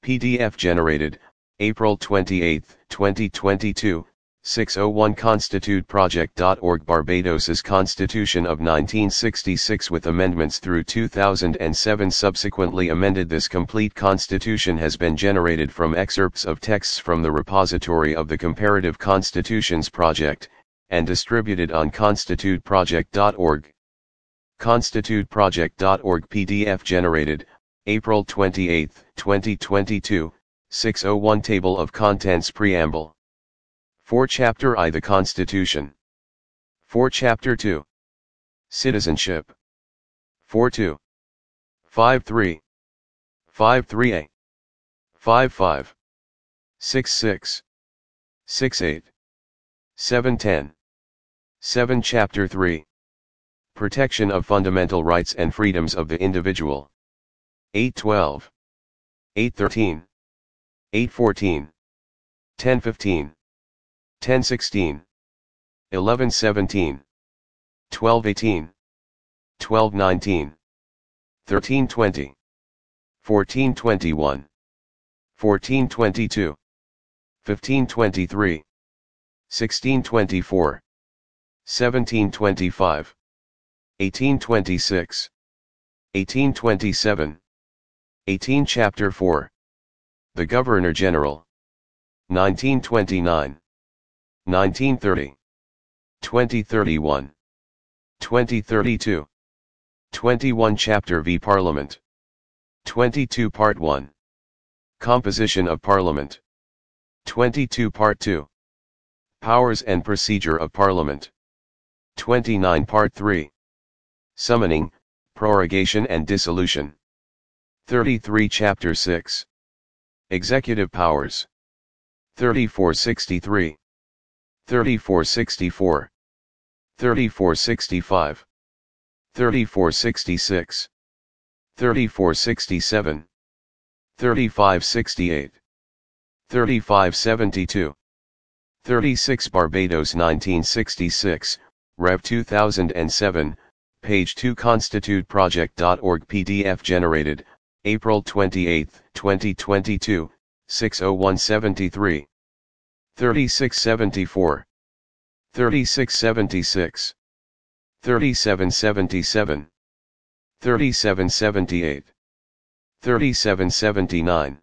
PDF generated, April 28, 2022, 6:01 constituteproject.org Barbados's Constitution of 1966 with amendments through 2007 subsequently amended. This complete constitution has been generated from excerpts of texts from the repository of the Comparative Constitutions Project, and distributed on constituteproject.org. Constituteproject.org PDF generated, April 28, 2022, 6:01 Table of Contents Preamble. 4 Chapter I The Constitution. 4 Chapter 2 Citizenship. 4.2 5.3 5.3a 5.5 6.6 6.8 7.10 7 Chapter 3 Protection of Fundamental Rights and Freedoms of the Individual. 8.12 8.13 8.14 10.15 10.16 11.17 12.18 12.19 13.20 14.21 14.22 15.23 16.24 17.25 18.26 18.27 18 Chapter 4 The Governor General. 1929 1930 2031 2032 21 Chapter V Parliament. 22 Part 1 Composition of Parliament. 22 Part 2 Powers and Procedure of Parliament. 29 Part 3 Summoning, Prorogation and Dissolution. 33 Chapter 6 Executive Powers. 3463 3464 3465 3466 3467 3568 3572 36 Barbados 1966, Rev 2007, page 2 constituteproject.org PDF generated, April 28, 2022, 6:01:73 3674 3676 3777 3778 3779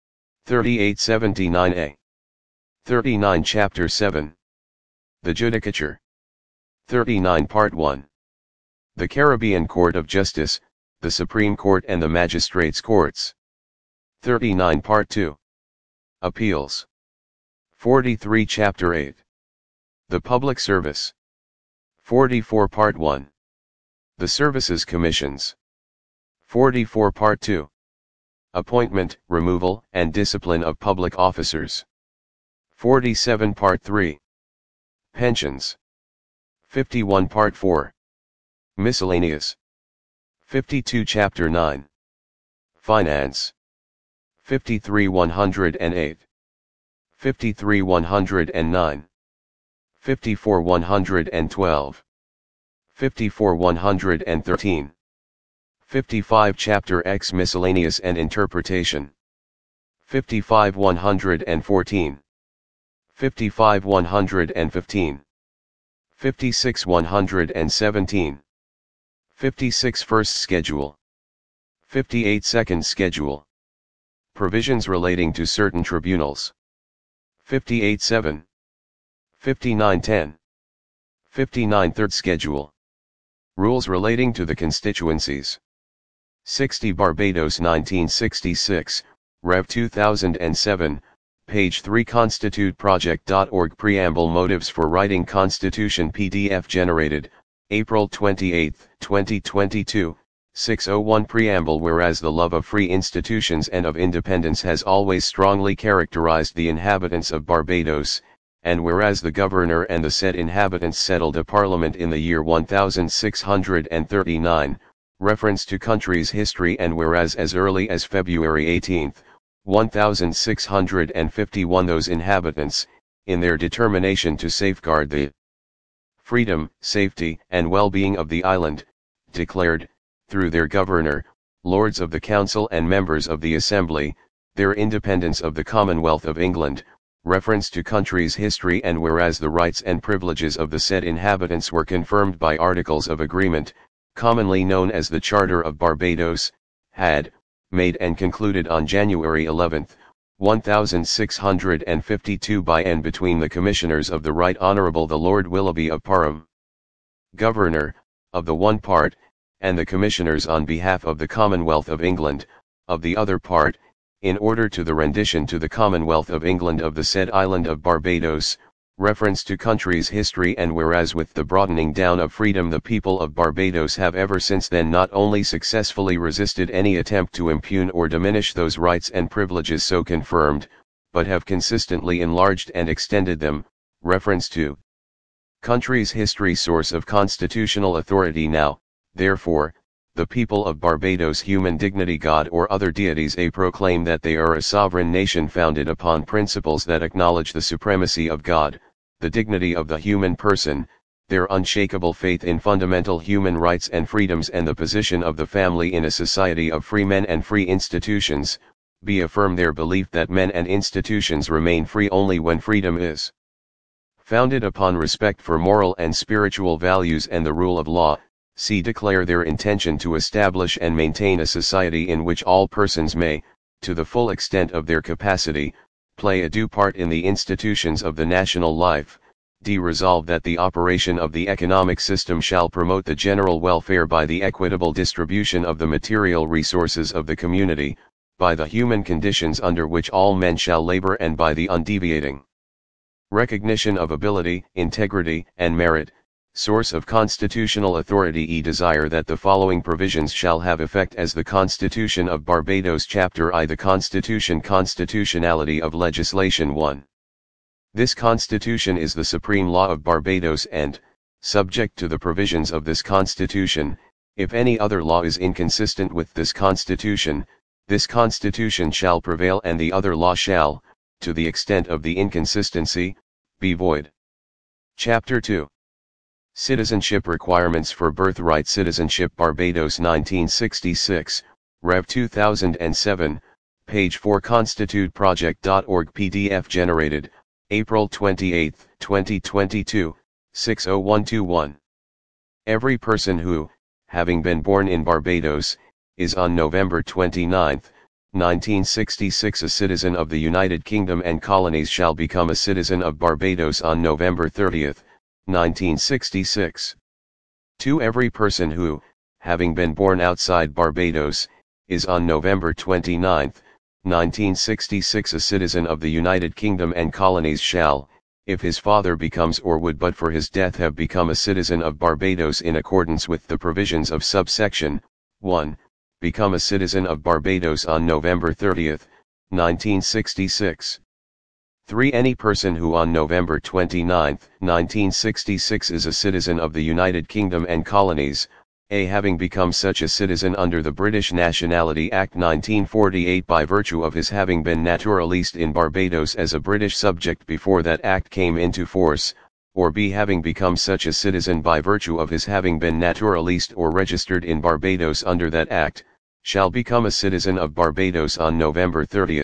3879a 39 Chapter 7 The Judicature. 39 Part 1 The Caribbean Court of Justice, the Supreme Court and the Magistrates' Courts. 39 Part 2 Appeals. 43 Chapter 8 The Public Service. 44 Part 1 The Services Commissions. 44 Part 2 Appointment, Removal, and Discipline of Public Officers. 47 Part 3 Pensions. 51 Part 4 Miscellaneous. 52 Chapter 9 Finance. 53 108 53 109 54 112 54 113 55 Chapter X Miscellaneous and Interpretation. 55 114 55 115 56 117 56 First Schedule. 58 Second Schedule. Provisions relating to certain tribunals. 58.7 59.10 59 Third Schedule. Rules relating to the constituencies. 60 Barbados 1966, Rev 2007, page 3 constituteproject.org Preamble. Motives for writing Constitution PDF generated, April 28, 2022, 6:01 Preamble. Whereas the love of free institutions and of independence has always strongly characterized the inhabitants of Barbados, and whereas the governor and the said inhabitants settled a parliament in the year 1639, reference to country's history, and whereas as early as February 18, 1651 those inhabitants, in their determination to safeguard the freedom, safety, and well-being of the island, declared, through their governor, lords of the council and members of the assembly, their independence of the Commonwealth of England, reference to country's history, and whereas the rights and privileges of the said inhabitants were confirmed by Articles of Agreement, commonly known as the Charter of Barbados, had, made and concluded on January 11, 1652 by and between the Commissioners of the Right Honourable the Lord Willoughby of Parham, Governor, of the one part, and the Commissioners on behalf of the Commonwealth of England, of the other part, in order to the rendition to the Commonwealth of England of the said island of Barbados, reference to country's history, and whereas with the broadening down of freedom the people of Barbados have ever since then not only successfully resisted any attempt to impugn or diminish those rights and privileges so confirmed, but have consistently enlarged and extended them, reference to country's history source of constitutional authority. Now, therefore, the people of Barbados, human dignity, God or other deities, proclaim that they are a sovereign nation founded upon principles that acknowledge the supremacy of God, the dignity of the human person, their unshakable faith in fundamental human rights and freedoms, and the position of the family in a society of free men and free institutions. Affirm their belief that men and institutions remain free only when freedom is founded upon respect for moral and spiritual values and the rule of law. Declare their intention to establish and maintain a society in which all persons may, to the full extent of their capacity, play a due part in the institutions of the national life. Resolve that the operation of the economic system shall promote the general welfare by the equitable distribution of the material resources of the community, by the human conditions under which all men shall labor, and by the undeviating recognition of ability, integrity, and merit, source of constitutional authority. Desire that the following provisions shall have effect as the Constitution of Barbados. Chapter I. The Constitution. Constitutionality of legislation. 1. This Constitution is the supreme law of Barbados, and, subject to the provisions of this Constitution, if any other law is inconsistent with this Constitution shall prevail, and the other law shall, to the extent of the inconsistency, be void. Chapter 2. Citizenship requirements for birthright citizenship. Barbados 1966, Rev 2007, page 4. ConstituteProject.org. PDF generated, April 28, 2022, 6:0121. Every person who, having been born in Barbados, is on November 29, 1966 a citizen of the United Kingdom and Colonies shall become a citizen of Barbados on November 30, 1966. 2. Every person who, having been born outside Barbados, is on November 29, 1966 a citizen of the United Kingdom and Colonies shall, if his father becomes or would but for his death have become a citizen of Barbados in accordance with the provisions of subsection 1, become a citizen of Barbados on November 30, 1966. 3. Any person who on November 29, 1966 is a citizen of the United Kingdom and Colonies, having become such a citizen under the British Nationality Act 1948 by virtue of his having been naturalised in Barbados as a British subject before that act came into force, or B. having become such a citizen by virtue of his having been naturalised or registered in Barbados under that act, shall become a citizen of Barbados on November 30,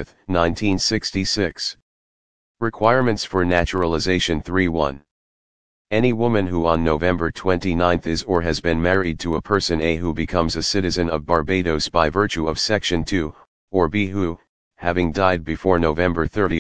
1966. Requirements for naturalization. 3.1. Any woman who on November 29 is or has been married to a person A who becomes a citizen of Barbados by virtue of Section 2, or B who, having died before November 30,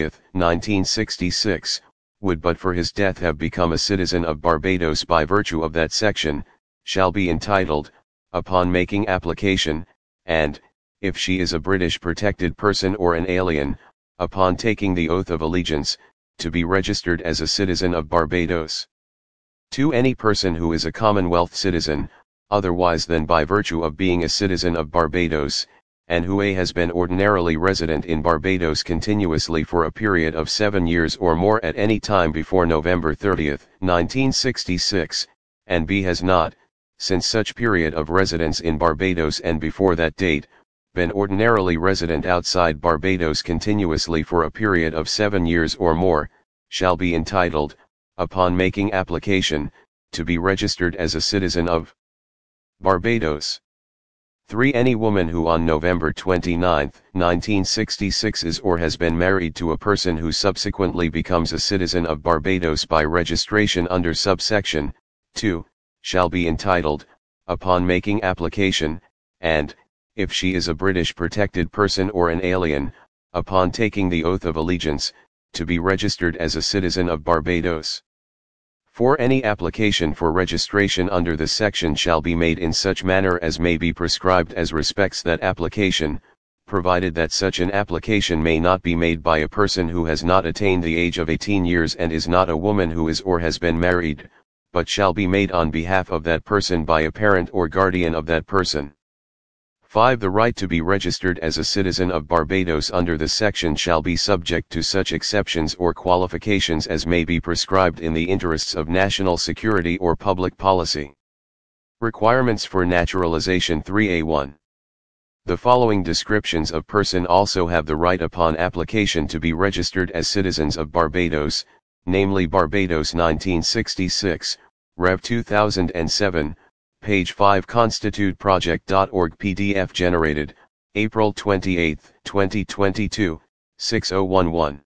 1966, would but for his death have become a citizen of Barbados by virtue of that section, shall be entitled, upon making application, and, if she is a British protected person or an alien, upon taking the oath of allegiance, to be registered as a citizen of Barbados. 2. Any person who is a Commonwealth citizen, otherwise than by virtue of being a citizen of Barbados, and who has been ordinarily resident in Barbados continuously for a period of 7 years or more at any time before November 30, 1966, and B has not, since such period of residence in Barbados and before that date, been ordinarily resident outside Barbados continuously for a period of 7 years or more, shall be entitled, upon making application, to be registered as a citizen of Barbados. 3. Any woman who on November 29, 1966 is or has been married to a person who subsequently becomes a citizen of Barbados by registration under subsection 2, shall be entitled, upon making application, and, if she is a British protected person or an alien, upon taking the oath of allegiance, to be registered as a citizen of Barbados. 4. Any application for registration under this section shall be made in such manner as may be prescribed as respects that application, provided that such an application may not be made by a person who has not attained the age of 18 years and is not a woman who is or has been married, but shall be made on behalf of that person by a parent or guardian of that person. 5. The right to be registered as a citizen of Barbados under this section shall be subject to such exceptions or qualifications as may be prescribed in the interests of national security or public policy. Requirements for naturalization. 3A1. The following descriptions of person also have the right upon application to be registered as citizens of Barbados, namely Barbados 1966, Rev 2007, page 5 constituteproject.org PDF generated, April 28, 2022, 6011.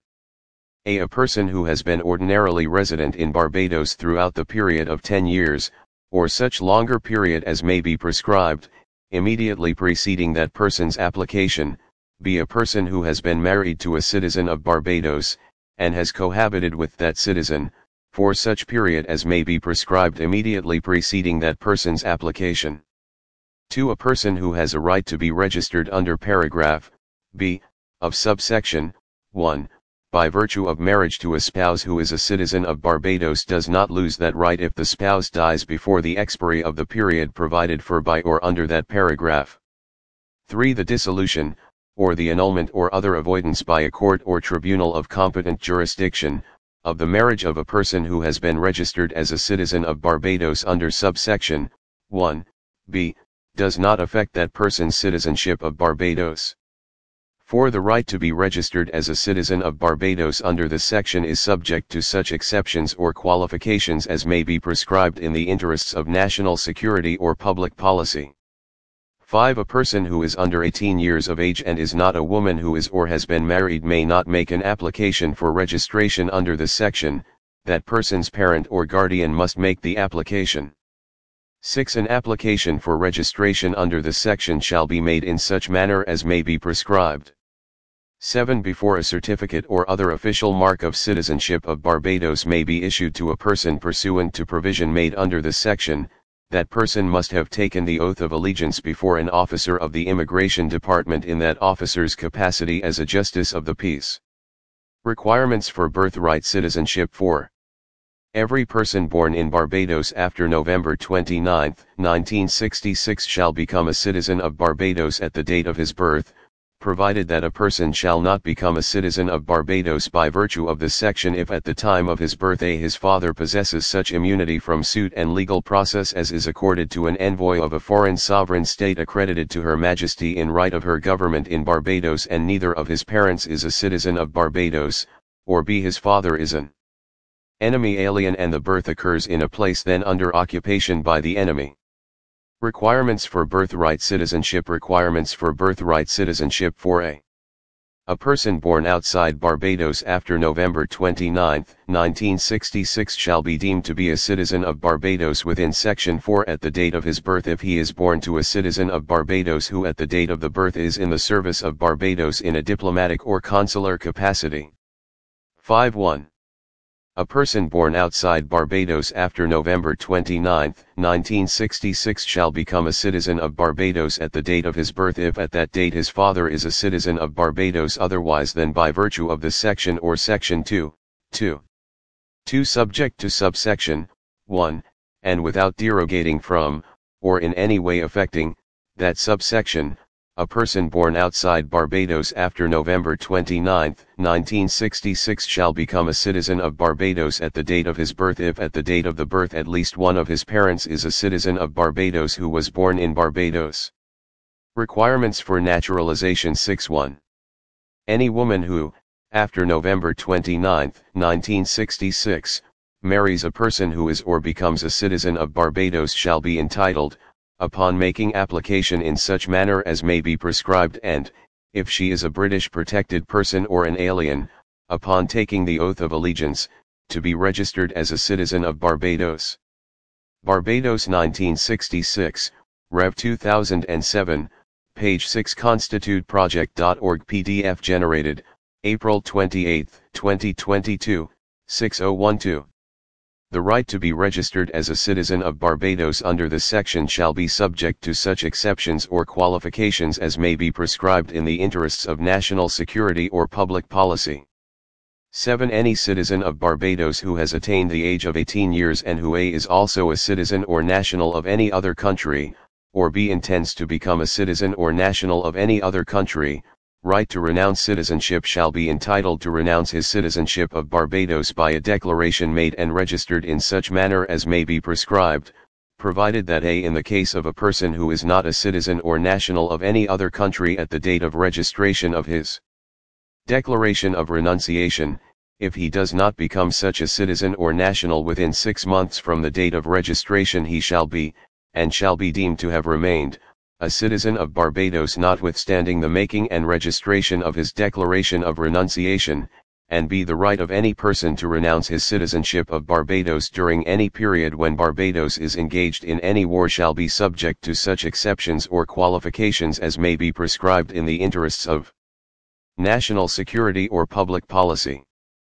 A person who has been ordinarily resident in Barbados throughout the period of 10 years, or such longer period as may be prescribed, immediately preceding that person's application, be a person who has been married to a citizen of Barbados, and has cohabited with that citizen, for such period as may be prescribed immediately preceding that person's application. 2. A person who has a right to be registered under paragraph B of subsection 1, by virtue of marriage to a spouse who is a citizen of Barbados does not lose that right if the spouse dies before the expiry of the period provided for by or under that paragraph. 3. The dissolution, or the annulment or other avoidance by a court or tribunal of competent jurisdiction, of the marriage of a person who has been registered as a citizen of Barbados under subsection 1, b, does not affect that person's citizenship of Barbados. 4. The right to be registered as a citizen of Barbados under this section is subject to such exceptions or qualifications as may be prescribed in the interests of national security or public policy. 5. A person who is under 18 years of age and is not a woman who is or has been married may not make an application for registration under this section, that person's parent or guardian must make the application. 6. An application for registration under this section shall be made in such manner as may be prescribed. 7. Before a certificate or other official mark of citizenship of Barbados may be issued to a person pursuant to provision made under this section, that person must have taken the oath of allegiance before an officer of the Immigration Department in that officer's capacity as a justice of the peace. Requirements for birthright citizenship. 4. Every person born in Barbados after November 29, 1966 shall become a citizen of Barbados at the date of his birth, provided that a person shall not become a citizen of Barbados by virtue of this section if at the time of his birth his father possesses such immunity from suit and legal process as is accorded to an envoy of a foreign sovereign state accredited to Her Majesty in right of her government in Barbados, and neither of his parents is a citizen of Barbados, or b, his father is an enemy alien and the birth occurs in a place then under occupation by the enemy. Requirements for birthright citizenship. Requirements for birthright citizenship. 4a. A person born outside Barbados after November 29, 1966 shall be deemed to be a citizen of Barbados within Section 4 at the date of his birth if he is born to a citizen of Barbados who at the date of the birth is in the service of Barbados in a diplomatic or consular capacity. 5.1. A person born outside Barbados after November 29, 1966 shall become a citizen of Barbados at the date of his birth if at that date his father is a citizen of Barbados otherwise than by virtue of this section or Section 2, 2. 2. Subject to subsection 1, and without derogating from, or in any way affecting, that subsection, a person born outside Barbados after November 29, 1966 shall become a citizen of Barbados at the date of his birth if at the date of the birth at least one of his parents is a citizen of Barbados who was born in Barbados. Requirements for naturalization. 6.1. Any woman who, after November 29, 1966, marries a person who is or becomes a citizen of Barbados shall be entitled, upon making application in such manner as may be prescribed and, if she is a British protected person or an alien, upon taking the oath of allegiance, to be registered as a citizen of Barbados. Barbados 1966, Rev 2007, page 6 constituteproject.org PDF generated, April 28, 2022, 6012. The right to be registered as a citizen of Barbados under this section shall be subject to such exceptions or qualifications as may be prescribed in the interests of national security or public policy. 7. Any citizen of Barbados who has attained the age of 18 years and who A is also a citizen or national of any other country, or B intends to become a citizen or national of any other country, right to renounce citizenship shall be entitled to renounce his citizenship of Barbados by a declaration made and registered in such manner as may be prescribed, provided that A. in the case of a person who is not a citizen or national of any other country at the date of registration of his declaration of renunciation, if he does not become such a citizen or national within 6 months from the date of registration he shall be, and shall be deemed to have remained, a citizen of Barbados notwithstanding the making and registration of his declaration of renunciation, and be the right of any person to renounce his citizenship of Barbados during any period when Barbados is engaged in any war shall be subject to such exceptions or qualifications as may be prescribed in the interests of national security or public policy.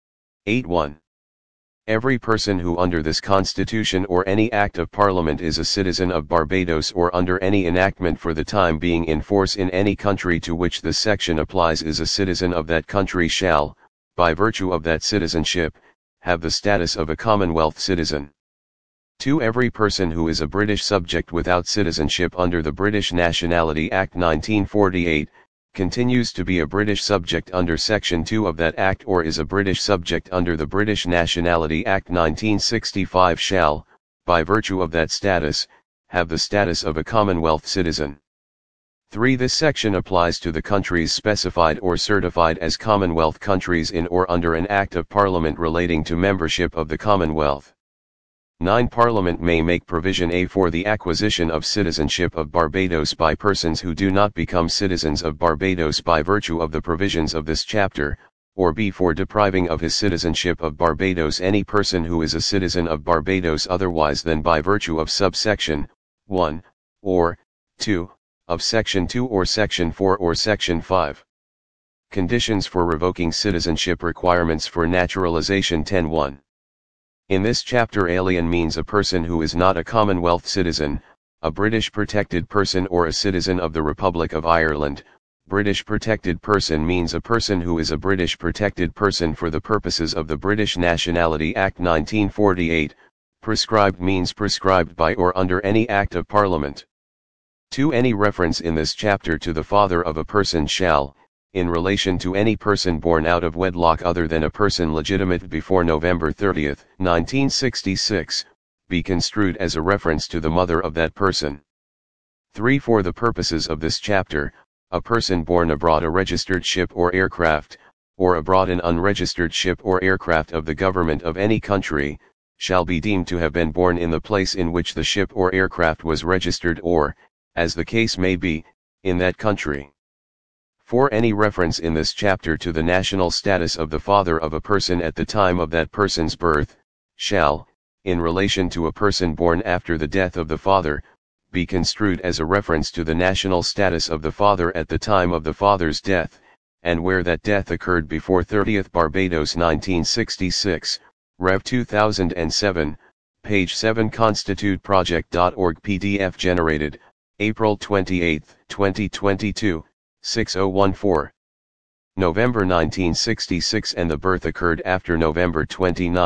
8.1. Every person who under this Constitution or any Act of Parliament is a citizen of Barbados or under any enactment for the time being in force in any country to which this section applies is a citizen of that country shall, by virtue of that citizenship, have the status of a Commonwealth citizen. 2. Every person who is a British subject without citizenship under the British Nationality Act 1948, continues to be a British subject under Section 2 of that Act or is a British subject under the British Nationality Act 1965 shall, by virtue of that status, have the status of a Commonwealth citizen. 3. This section applies to the countries specified or certified as Commonwealth countries in or under an Act of Parliament relating to membership of the Commonwealth. 9. Parliament may make provision A for the acquisition of citizenship of Barbados by persons who do not become citizens of Barbados by virtue of the provisions of this chapter, or B for depriving of his citizenship of Barbados any person who is a citizen of Barbados otherwise than by virtue of subsection 1, or 2, of Section 2 or Section 4 or Section 5. Conditions for revoking citizenship requirements for naturalization 10.1. In this chapter alien means a person who is not a Commonwealth citizen, a British protected person or a citizen of the Republic of Ireland. British protected person means a person who is a British protected person for the purposes of the British Nationality Act 1948, prescribed means prescribed by or under any Act of Parliament. 2. Any reference in this chapter to the father of a person shall, in relation to any person born out of wedlock other than a person legitimate before November 30, 1966, be construed as a reference to the mother of that person. 3. For the purposes of this chapter, a person born abroad a registered ship or aircraft, or abroad an unregistered ship or aircraft of the government of any country, shall be deemed to have been born in the place in which the ship or aircraft was registered or, as the case may be, in that country. 4. Any reference in this chapter to the national status of the father of a person at the time of that person's birth, shall, in relation to a person born after the death of the father, be construed as a reference to the national status of the father at the time of the father's death, and where that death occurred before 30th Barbados 1966, Rev 2007, page 7 constituteproject.org PDF generated, April 28, 2022. 6014. November 1966 and the birth occurred after November 29,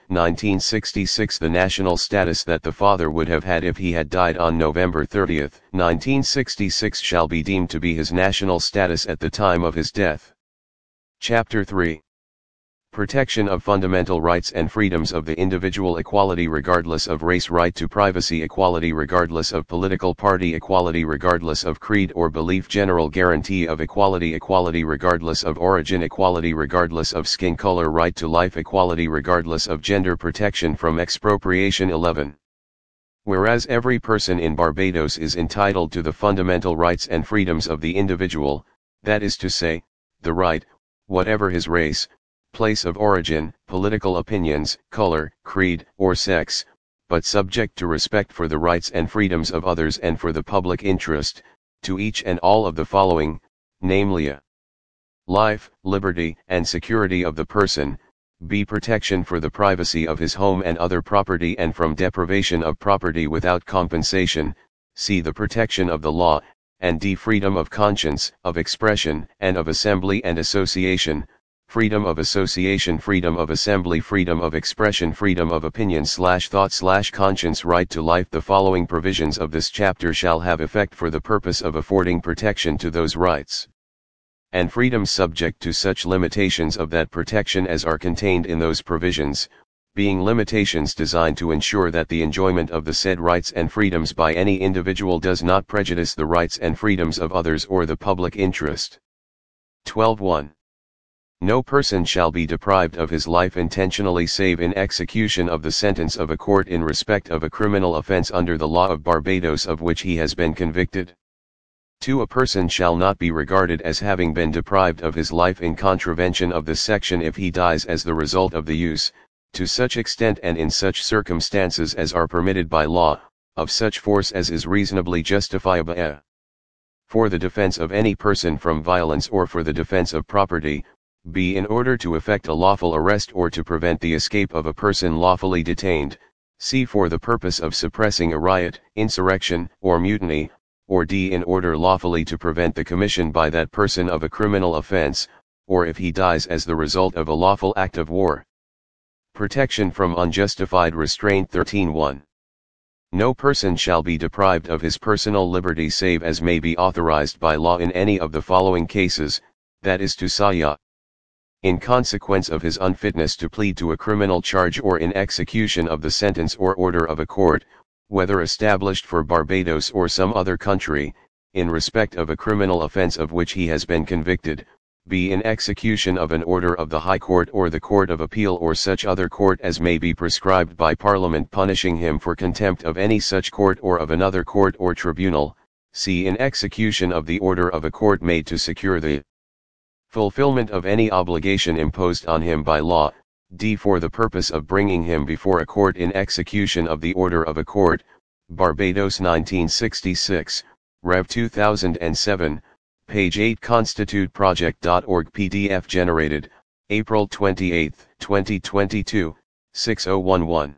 1966. The national status that the father would have had if he had died on November 30, 1966 shall be deemed to be his national status at the time of his death. Chapter 3. Protection of fundamental rights and freedoms of the individual, equality regardless of race, right to privacy, equality regardless of political party, equality regardless of creed or belief, general guarantee of equality, equality regardless of origin, equality regardless of skin color, right to life, equality regardless of gender, protection from expropriation. 11. Whereas every person in Barbados is entitled to the fundamental rights and freedoms of the individual, that is to say, the right, whatever his race, place of origin, political opinions, color, creed, or sex, but subject to respect for the rights and freedoms of others and for the public interest, to each and all of the following, namely a life, liberty, and security of the person, b. protection for the privacy of his home and other property and from deprivation of property without compensation, c. the protection of the law, and d. freedom of conscience, of expression, and of assembly and association, freedom of association, freedom of assembly, freedom of expression, freedom of opinion/thought/conscience, right to life. The following provisions of this chapter shall have effect for the purpose of affording protection to those rights and freedoms subject to such limitations of that protection as are contained in those provisions, being limitations designed to ensure that the enjoyment of the said rights and freedoms by any individual does not prejudice the rights and freedoms of others or the public interest. 12.1. No person shall be deprived of his life intentionally save in execution of the sentence of a court in respect of a criminal offence under the law of Barbados of which he has been convicted. 2. A person shall not be regarded as having been deprived of his life in contravention of this section if he dies as the result of the use, to such extent and in such circumstances as are permitted by law, of such force as is reasonably justifiable for the defense of any person from violence or for the defense of property, b. in order to effect a lawful arrest or to prevent the escape of a person lawfully detained, c. for the purpose of suppressing a riot, insurrection, or mutiny, or d. in order lawfully to prevent the commission by that person of a criminal offense, or if he dies as the result of a lawful act of war. Protection from unjustified restraint. 13.1. No person shall be deprived of his personal liberty save as may be authorized by law in any of the following cases, that is to say, in consequence of his unfitness to plead to a criminal charge or in execution of the sentence or order of a court, whether established for Barbados or some other country, in respect of a criminal offence of which he has been convicted, b. in execution of an order of the High Court or the Court of Appeal or such other court as may be prescribed by Parliament punishing him for contempt of any such court or of another court or tribunal, c. in execution of the order of a court made to secure the fulfillment of any obligation imposed on him by law, d. for the purpose of bringing him before a court in execution of the order of a court. Barbados 1966, Rev 2007, page 8 constituteproject.org PDF generated, April 28, 2022, 6011.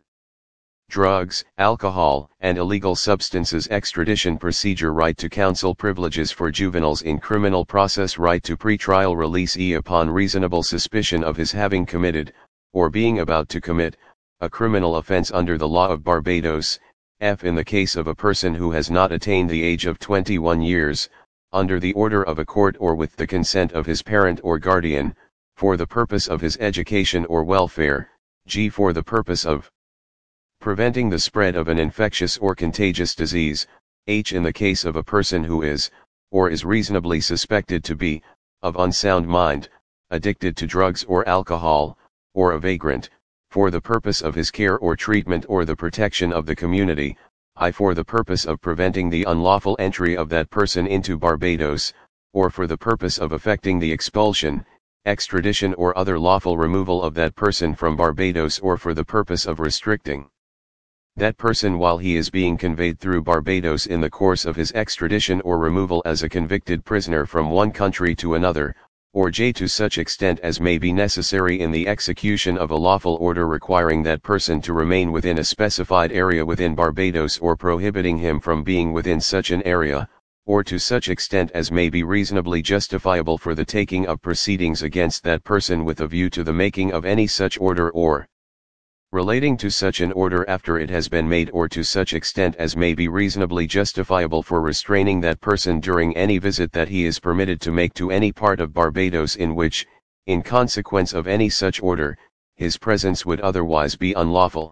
Drugs, alcohol, and illegal substances extradition procedure right to counsel privileges for juveniles in criminal process right to pretrial release upon reasonable suspicion of his having committed, or being about to commit, a criminal offence under the law of Barbados, f. in the case of a person who has not attained the age of 21 years, under the order of a court or with the consent of his parent or guardian, for the purpose of his education or welfare, g. for the purpose of preventing the spread of an infectious or contagious disease, h. in the case of a person who is, or is reasonably suspected to be, of unsound mind, addicted to drugs or alcohol, or a vagrant, for the purpose of his care or treatment or the protection of the community, I. for the purpose of preventing the unlawful entry of that person into Barbados, or for the purpose of effecting the expulsion, extradition or other lawful removal of that person from Barbados or for the purpose of restricting that person while he is being conveyed through Barbados in the course of his extradition or removal as a convicted prisoner from one country to another, or j. to such extent as may be necessary in the execution of a lawful order requiring that person to remain within a specified area within Barbados or prohibiting him from being within such an area, or to such extent as may be reasonably justifiable for the taking of proceedings against that person with a view to the making of any such order or relating to such an order after it has been made or to such extent as may be reasonably justifiable for restraining that person during any visit that he is permitted to make to any part of Barbados in which, in consequence of any such order, his presence would otherwise be unlawful.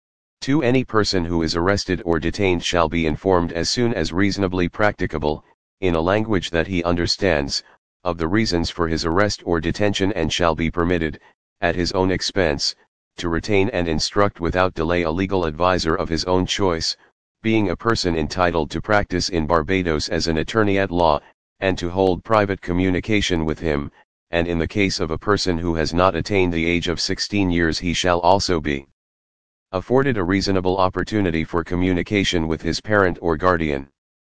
2. Any person who is arrested or detained shall be informed as soon as reasonably practicable, in a language that he understands, of the reasons for his arrest or detention and shall be permitted, at his own expense, to retain and instruct without delay a legal adviser of his own choice, being a person entitled to practice in Barbados as an attorney at law, and to hold private communication with him, and in the case of a person who has not attained the age of 16 years he shall also be afforded a reasonable opportunity for communication with his parent or guardian.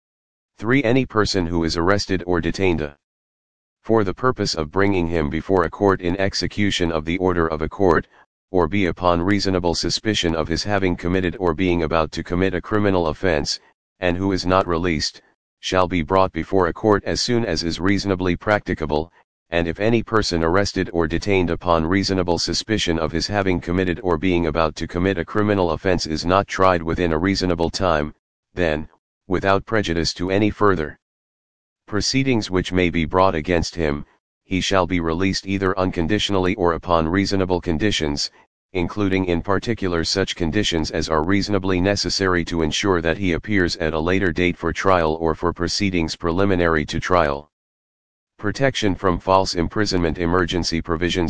3. Any person who is arrested or detained for the purpose of bringing him before a court in execution of the order of a court, or be upon reasonable suspicion of his having committed or being about to commit a criminal offense, and who is not released, shall be brought before a court as soon as is reasonably practicable, and if any person arrested or detained upon reasonable suspicion of his having committed or being about to commit a criminal offense is not tried within a reasonable time, then, without prejudice to any further proceedings which may be brought against him, he shall be released either unconditionally or upon reasonable conditions, including in particular such conditions as are reasonably necessary to ensure that he appears at a later date for trial or for proceedings preliminary to trial. Protection from false imprisonment. Emergency Provisions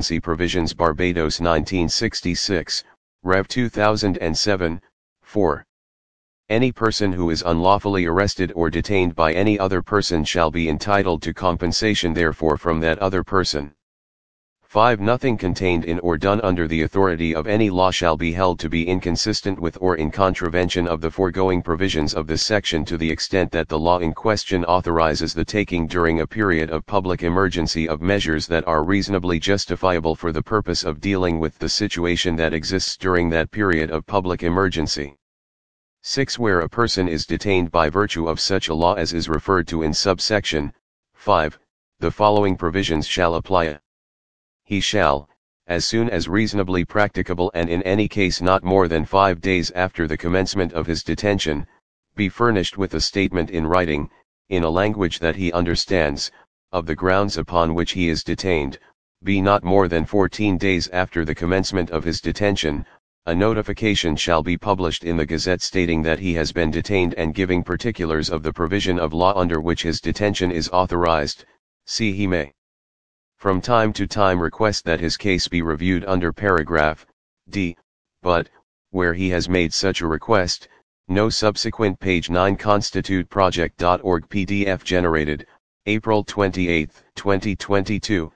Barbados 1966, Rev 2007, 4. Any person who is unlawfully arrested or detained by any other person shall be entitled to compensation therefor from that other person. 5. Nothing contained in or done under the authority of any law shall be held to be inconsistent with or in contravention of the foregoing provisions of this section to the extent that the law in question authorizes the taking during a period of public emergency of measures that are reasonably justifiable for the purpose of dealing with the situation that exists during that period of public emergency. 6. Where a person is detained by virtue of such a law as is referred to in subsection 5, the following provisions shall apply. He shall, as soon as reasonably practicable and in any case not more than 5 days after the commencement of his detention, be furnished with a statement in writing, in a language that he understands, of the grounds upon which he is detained, be not more than 14 days after the commencement of his detention. A notification shall be published in the Gazette stating that he has been detained and giving particulars of the provision of law under which his detention is authorized. C. He may, from time to time, request that his case be reviewed under paragraph D, but, where he has made such a request, no subsequent page 9 constituteproject.org PDF generated, April 28, 2022,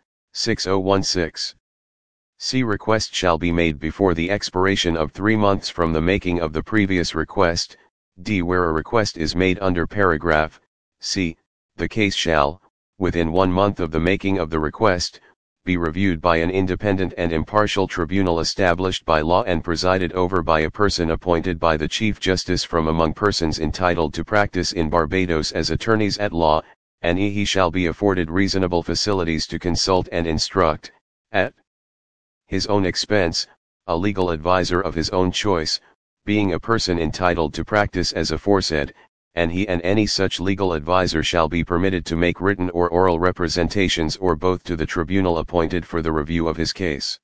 6016. C. Request shall be made before the expiration of 3 months from the making of the previous request. D. Where a request is made under paragraph C, the case shall, within 1 month of the making of the request, be reviewed by an independent and impartial tribunal established by law and presided over by a person appointed by the Chief Justice from among persons entitled to practice in Barbados as attorneys at law, and he shall be afforded reasonable facilities to consult and instruct, at his own expense, a legal advisor of his own choice, being a person entitled to practice as aforesaid, and he and any such legal advisor shall be permitted to make written or oral representations or both to the tribunal appointed for the review of his case.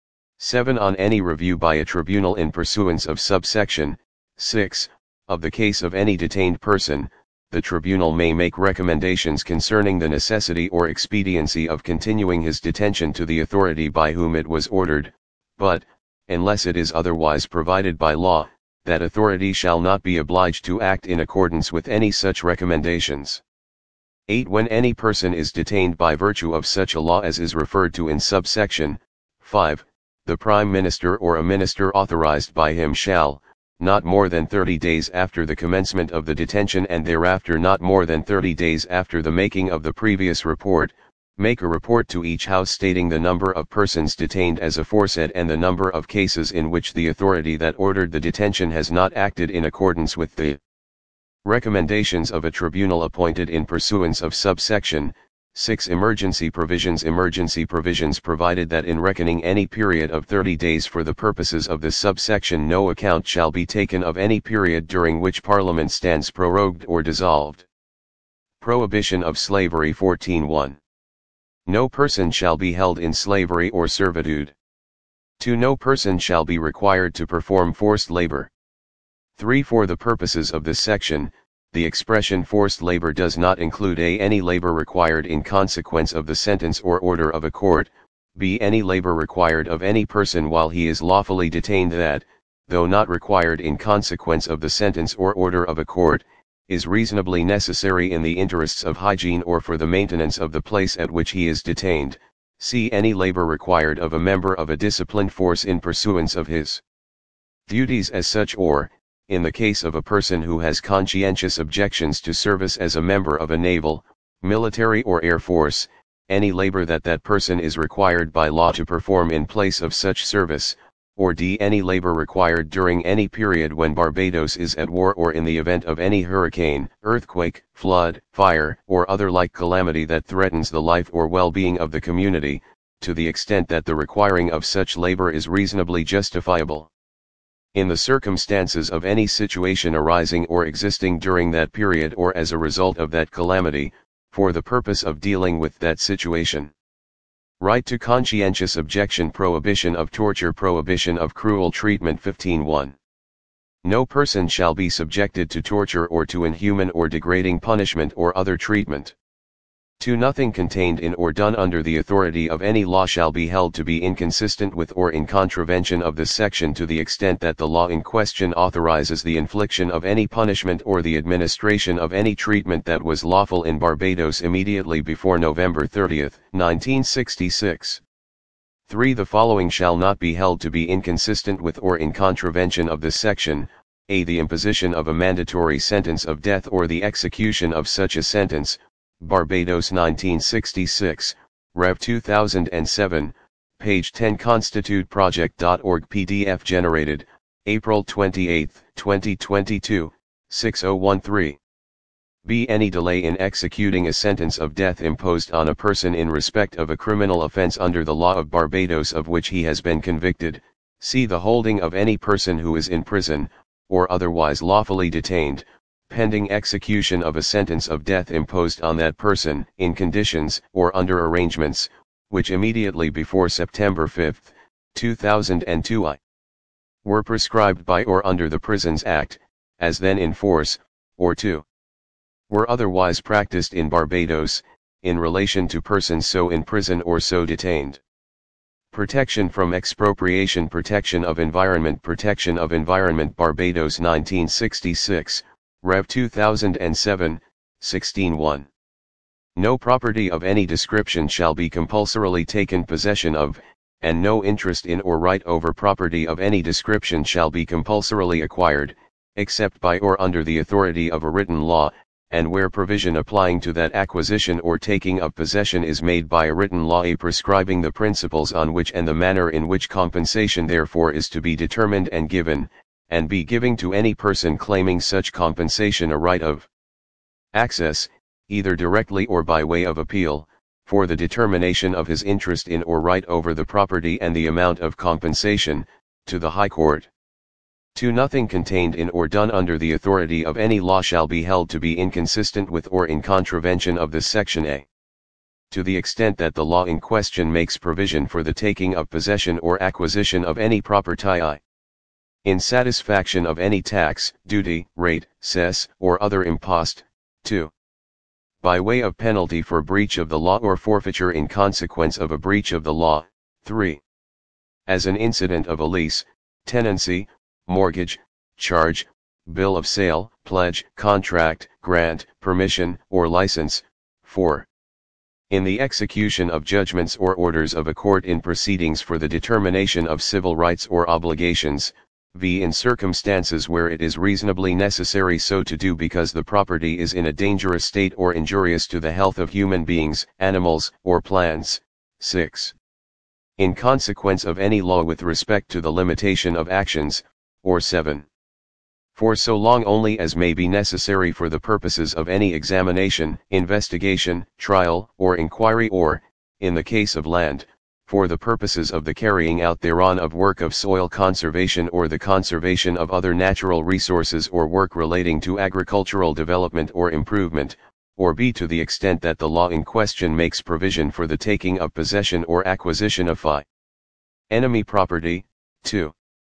7. On any review by a tribunal in pursuance of subsection 6 of the case of any detained person, the tribunal may make recommendations concerning the necessity or expediency of continuing his detention to the authority by whom it was ordered, but, unless it is otherwise provided by law, that authority shall not be obliged to act in accordance with any such recommendations. 8. When any person is detained by virtue of such a law as is referred to in subsection 5, the Prime Minister or a minister authorized by him shall, not more than 30 days after the commencement of the detention and thereafter not more than 30 days after the making of the previous report, make a report to each House stating the number of persons detained as aforesaid and the number of cases in which the authority that ordered the detention has not acted in accordance with the recommendations of a tribunal appointed in pursuance of subsection 6. Emergency Provisions provided that in reckoning any period of 30 days for the purposes of this subsection no account shall be taken of any period during which Parliament stands prorogued or dissolved. Prohibition of Slavery 14.1. No person shall be held in slavery or servitude. 2. No person shall be required to perform forced labor. 3. For the purposes of this section, the expression forced labor does not include a. any labor required in consequence of the sentence or order of a court, b. any labor required of any person while he is lawfully detained that, though not required in consequence of the sentence or order of a court, is reasonably necessary in the interests of hygiene or for the maintenance of the place at which he is detained. See any labor required of a member of a disciplined force in pursuance of his duties as such, or, in the case of a person who has conscientious objections to service as a member of a naval, military or air force, any labor that that person is required by law to perform in place of such service, or d. any labor required during any period when Barbados is at war or in the event of any hurricane, earthquake, flood, fire, or other like calamity that threatens the life or well-being of the community, to the extent that the requiring of such labor is reasonably justifiable. In the circumstances of any situation arising or existing during that period or as a result of that calamity, for the purpose of dealing with that situation. Right to conscientious objection. Prohibition of torture. Prohibition of cruel treatment. 15.1. No person shall be subjected to torture or to inhuman or degrading punishment or other treatment. 2. Nothing contained in or done under the authority of any law shall be held to be inconsistent with or in contravention of this section to the extent that the law in question authorizes the infliction of any punishment or the administration of any treatment that was lawful in Barbados immediately before November 30, 1966. 3. The following shall not be held to be inconsistent with or in contravention of this section: a. The imposition of a mandatory sentence of death or the execution of such a sentence. Barbados 1966, Rev 2007, page 10. ConstituteProject.org PDF generated, April 28, 2022, 6013. B. Any delay in executing a sentence of death imposed on a person in respect of a criminal offense under the law of Barbados of which he has been convicted. C. The holding of any person who is in prison, or otherwise lawfully detained, pending execution of a sentence of death imposed on that person, in conditions, or under arrangements, which immediately before September 5, 2002 were prescribed by or under the Prisons Act, as then in force, or 2. were otherwise practiced in Barbados, in relation to persons so in prison or so detained. Protection from expropriation. Protection of environment. Protection of environment. Barbados 1966, Rev 2007, 16.1. No property of any description shall be compulsorily taken possession of, and no interest in or right over property of any description shall be compulsorily acquired, except by or under the authority of a written law, and where provision applying to that acquisition or taking of possession is made by a written law A prescribing the principles on which and the manner in which compensation therefore is to be determined and given, and B. Giving to any person claiming such compensation a right of access, either directly or by way of appeal, for the determination of his interest in or right over the property and the amount of compensation, to the High Court. 2. Nothing contained in or done under the authority of any law shall be held to be inconsistent with or in contravention of this section A. To the extent that the law in question makes provision for the taking of possession or acquisition of any property in satisfaction of any tax, duty, rate, cess, or other impost. 2. By way of penalty for breach of the law or forfeiture in consequence of a breach of the law. 3. As an incident of a lease, tenancy, mortgage, charge, bill of sale, pledge, contract, grant, permission, or license. 4. In the execution of judgments or orders of a court in proceedings for the determination of civil rights or obligations. V. In circumstances where it is reasonably necessary so to do because the property is in a dangerous state or injurious to the health of human beings, animals, or plants. 6. In consequence of any law with respect to the limitation of actions, or 7. For so long only as may be necessary for the purposes of any examination, investigation, trial, or inquiry or, in the case of land, for the purposes of the carrying out thereon of work of soil conservation or the conservation of other natural resources or work relating to agricultural development or improvement, or B. To the extent that the law in question makes provision for the taking of possession or acquisition of enemy property. 2.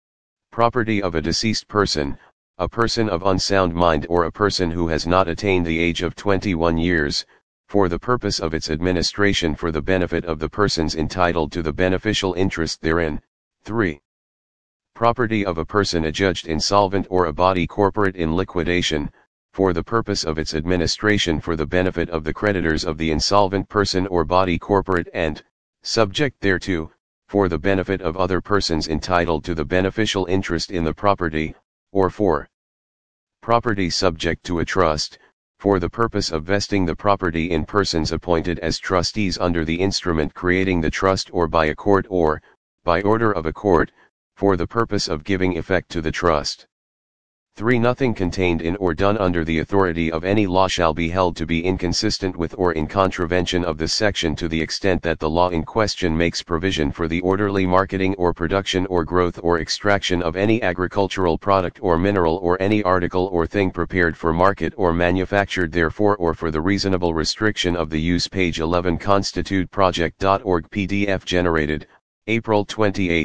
Property of a deceased person, a person of unsound mind or a person who has not attained the age of 21 years, for the purpose of its administration for the benefit of the persons entitled to the beneficial interest therein. 3. property of a person adjudged insolvent or a body corporate in liquidation, for the purpose of its administration for the benefit of the creditors of the insolvent person or body corporate and, subject thereto, for the benefit of other persons entitled to the beneficial interest in the property, or for property subject to a trust, for the purpose of vesting the property in persons appointed as trustees under the instrument creating the trust or by a court or, by order of a court, for the purpose of giving effect to the trust. 3. Nothing contained in or done under the authority of any law shall be held to be inconsistent with or in contravention of this section to the extent that the law in question makes provision for the orderly marketing or production or growth or extraction of any agricultural product or mineral or any article or thing prepared for market or manufactured therefore or for the reasonable restriction of the use. Page 11 constituteproject.org PDF generated, April 28,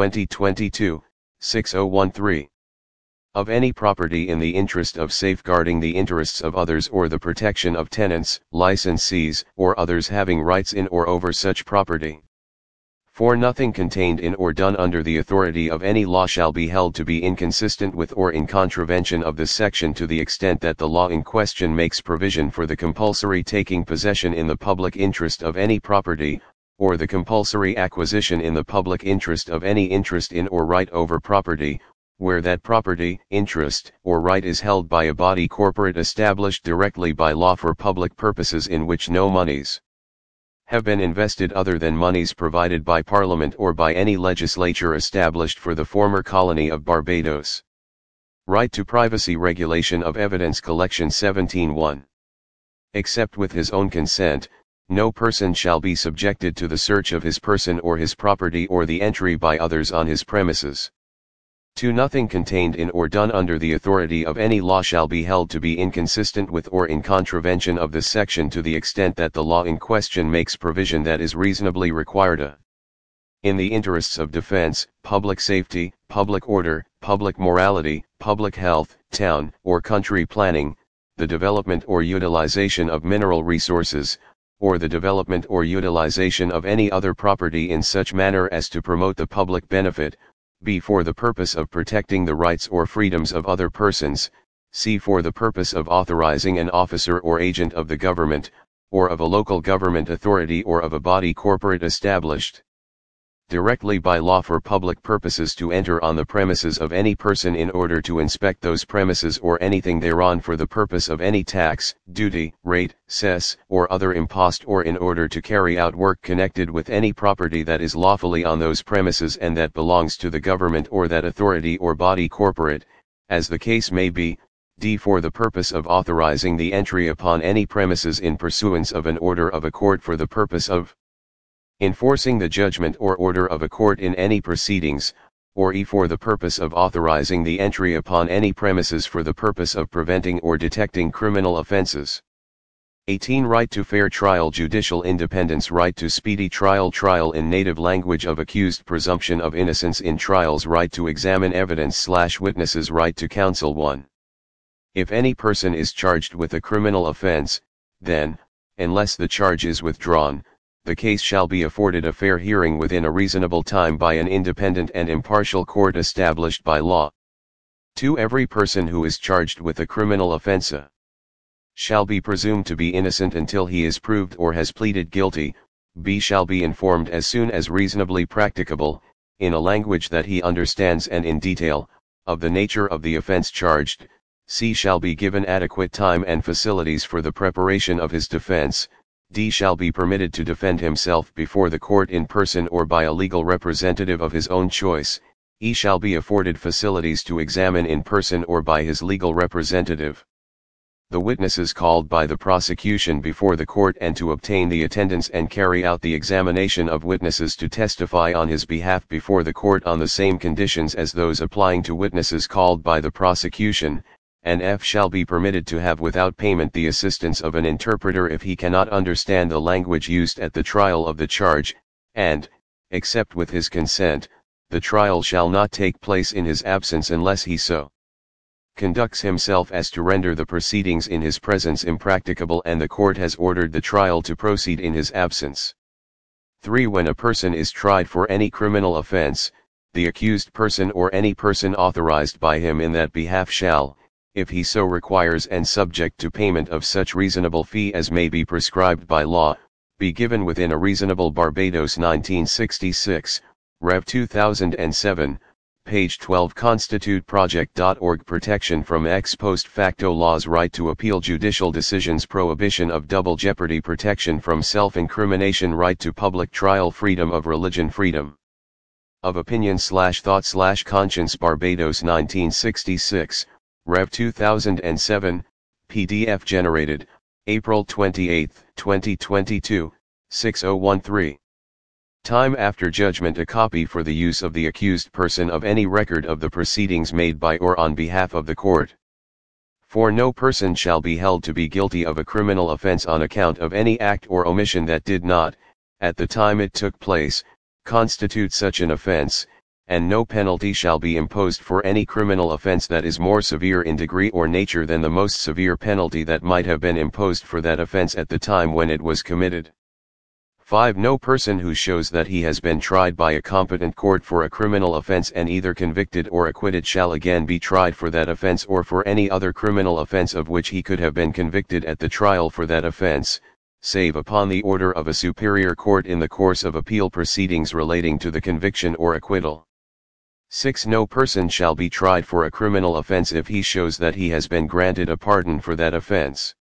2022, 6013. Of any property in the interest of safeguarding the interests of others or the protection of tenants, licensees, or others having rights in or over such property. 4. Nothing contained in or done under the authority of any law shall be held to be inconsistent with or in contravention of this section to the extent that the law in question makes provision for the compulsory taking possession in the public interest of any property, or the compulsory acquisition in the public interest of any interest in or right over property, where that property, interest, or right is held by a body corporate established directly by law for public purposes in which no monies have been invested other than monies provided by Parliament or by any legislature established for the former colony of Barbados. Right to privacy regulation of evidence collection 17.1. Except with his own consent, no person shall be subjected to the search of his person or his property or the entry by others on his premises. 2. Nothing contained in or done under the authority of any law shall be held to be inconsistent with or in contravention of this section to the extent that the law in question makes provision that is reasonably required in the interests of defense, public safety, public order, public morality, public health, town or country planning, the development or utilization of mineral resources, or the development or utilization of any other property in such manner as to promote the public benefit, b. For the purpose of protecting the rights or freedoms of other persons, c. For the purpose of authorizing an officer or agent of the government, or of a local government authority or of a body corporate established directly by law for public purposes to enter on the premises of any person in order to inspect those premises or anything thereon for the purpose of any tax, duty, rate, cess, or other impost or in order to carry out work connected with any property that is lawfully on those premises and that belongs to the government or that authority or body corporate, as the case may be. D. For the purpose of authorizing the entry upon any premises in pursuance of an order of a court for the purpose of enforcing the judgment or order of a court in any proceedings, or e. For the purpose of authorizing the entry upon any premises for the purpose of preventing or detecting criminal offenses. 18. Right to fair trial, judicial independence, right to speedy trial, trial in native language of accused, presumption of innocence in trials, right to examine evidence/witnesses, right to counsel. 1. If any person is charged with a criminal offense, then, unless the charge is withdrawn, the case shall be afforded a fair hearing within a reasonable time by an independent and impartial court established by law. 2. Every person who is charged with a criminal offense shall be presumed to be innocent until he is proved or has pleaded guilty. B. Shall be informed as soon as reasonably practicable, in a language that he understands and in detail, of the nature of the offense charged. C. Shall be given adequate time and facilities for the preparation of his defense. D. Shall be permitted to defend himself before the court in person or by a legal representative of his own choice. E. Shall be afforded facilities to examine in person or by his legal representative the witnesses called by the prosecution before the court and to obtain the attendance and carry out the examination of witnesses to testify on his behalf before the court on the same conditions as those applying to witnesses called by the prosecution. And F. Shall be permitted to have without payment the assistance of an interpreter if he cannot understand the language used at the trial of the charge, and, except with his consent, the trial shall not take place in his absence unless he so conducts himself as to render the proceedings in his presence impracticable and the court has ordered the trial to proceed in his absence. 3. When a person is tried for any criminal offense, the accused person or any person authorized by him in that behalf shall, if he so requires and subject to payment of such reasonable fee as may be prescribed by law, be given within a reasonable Barbados 1966, Rev 2007, page 12 constituteproject.org Protection from ex post facto laws Right to appeal judicial decisions Prohibition of double jeopardy Protection from self-incrimination Right to public trial Freedom of religion Freedom of opinion / thought / conscience Barbados 1966, Rev 2007, PDF generated, April 28, 2022, 6013. Time after judgment a copy for the use of the accused person of any record of the proceedings made by or on behalf of the court. For no person shall be held to be guilty of a criminal offense on account of any act or omission that did not, at the time it took place, constitute such an offense, and no penalty shall be imposed for any criminal offense that is more severe in degree or nature than the most severe penalty that might have been imposed for that offense at the time when it was committed. 5. No person who shows that he has been tried by a competent court for a criminal offense and either convicted or acquitted shall again be tried for that offense or for any other criminal offense of which he could have been convicted at the trial for that offense, save upon the order of a superior court in the course of appeal proceedings relating to the conviction or acquittal. 6. No person shall be tried for a criminal offense if he shows that he has been granted a pardon for that offense.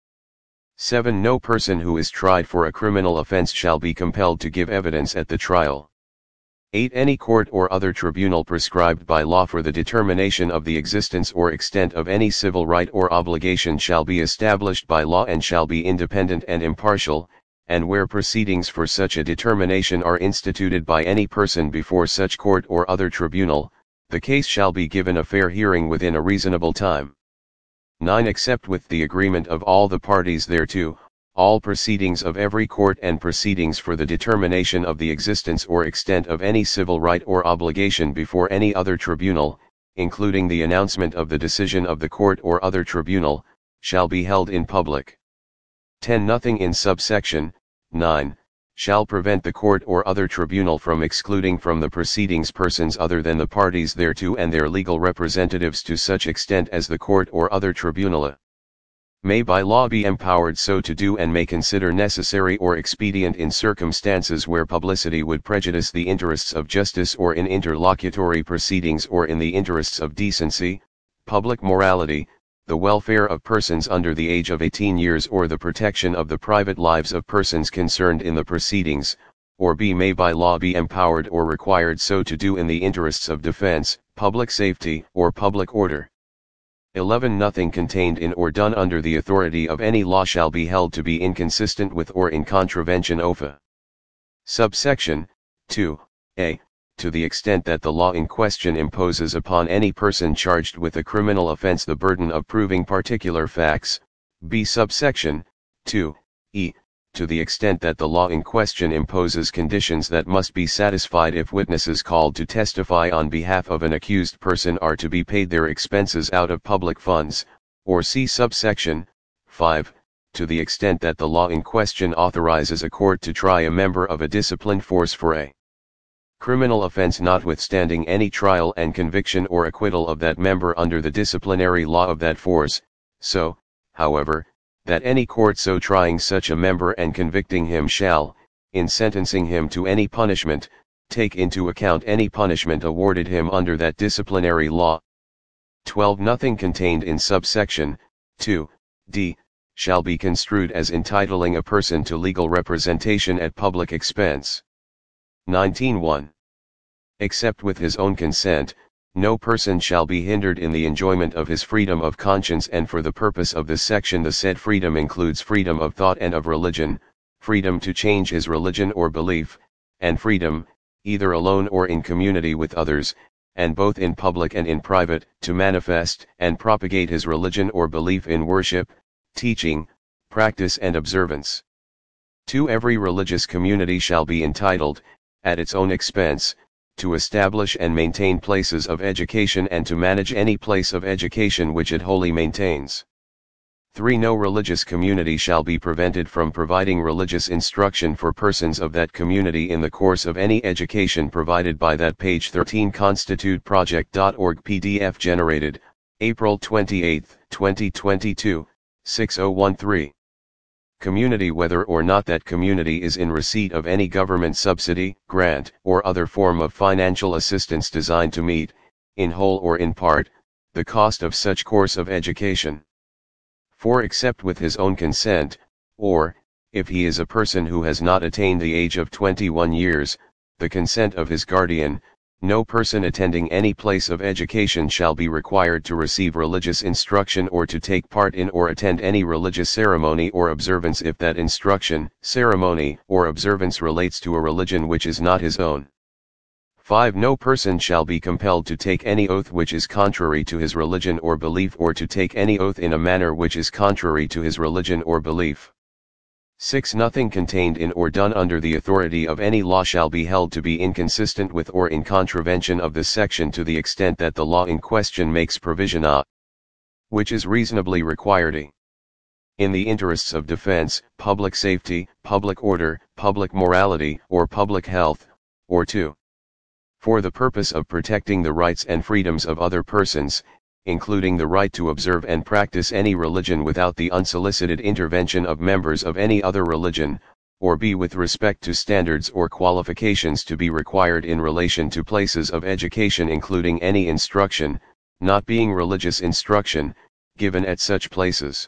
7. No person who is tried for a criminal offense shall be compelled to give evidence at the trial. 8. Any court or other tribunal prescribed by law for the determination of the existence or extent of any civil right or obligation shall be established by law and shall be independent and impartial, and where proceedings for such a determination are instituted by any person before such court or other tribunal, the case shall be given a fair hearing within a reasonable time. 9. Except with the agreement of all the parties thereto, all proceedings of every court and proceedings for the determination of the existence or extent of any civil right or obligation before any other tribunal, including the announcement of the decision of the court or other tribunal, shall be held in public. 10. Nothing in subsection 9 shall prevent the court or other tribunal from excluding from the proceedings persons other than the parties thereto and their legal representatives to such extent as the court or other tribunal may by law be empowered so to do and may consider necessary or expedient in circumstances where publicity would prejudice the interests of justice or in interlocutory proceedings or in the interests of decency, public morality, the welfare of persons under the age of 18 years or the protection of the private lives of persons concerned in the proceedings, or b. may by law be empowered or required so to do in the interests of defense, public safety, or public order. 11. Nothing contained in or done under the authority of any law shall be held to be inconsistent with or in contravention of a. Subsection 2. A. To the extent that the law in question imposes upon any person charged with a criminal offense the burden of proving particular facts, b. Subsection 2. E. To the extent that the law in question imposes conditions that must be satisfied if witnesses called to testify on behalf of an accused person are to be paid their expenses out of public funds, or c. Subsection 5. To the extent that the law in question authorizes a court to try a member of a disciplined force for a criminal offense notwithstanding any trial and conviction or acquittal of that member under the disciplinary law of that force, so, however, that any court so trying such a member and convicting him shall, in sentencing him to any punishment, take into account any punishment awarded him under that disciplinary law. 12. Nothing contained in subsection 2, d, shall be construed as entitling a person to legal representation at public expense. 19.1. Except with his own consent, no person shall be hindered in the enjoyment of his freedom of conscience, and for the purpose of this section the said freedom includes freedom of thought and of religion, freedom to change his religion or belief, and freedom, either alone or in community with others, and both in public and in private, to manifest and propagate his religion or belief in worship, teaching, practice and observance. 2. Every religious community shall be entitled, at its own expense, to establish and maintain places of education and to manage any place of education which it wholly maintains. 3. No religious community shall be prevented from providing religious instruction for persons of that community in the course of any education provided by that. Page 13 constituteproject.org PDF generated, April 28, 2022, 6013. Community. Whether or not that community is in receipt of any government subsidy, grant, or other form of financial assistance designed to meet, in whole or in part, the cost of such course of education. 4. Except with his own consent, or, if he is a person who has not attained the age of 21 years, the consent of his guardian, no person attending any place of education shall be required to receive religious instruction or to take part in or attend any religious ceremony or observance if that instruction, ceremony, or observance relates to a religion which is not his own. 5. No person shall be compelled to take any oath which is contrary to his religion or belief or to take any oath in a manner which is contrary to his religion or belief. 6. Nothing contained in or done under the authority of any law shall be held to be inconsistent with or in contravention of this section to the extent that the law in question makes provision a. Which is reasonably required a. In the interests of defense, public safety, public order, public morality, or public health, or 2. For the purpose of protecting the rights and freedoms of other persons, including the right to observe and practice any religion without the unsolicited intervention of members of any other religion, or b. With respect to standards or qualifications to be required in relation to places of education including any instruction, not being religious instruction, given at such places.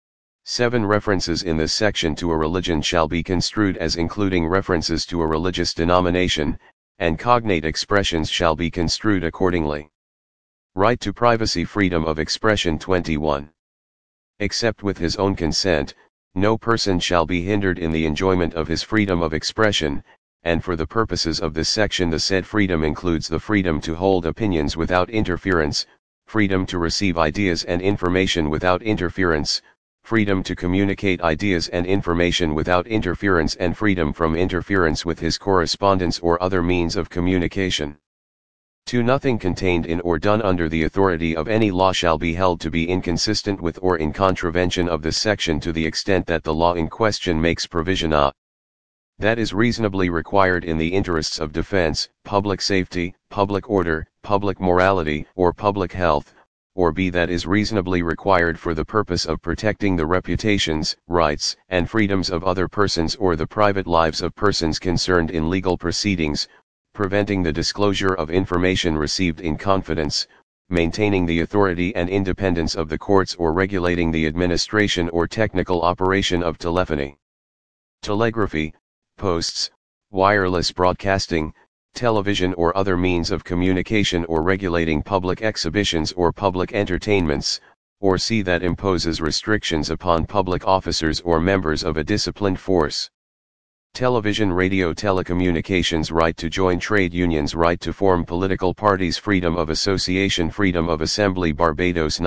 7. References in this section to a religion shall be construed as including references to a religious denomination, and cognate expressions shall be construed accordingly. Right to privacy. Freedom of expression. 21. Except with his own consent, no person shall be hindered in the enjoyment of his freedom of expression, and for the purposes of this section the said freedom includes the freedom to hold opinions without interference, freedom to receive ideas and information without interference, freedom to communicate ideas and information without interference, and freedom from interference with his correspondence or other means of communication. 2. Nothing contained in or done under the authority of any law shall be held to be inconsistent with or in contravention of this section to the extent that the law in question makes provision a. That is reasonably required in the interests of defense, public safety, public order, public morality, or public health, or b. That is reasonably required for the purpose of protecting the reputations, rights, and freedoms of other persons or the private lives of persons concerned in legal proceedings, preventing the disclosure of information received in confidence, maintaining the authority and independence of the courts, or regulating the administration or technical operation of telephony, telegraphy, posts, wireless broadcasting, television or other means of communication, or regulating public exhibitions or public entertainments, or c. That imposes restrictions upon public officers or members of a disciplined force. Television, radio, telecommunications. Right to join trade unions, right to form political parties, freedom of association, freedom of assembly. Barbados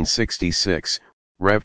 1966, Rev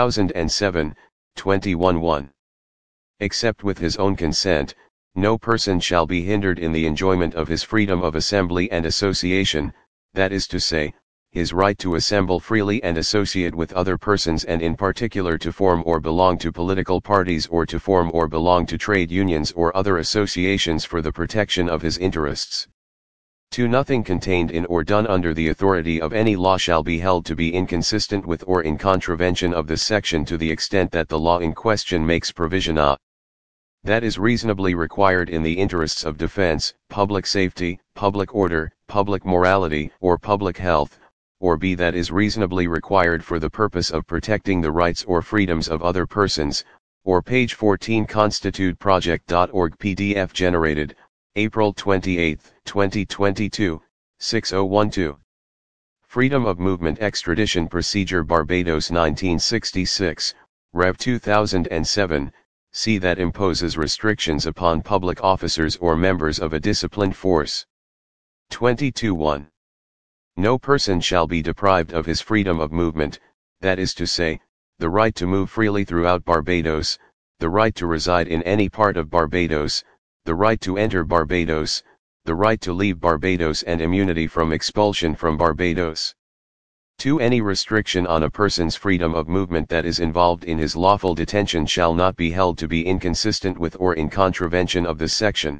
2007, 21-1. Except with his own consent, no person shall be hindered in the enjoyment of his freedom of assembly and association, that is to say, his right to assemble freely and associate with other persons, and in particular to form or belong to political parties, or to form or belong to trade unions or other associations for the protection of his interests. 2. Nothing contained in or done under the authority of any law shall be held to be inconsistent with or in contravention of this section to the extent that the law in question makes provision a. That is reasonably required in the interests of defense, public safety, public order, public morality, or public health, or b. That is reasonably required for the purpose of protecting the rights or freedoms of other persons, or page 14 constituteproject.org PDF generated, April 28, 2022, 6012. Freedom of movement extradition procedure. Barbados 1966, Rev 2007, c. That imposes restrictions upon public officers or members of a disciplined force. 22-1. No person shall be deprived of his freedom of movement, that is to say, the right to move freely throughout Barbados, the right to reside in any part of Barbados, the right to enter Barbados, the right to leave Barbados, and immunity from expulsion from Barbados. 2. Any restriction on a person's freedom of movement that is involved in his lawful detention shall not be held to be inconsistent with or in contravention of this section.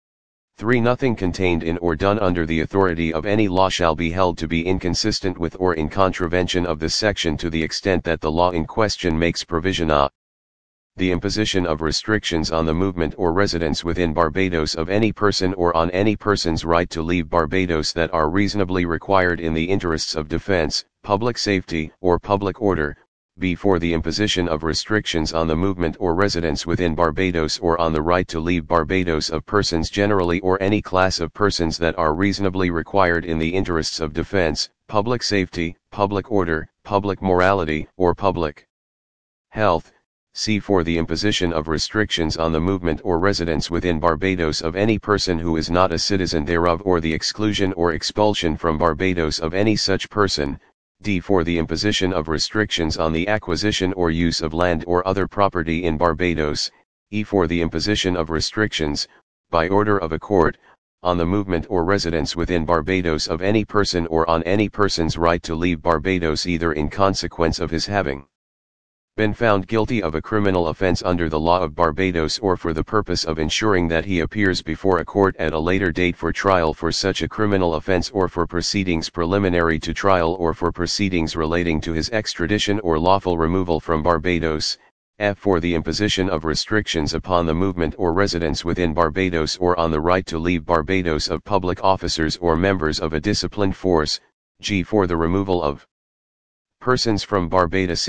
3. Nothing contained in or done under the authority of any law shall be held to be inconsistent with or in contravention of this section to the extent that the law in question makes provision a. The imposition of restrictions on the movement or residence within Barbados of any person or on any person's right to leave Barbados that are reasonably required in the interests of defense, public safety, or public order. B. For the imposition of restrictions on the movement or residence within Barbados or on the right to leave Barbados of persons generally or any class of persons that are reasonably required in the interests of defense, public safety, public order, public morality, or public health. C. For the imposition of restrictions on the movement or residence within Barbados of any person who is not a citizen thereof or the exclusion or expulsion from Barbados of any such person. D. For the imposition of restrictions on the acquisition or use of land or other property in Barbados. E. For the imposition of restrictions, by order of a court, on the movement or residence within Barbados of any person or on any person's right to leave Barbados either in consequence of his having been found guilty of a criminal offense under the law of Barbados or for the purpose of ensuring that he appears before a court at a later date for trial for such a criminal offense or for proceedings preliminary to trial or for proceedings relating to his extradition or lawful removal from Barbados. F. For the imposition of restrictions upon the movement or residence within Barbados or on the right to leave Barbados of public officers or members of a disciplined force. G. For the removal of persons from Barbados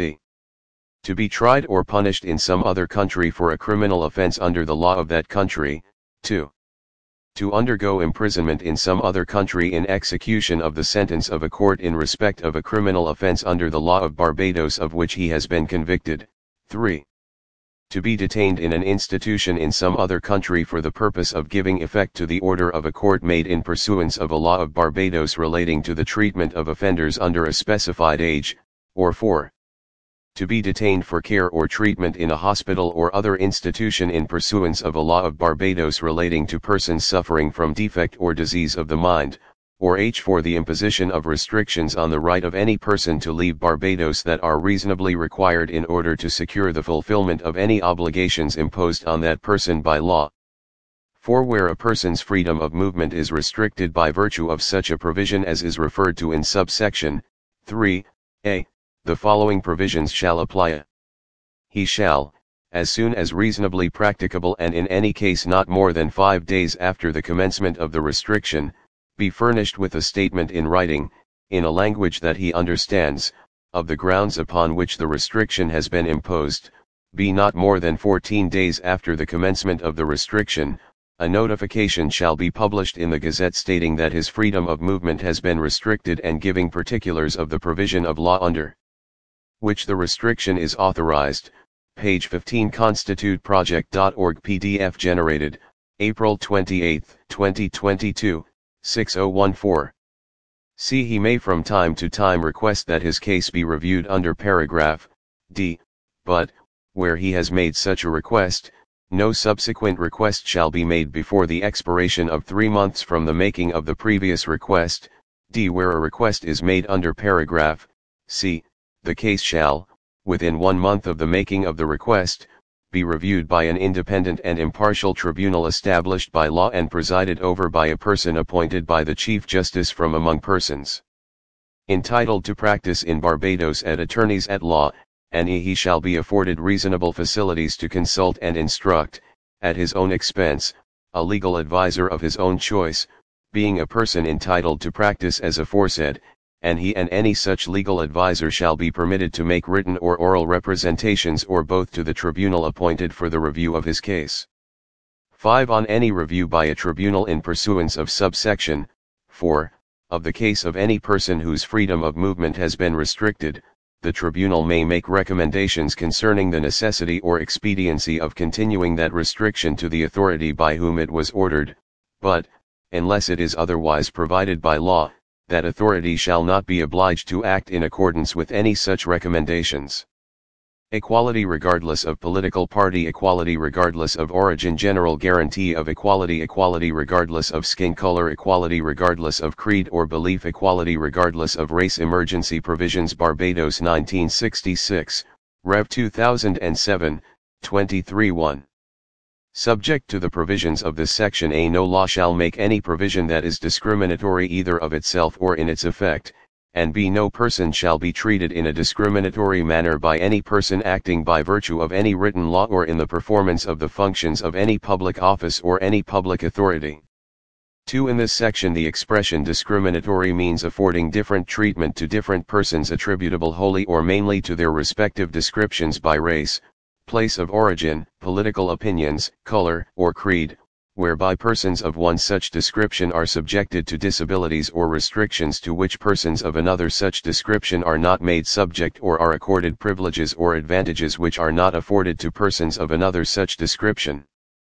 to be tried or punished in some other country for a criminal offense under the law of that country. 2. To undergo imprisonment in some other country in execution of the sentence of a court in respect of a criminal offense under the law of Barbados of which he has been convicted. 3. To be detained in an institution in some other country for the purpose of giving effect to the order of a court made in pursuance of a law of Barbados relating to the treatment of offenders under a specified age. Or 4. To be detained for care or treatment in a hospital or other institution in pursuance of a law of Barbados relating to persons suffering from defect or disease of the mind. Or H. For the imposition of restrictions on the right of any person to leave Barbados that are reasonably required in order to secure the fulfillment of any obligations imposed on that person by law. 4. Where a person's freedom of movement is restricted by virtue of such a provision as is referred to in subsection 3. A. The following provisions shall apply. He shall, as soon as reasonably practicable and in any case not more than 5 days after the commencement of the restriction, be furnished with a statement in writing, in a language that he understands, of the grounds upon which the restriction has been imposed. Be not more than 14 days after the commencement of the restriction, a notification shall be published in the Gazette stating that his freedom of movement has been restricted and giving particulars of the provision of law under which the restriction is authorized. Page 15 constituteproject.org PDF generated, April 28, 2022, 6014. C. He may from time to time request that his case be reviewed under paragraph D, but, where he has made such a request, no subsequent request shall be made before the expiration of 3 months from the making of the previous request. D. Where a request is made under paragraph C, the case shall, within 1 month of the making of the request, be reviewed by an independent and impartial tribunal established by law and presided over by a person appointed by the Chief Justice from among persons entitled to practice in Barbados at attorneys at law, and he shall be afforded reasonable facilities to consult and instruct, at his own expense, a legal adviser of his own choice, being a person entitled to practice as aforesaid, and he and any such legal adviser shall be permitted to make written or oral representations or both to the tribunal appointed for the review of his case. 5. On any review by a tribunal in pursuance of subsection 4, of the case of any person whose freedom of movement has been restricted, the tribunal may make recommendations concerning the necessity or expediency of continuing that restriction to the authority by whom it was ordered, but, unless it is otherwise provided by law, that authority shall not be obliged to act in accordance with any such recommendations. Equality regardless of political party, equality regardless of origin, general guarantee of equality, equality regardless of skin color, equality regardless of creed or belief, equality regardless of race, emergency provisions, Barbados 1966, Rev 2007, 23-1. Subject to the provisions of this section, A, no law shall make any provision that is discriminatory either of itself or in its effect, and B, no person shall be treated in a discriminatory manner by any person acting by virtue of any written law or in the performance of the functions of any public office or any public authority. 2. In this section, the expression discriminatory means affording different treatment to different persons attributable wholly or mainly to their respective descriptions by race, place of origin, political opinions, color, or creed, whereby persons of one such description are subjected to disabilities or restrictions to which persons of another such description are not made subject, or are accorded privileges or advantages which are not afforded to persons of another such description.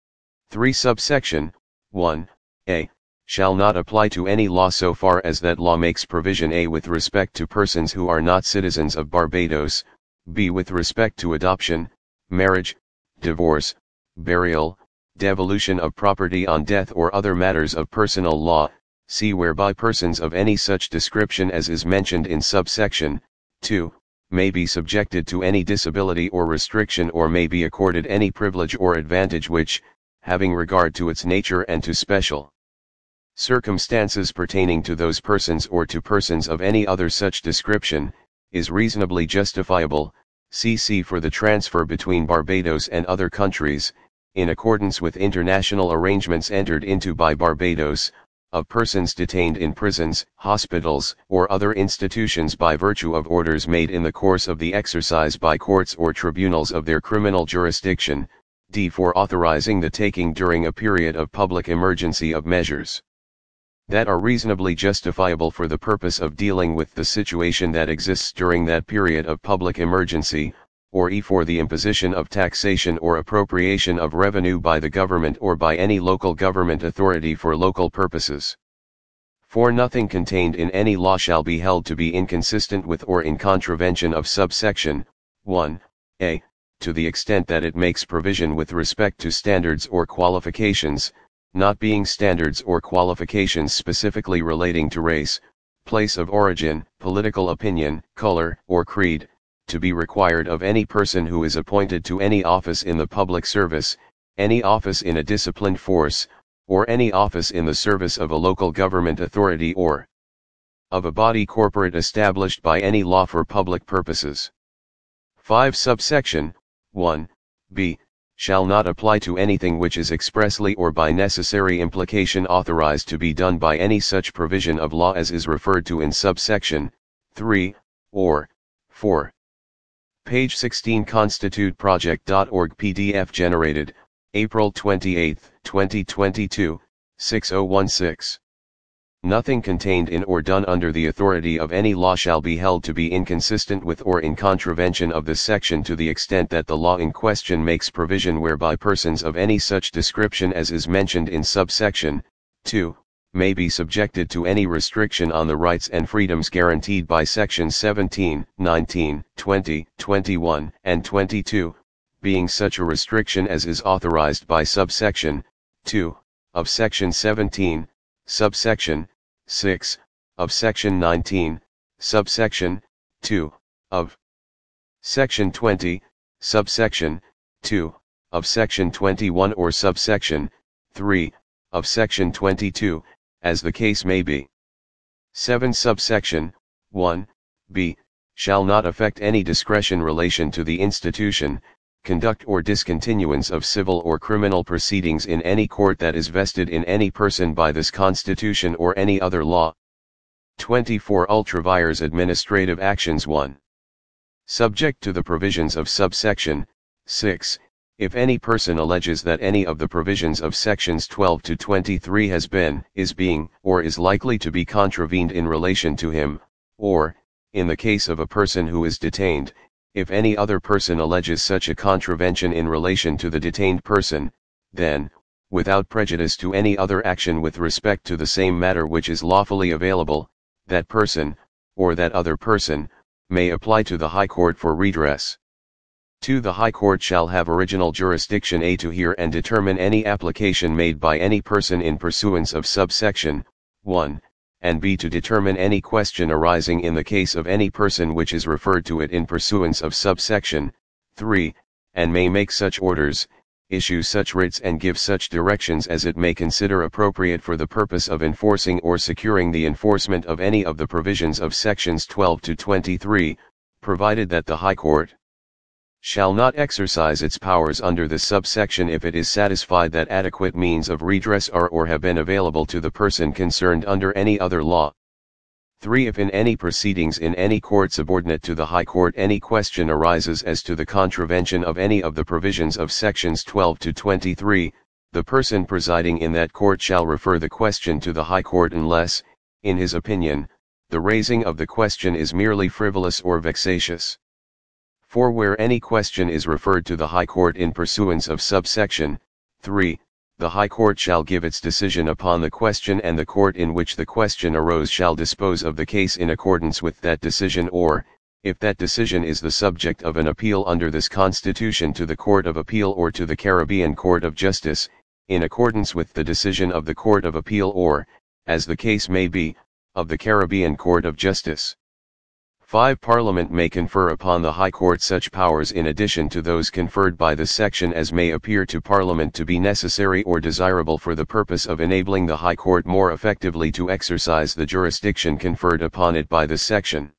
3. Subsection 1. A. Shall not apply to any law so far as that law makes provision A. with respect to persons who are not citizens of Barbados, B. with respect to adoption, marriage, divorce, burial, devolution of property on death or other matters of personal law, C. whereby persons of any such description as is mentioned in subsection 2, may be subjected to any disability or restriction or may be accorded any privilege or advantage which, having regard to its nature and to special circumstances pertaining to those persons or to persons of any other such description, is reasonably justifiable, cc. for the transfer between Barbados and other countries, in accordance with international arrangements entered into by Barbados, of persons detained in prisons, hospitals, or other institutions by virtue of orders made in the course of the exercise by courts or tribunals of their criminal jurisdiction, d. for authorizing the taking during a period of public emergency of measures that are reasonably justifiable for the purpose of dealing with the situation that exists during that period of public emergency, or e. for the imposition of taxation or appropriation of revenue by the government or by any local government authority for local purposes. 4. Nothing contained in any law shall be held to be inconsistent with or in contravention of subsection 1. A. to the extent that it makes provision with respect to standards or qualifications, not being standards or qualifications specifically relating to race, place of origin, political opinion, color, or creed, to be required of any person who is appointed to any office in the public service, any office in a disciplined force, or any office in the service of a local government authority or of a body corporate established by any law for public purposes. 5. Subsection 1. B. shall not apply to anything which is expressly or by necessary implication authorized to be done by any such provision of law as is referred to in subsection 3, or 4. Page 16 constituteproject.org PDF generated, April 28, 2022, 6016. Nothing contained in or done under the authority of any law shall be held to be inconsistent with or in contravention of this section to the extent that the law in question makes provision whereby persons of any such description as is mentioned in subsection 2, may be subjected to any restriction on the rights and freedoms guaranteed by sections 17, 19, 20, 21, and 22, being such a restriction as is authorized by subsection 2, of section 17, subsection 6, of section 19, subsection 2, of section 20, subsection 2, of section 21 or subsection 3, of section 22, as the case may be. 7. Subsection 1, b, shall not affect any discretion relation to the institution, conduct or discontinuance of civil or criminal proceedings in any court that is vested in any person by this Constitution or any other law. 24. Ultravires administrative actions 1. Subject to the provisions of subsection 6, if any person alleges that any of the provisions of sections 12 to 23 has been, is being, or is likely to be contravened in relation to him, or, in the case of a person who is detained, if any other person alleges such a contravention in relation to the detained person, then, without prejudice to any other action with respect to the same matter which is lawfully available, that person, or that other person, may apply to the High Court for redress. 2. The High Court shall have original jurisdiction A to hear and determine any application made by any person in pursuance of subsection 1, and B to determine any question arising in the case of any person which is referred to it in pursuance of subsection 3, and may make such orders, issue such writs and give such directions as it may consider appropriate for the purpose of enforcing or securing the enforcement of any of the provisions of sections 12 to 23, provided that the High Court shall not exercise its powers under this subsection if it is satisfied that adequate means of redress are or have been available to the person concerned under any other law. 3. If in any proceedings in any court subordinate to the High Court any question arises as to the contravention of any of the provisions of sections 12 to 23, the person presiding in that court shall refer the question to the High Court unless, in his opinion, the raising of the question is merely frivolous or vexatious. 4. Where any question is referred to the High Court in pursuance of subsection 3, the High Court shall give its decision upon the question and the court in which the question arose shall dispose of the case in accordance with that decision or, if that decision is the subject of an appeal under this Constitution to the Court of Appeal or to the Caribbean Court of Justice, in accordance with the decision of the Court of Appeal or, as the case may be, of the Caribbean Court of Justice. 5. Parliament may confer upon the High Court such powers in addition to those conferred by this section as may appear to Parliament to be necessary or desirable for the purpose of enabling the High Court more effectively to exercise the jurisdiction conferred upon it by this section.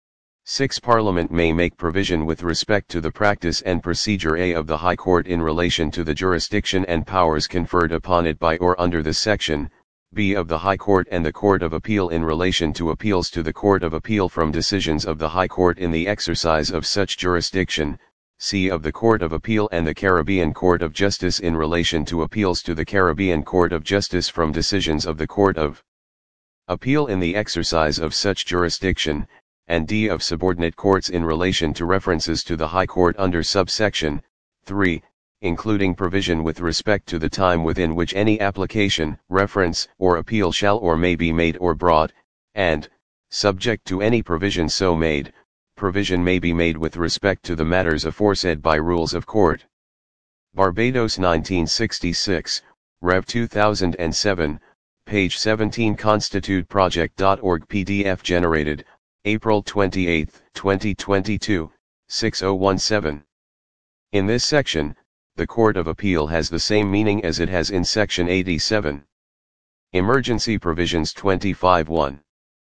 6. Parliament may make provision with respect to the practice and procedure A of the High Court in relation to the jurisdiction and powers conferred upon it by or under this section, B of the High Court and the Court of Appeal in relation to appeals to the Court of Appeal from decisions of the High Court in the exercise of such jurisdiction, C of the Court of Appeal and the Caribbean Court of Justice in relation to appeals to the Caribbean Court of Justice from decisions of the Court of Appeal in the exercise of such jurisdiction, and D of subordinate courts in relation to references to the High Court under subsection 3, including provision with respect to the time within which any application, reference, or appeal shall or may be made or brought, and, subject to any provision so made, provision may be made with respect to the matters aforesaid by rules of court. Barbados 1966, Rev 2007, page 17 constituteproject.org PDF generated, April 28, 2022, 6017. In this section, the Court of Appeal has the same meaning as it has in Section 87. Emergency Provisions 25(1).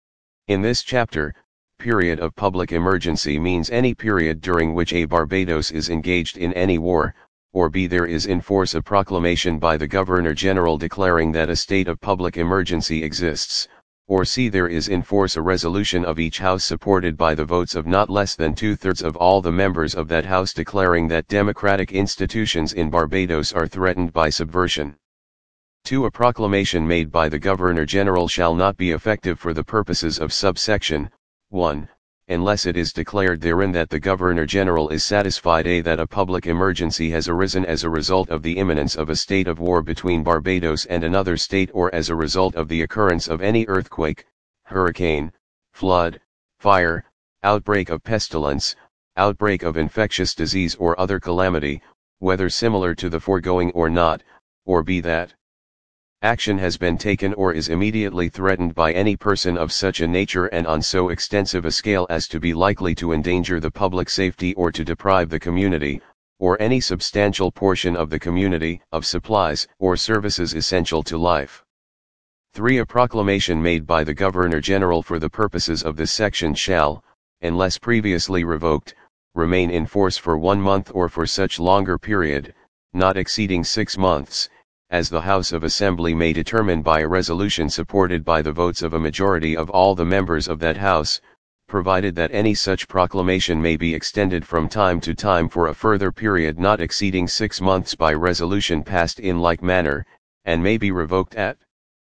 In this chapter, period of public emergency means any period during which A. Barbados is engaged in any war, or B. there is in force a proclamation by the Governor-General declaring that a state of public emergency exists, or C. there is in force a resolution of each House supported by the votes of not less than 2/3 of all the members of that House declaring that democratic institutions in Barbados are threatened by subversion. 2. A proclamation made by the Governor-General shall not be effective for the purposes of subsection 1, unless it is declared therein that the Governor-General is satisfied A. that a public emergency has arisen as a result of the imminence of a state of war between Barbados and another state or as a result of the occurrence of any earthquake, hurricane, flood, fire, outbreak of pestilence, outbreak of infectious disease or other calamity, whether similar to the foregoing or not, or B. that action has been taken or is immediately threatened by any person of such a nature and on so extensive a scale as to be likely to endanger the public safety or to deprive the community, or any substantial portion of the community, of supplies or services essential to life. 3. A proclamation made by the Governor-General for the purposes of this section shall, unless previously revoked, remain in force for 1 month or for such longer period, not exceeding 6 months, as the House of Assembly may determine by a resolution supported by the votes of a majority of all the members of that House, provided that any such proclamation may be extended from time to time for a further period not exceeding 6 months by resolution passed in like manner, and may be revoked at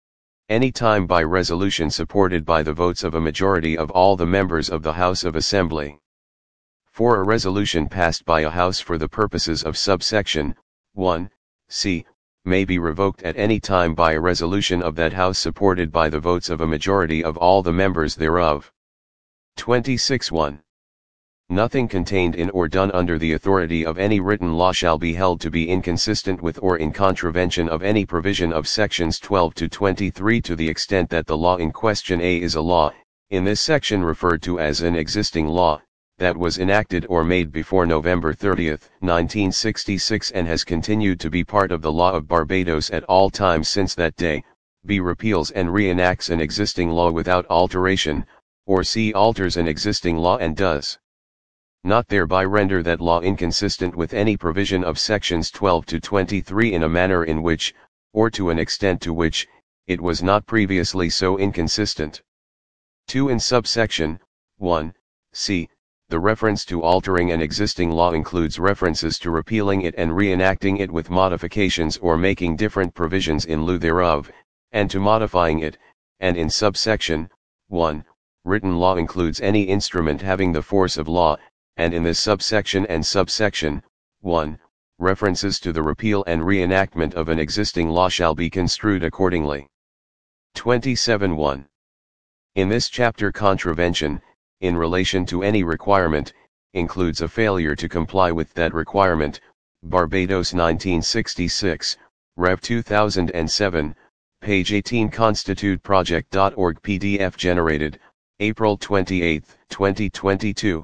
any time by resolution supported by the votes of a majority of all the members of the House of Assembly. 4. A resolution passed by a House for the purposes of subsection 1, c. may be revoked at any time by a resolution of that House supported by the votes of a majority of all the members thereof. 26(1). Nothing contained in or done under the authority of any written law shall be held to be inconsistent with or in contravention of any provision of sections 12 to 23 to the extent that the law in question A is a law, in this section referred to as an existing law, that was enacted or made before November 30, 1966 and has continued to be part of the law of Barbados at all times since that day. B. Repeals and reenacts an existing law without alteration, or C. Alters an existing law and does not thereby render that law inconsistent with any provision of sections 12 to 23 in a manner in which, or to an extent to which, it was not previously so inconsistent. 2. In subsection 1, c. The reference to altering an existing law includes references to repealing it and reenacting it with modifications or making different provisions in lieu thereof, and to modifying it, and in subsection 1, written law includes any instrument having the force of law, and in this subsection and subsection 1, references to the repeal and reenactment of an existing law shall be construed accordingly. 27.1. In this chapter, contravention, in relation to any requirement, includes a failure to comply with that requirement. Barbados 1966, Rev 2007, page 18 constituteproject.org PDF generated, April 28, 2022,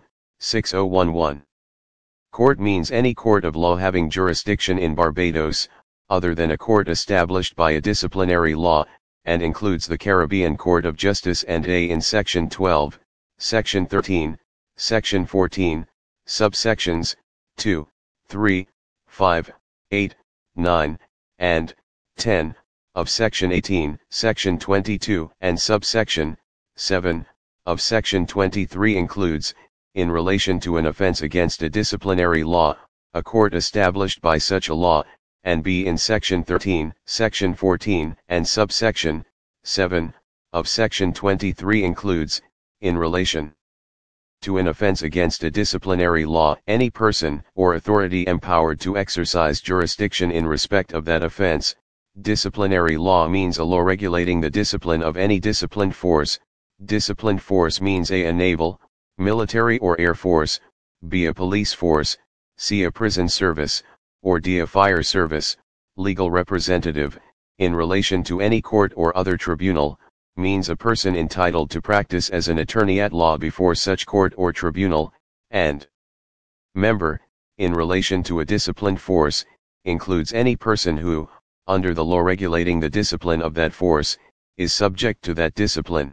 6011. Court means any court of law having jurisdiction in Barbados, other than a court established by a disciplinary law, and includes the Caribbean Court of Justice and A in Section 12, Section 13, Section 14, subsections 2, 3, 5, 8, 9, and 10, of Section 18, Section 22, and subsection 7, of Section 23 includes, in relation to an offense against a disciplinary law, a court established by such a law, and B in Section 13, Section 14, and subsection 7, of Section 23 includes, in relation to an offense against a disciplinary law, any person or authority empowered to exercise jurisdiction in respect of that offense. Disciplinary law means a law regulating the discipline of any disciplined force. Disciplined force means A naval, military or air force, B a police force, C a prison service, or D a fire service. Legal representative, in relation to any court or other tribunal, means a person entitled to practice as an attorney at law before such court or tribunal, and member, in relation to a disciplined force, includes any person who, under the law regulating the discipline of that force, is subject to that discipline.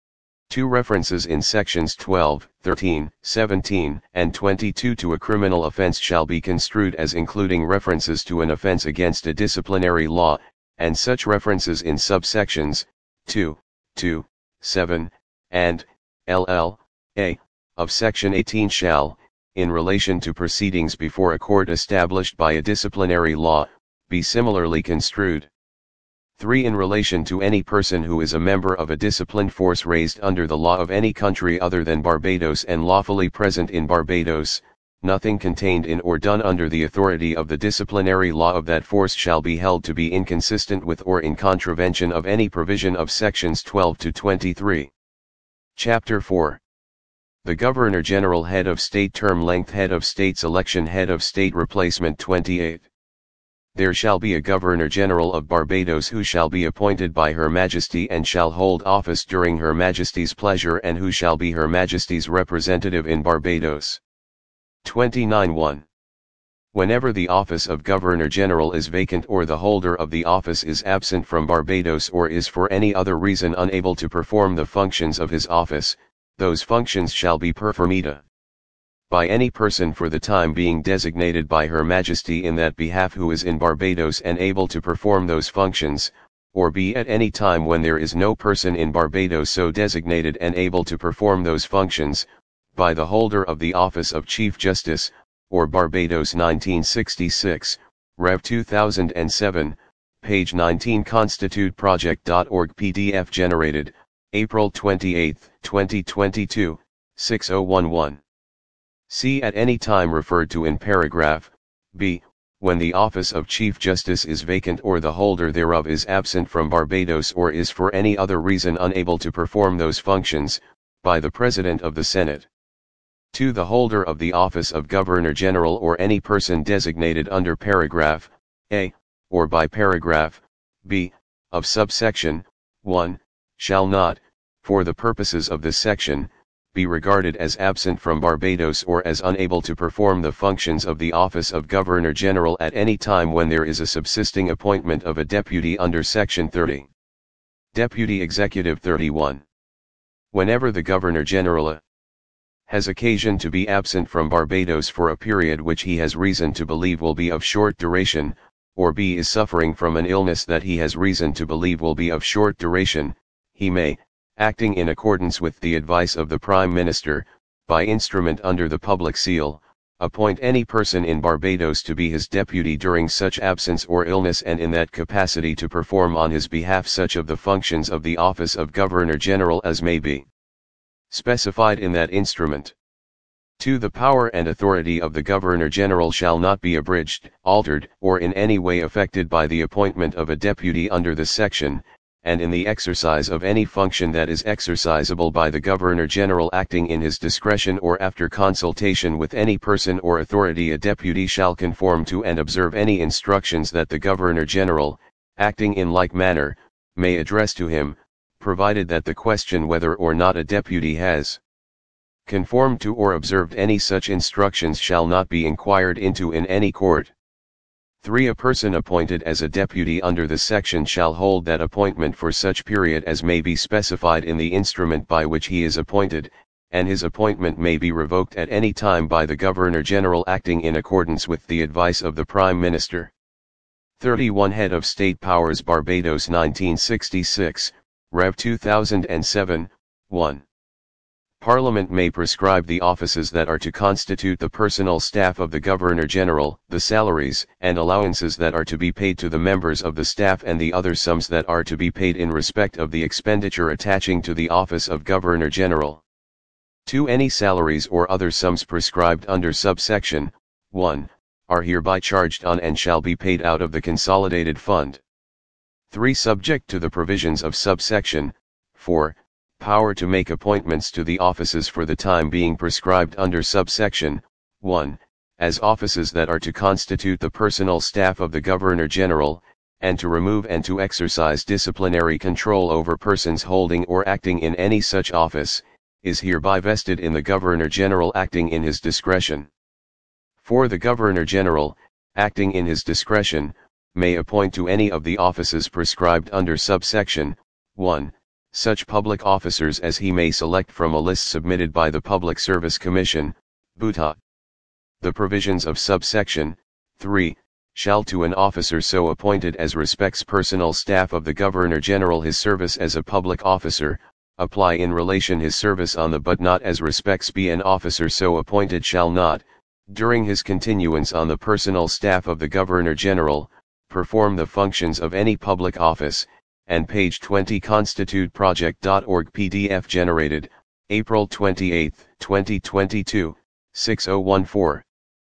2 references in sections 12, 13, 17, and 22 to a criminal offense shall be construed as including references to an offense against a disciplinary law, and such references in subsections 2, 2, 7, and LL.A. of Section 18 shall, in relation to proceedings before a court established by a disciplinary law, be similarly construed. 3. In relation to any person who is a member of a disciplined force raised under the law of any country other than Barbados and lawfully present in Barbados, nothing contained in or done under the authority of the disciplinary law of that force shall be held to be inconsistent with or in contravention of any provision of sections 12 to 23. Chapter 4. The Governor-General, Head of State, Term Length, Head of State's Election, Head of State Replacement. 28. There shall be a Governor-General of Barbados who shall be appointed by Her Majesty and shall hold office during Her Majesty's pleasure and who shall be Her Majesty's representative in Barbados. 29.1. Whenever the office of Governor-General is vacant or the holder of the office is absent from Barbados or is for any other reason unable to perform the functions of his office, those functions shall be performita by any person for the time being designated by Her Majesty in that behalf who is in Barbados and able to perform those functions, or B at any time when there is no person in Barbados so designated and able to perform those functions, by the holder of the office of Chief Justice, or Barbados 1966, Rev 2007, page 19 constituteproject.org PDF generated, April 28, 2022, 6011. C. At any time referred to in paragraph B, when the office of Chief Justice is vacant or the holder thereof is absent from Barbados or is for any other reason unable to perform those functions, by the President of the Senate. 2. The holder of the office of Governor-General or any person designated under paragraph A, or by paragraph B, of subsection 1, shall not, for the purposes of this section, be regarded as absent from Barbados or as unable to perform the functions of the office of Governor-General at any time when there is a subsisting appointment of a deputy under section 30. Deputy Executive 31. Whenever the Governor-General has occasion to be absent from Barbados for a period which he has reason to believe will be of short duration, or B is suffering from an illness that he has reason to believe will be of short duration, he may, acting in accordance with the advice of the Prime Minister, by instrument under the public seal, appoint any person in Barbados to be his deputy during such absence or illness and in that capacity to perform on his behalf such of the functions of the office of Governor-General as may be specified in that instrument. 2. The power and authority of the Governor-General shall not be abridged, altered, or in any way affected by the appointment of a deputy under this section, and in the exercise of any function that is exercisable by the Governor-General acting in his discretion or after consultation with any person or authority, a deputy shall conform to and observe any instructions that the Governor-General, acting in like manner, may address to him, provided that the question whether or not a deputy has conformed to or observed any such instructions shall not be inquired into in any court. 3. A person appointed as a deputy under this section shall hold that appointment for such period as may be specified in the instrument by which he is appointed, and his appointment may be revoked at any time by the Governor-General acting in accordance with the advice of the Prime Minister. 31. Head of State Powers, Barbados 1966, Rev. 2007, 1. Parliament may prescribe the offices that are to constitute the personal staff of the Governor-General, the salaries and allowances that are to be paid to the members of the staff and the other sums that are to be paid in respect of the expenditure attaching to the office of Governor-General. 2. Any salaries or other sums prescribed under subsection 1, are hereby charged on and shall be paid out of the Consolidated Fund. 3. Subject to the provisions of subsection 4, power to make appointments to the offices for the time being prescribed under subsection 1, as offices that are to constitute the personal staff of the Governor-General, and to remove and to exercise disciplinary control over persons holding or acting in any such office, is hereby vested in the Governor-General acting in his discretion. 4. The Governor-General, acting in his discretion, may appoint to any of the offices prescribed under subsection 1, such public officers as he may select from a list submitted by the Public Service Commission, BUTA. The provisions of subsection 3, shall to an officer so appointed as respects personal staff of the Governor-General his service as a public officer, apply in relation his service on the but not as respects B. An officer so appointed shall not, during his continuance on the personal staff of the Governor-General, perform the functions of any public office, and page 20 constituteproject.org PDF generated, April 28, 2022, 6014.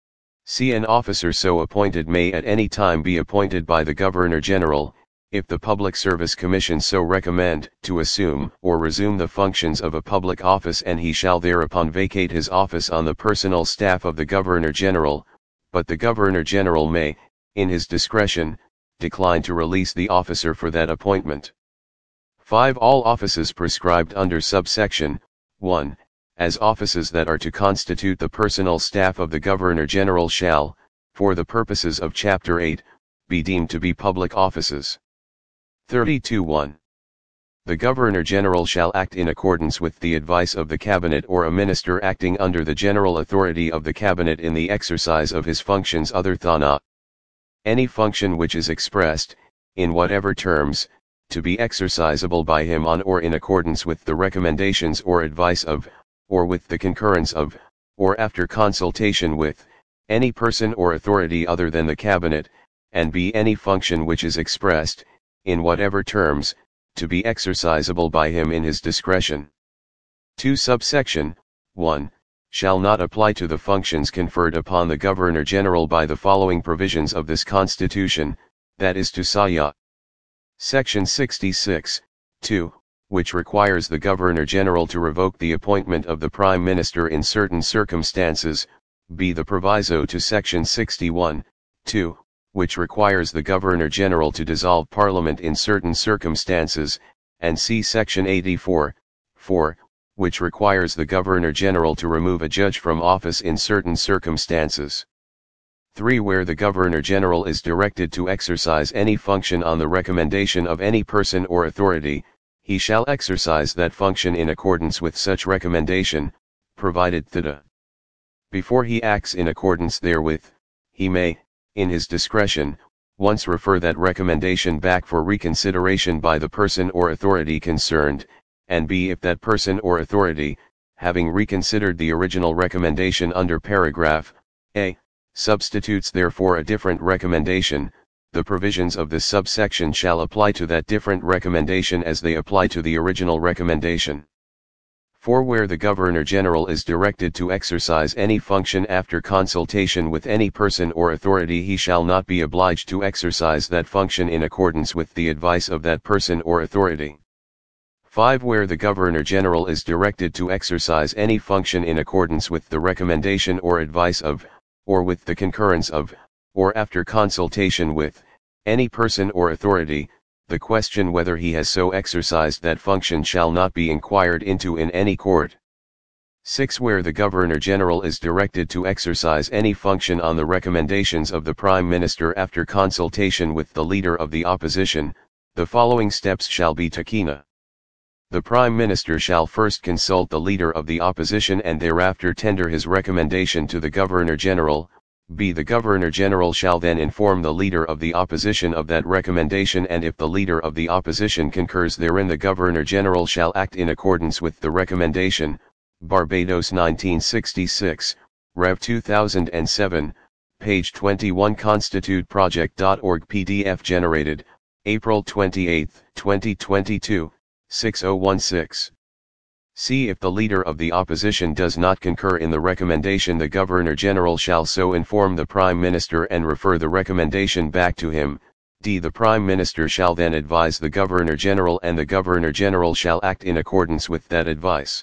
C. An officer so appointed may at any time be appointed by the Governor-General, if the Public Service Commission so recommend, to assume or resume the functions of a public office, and he shall thereupon vacate his office on the personal staff of the Governor-General, but the Governor-General may, in his discretion, decline to release the officer for that appointment. 5. All offices prescribed under subsection 1, as offices that are to constitute the personal staff of the Governor-General shall, for the purposes of Chapter 8, be deemed to be public offices. 32.1. The Governor-General shall act in accordance with the advice of the Cabinet or a minister acting under the general authority of the Cabinet in the exercise of his functions other than any function which is expressed, in whatever terms, to be exercisable by him on or in accordance with the recommendations or advice of, or with the concurrence of, or after consultation with, any person or authority other than the Cabinet, and B. Any function which is expressed, in whatever terms, to be exercisable by him in his discretion. 2. Subsection 1. Shall not apply to the functions conferred upon the Governor-General by the following provisions of this Constitution, that is to Saya. Section 66, 2, which requires the Governor-General to revoke the appointment of the Prime Minister in certain circumstances, b. the proviso to Section 61, 2, which requires the Governor-General to dissolve Parliament in certain circumstances, and c. Section 84, 4, which requires the Governor-General to remove a judge from office in certain circumstances. 3. Where the Governor-General is directed to exercise any function on the recommendation of any person or authority, he shall exercise that function in accordance with such recommendation, provided that before he acts in accordance therewith, he may, in his discretion, once refer that recommendation back for reconsideration by the person or authority concerned, and b. if that person or authority, having reconsidered the original recommendation under paragraph a, substitutes therefore a different recommendation, the provisions of this subsection shall apply to that different recommendation as they apply to the original recommendation. 4. Where the Governor-General is directed to exercise any function after consultation with any person or authority, he shall not be obliged to exercise that function in accordance with the advice of that person or authority. 5. Where the Governor-General is directed to exercise any function in accordance with the recommendation or advice of, or with the concurrence of, or after consultation with, any person or authority, the question whether he has so exercised that function shall not be inquired into in any court. 6. Where the Governor-General is directed to exercise any function on the recommendations of the Prime Minister after consultation with the Leader of the Opposition, the following steps shall be taken. The Prime Minister shall first consult the Leader of the Opposition and thereafter tender his recommendation to the Governor-General. b. The Governor-General shall then inform the Leader of the Opposition of that recommendation, and if the Leader of the Opposition concurs therein, the Governor-General shall act in accordance with the recommendation. Barbados 1966, Rev 2007, page 21 constituteproject.org PDF generated, April 28, 2022, 6016. C. If the Leader of the Opposition does not concur in the recommendation, the Governor-General shall so inform the Prime Minister and refer the recommendation back to him. D. The Prime Minister shall then advise the Governor-General and the Governor-General shall act in accordance with that advice.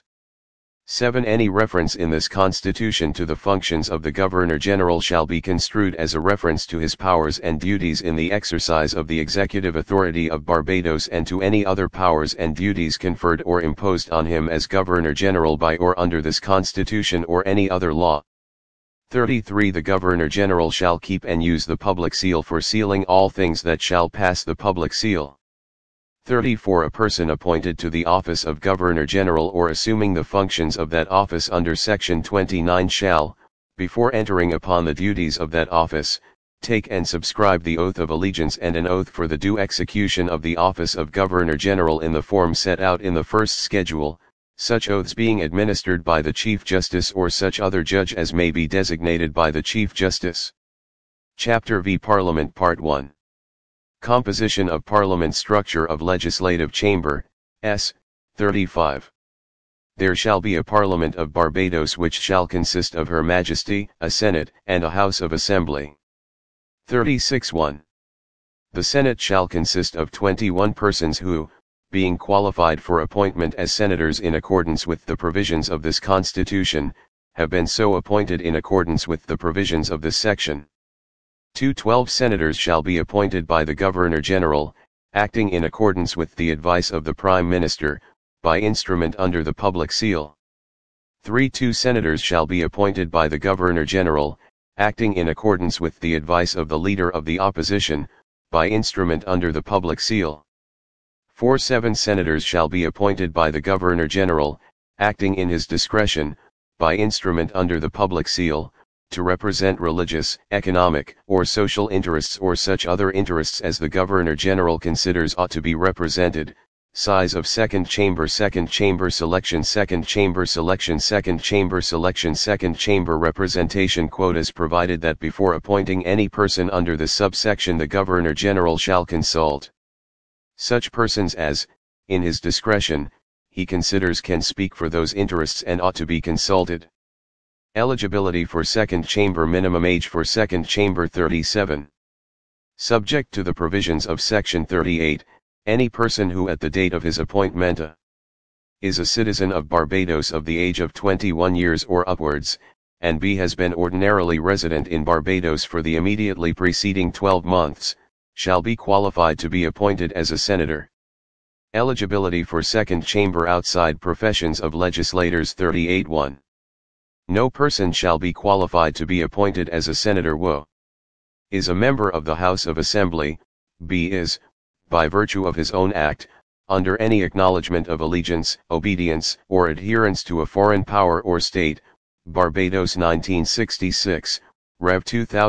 7. Any reference in this Constitution to the functions of the Governor-General shall be construed as a reference to his powers and duties in the exercise of the executive authority of Barbados and to any other powers and duties conferred or imposed on him as Governor-General by or under this Constitution or any other law. 33. The Governor-General shall keep and use the public seal for sealing all things that shall pass the public seal. 34. A person appointed to the office of Governor-General or assuming the functions of that office under Section 29 shall, before entering upon the duties of that office, take and subscribe the oath of allegiance and an oath for the due execution of the office of Governor-General in the form set out in the first schedule, such oaths being administered by the Chief Justice or such other judge as may be designated by the Chief Justice. Chapter v. Parliament Part 1. Composition of Parliament. Structure of Legislative Chamber, s. 35. There shall be a Parliament of Barbados which shall consist of Her Majesty, a Senate, and a House of Assembly. 36.1. The Senate shall consist of 21 persons who, being qualified for appointment as senators in accordance with the provisions of this Constitution, have been so appointed in accordance with the provisions of this section. 12 senators shall be appointed by the Governor-General, acting in accordance with the advice of the Prime Minister, by instrument under the public seal. 2 senators shall be appointed by the Governor-General, acting in accordance with the advice of the Leader of the Opposition, by instrument under the public seal. 7 senators shall be appointed by the Governor-General, acting in his discretion, by instrument under the public seal, to represent religious, economic, or social interests or such other interests as the Governor-General considers ought to be represented. Size of Second Chamber. Second Chamber selection. Second Chamber selection. Second Chamber selection. Second Chamber representation. Quotas. Provided that before appointing any person under this subsection the Governor-General shall consult such persons as, in his discretion, he considers can speak for those interests and ought to be consulted. Eligibility for Second Chamber. Minimum age for Second Chamber 37. Subject to the provisions of Section 38, any person who at the date of his appointment is a citizen of Barbados of the age of 21 years or upwards, and B has been ordinarily resident in Barbados for the immediately preceding 12 months, shall be qualified to be appointed as a senator. Eligibility for second chamber outside professions of legislators 38(1). No person shall be qualified to be appointed as a senator who is a member of the House of Assembly, B is, by virtue of his own act, under any acknowledgement of allegiance, obedience, or adherence to a foreign power or state, Barbados 1966, Rev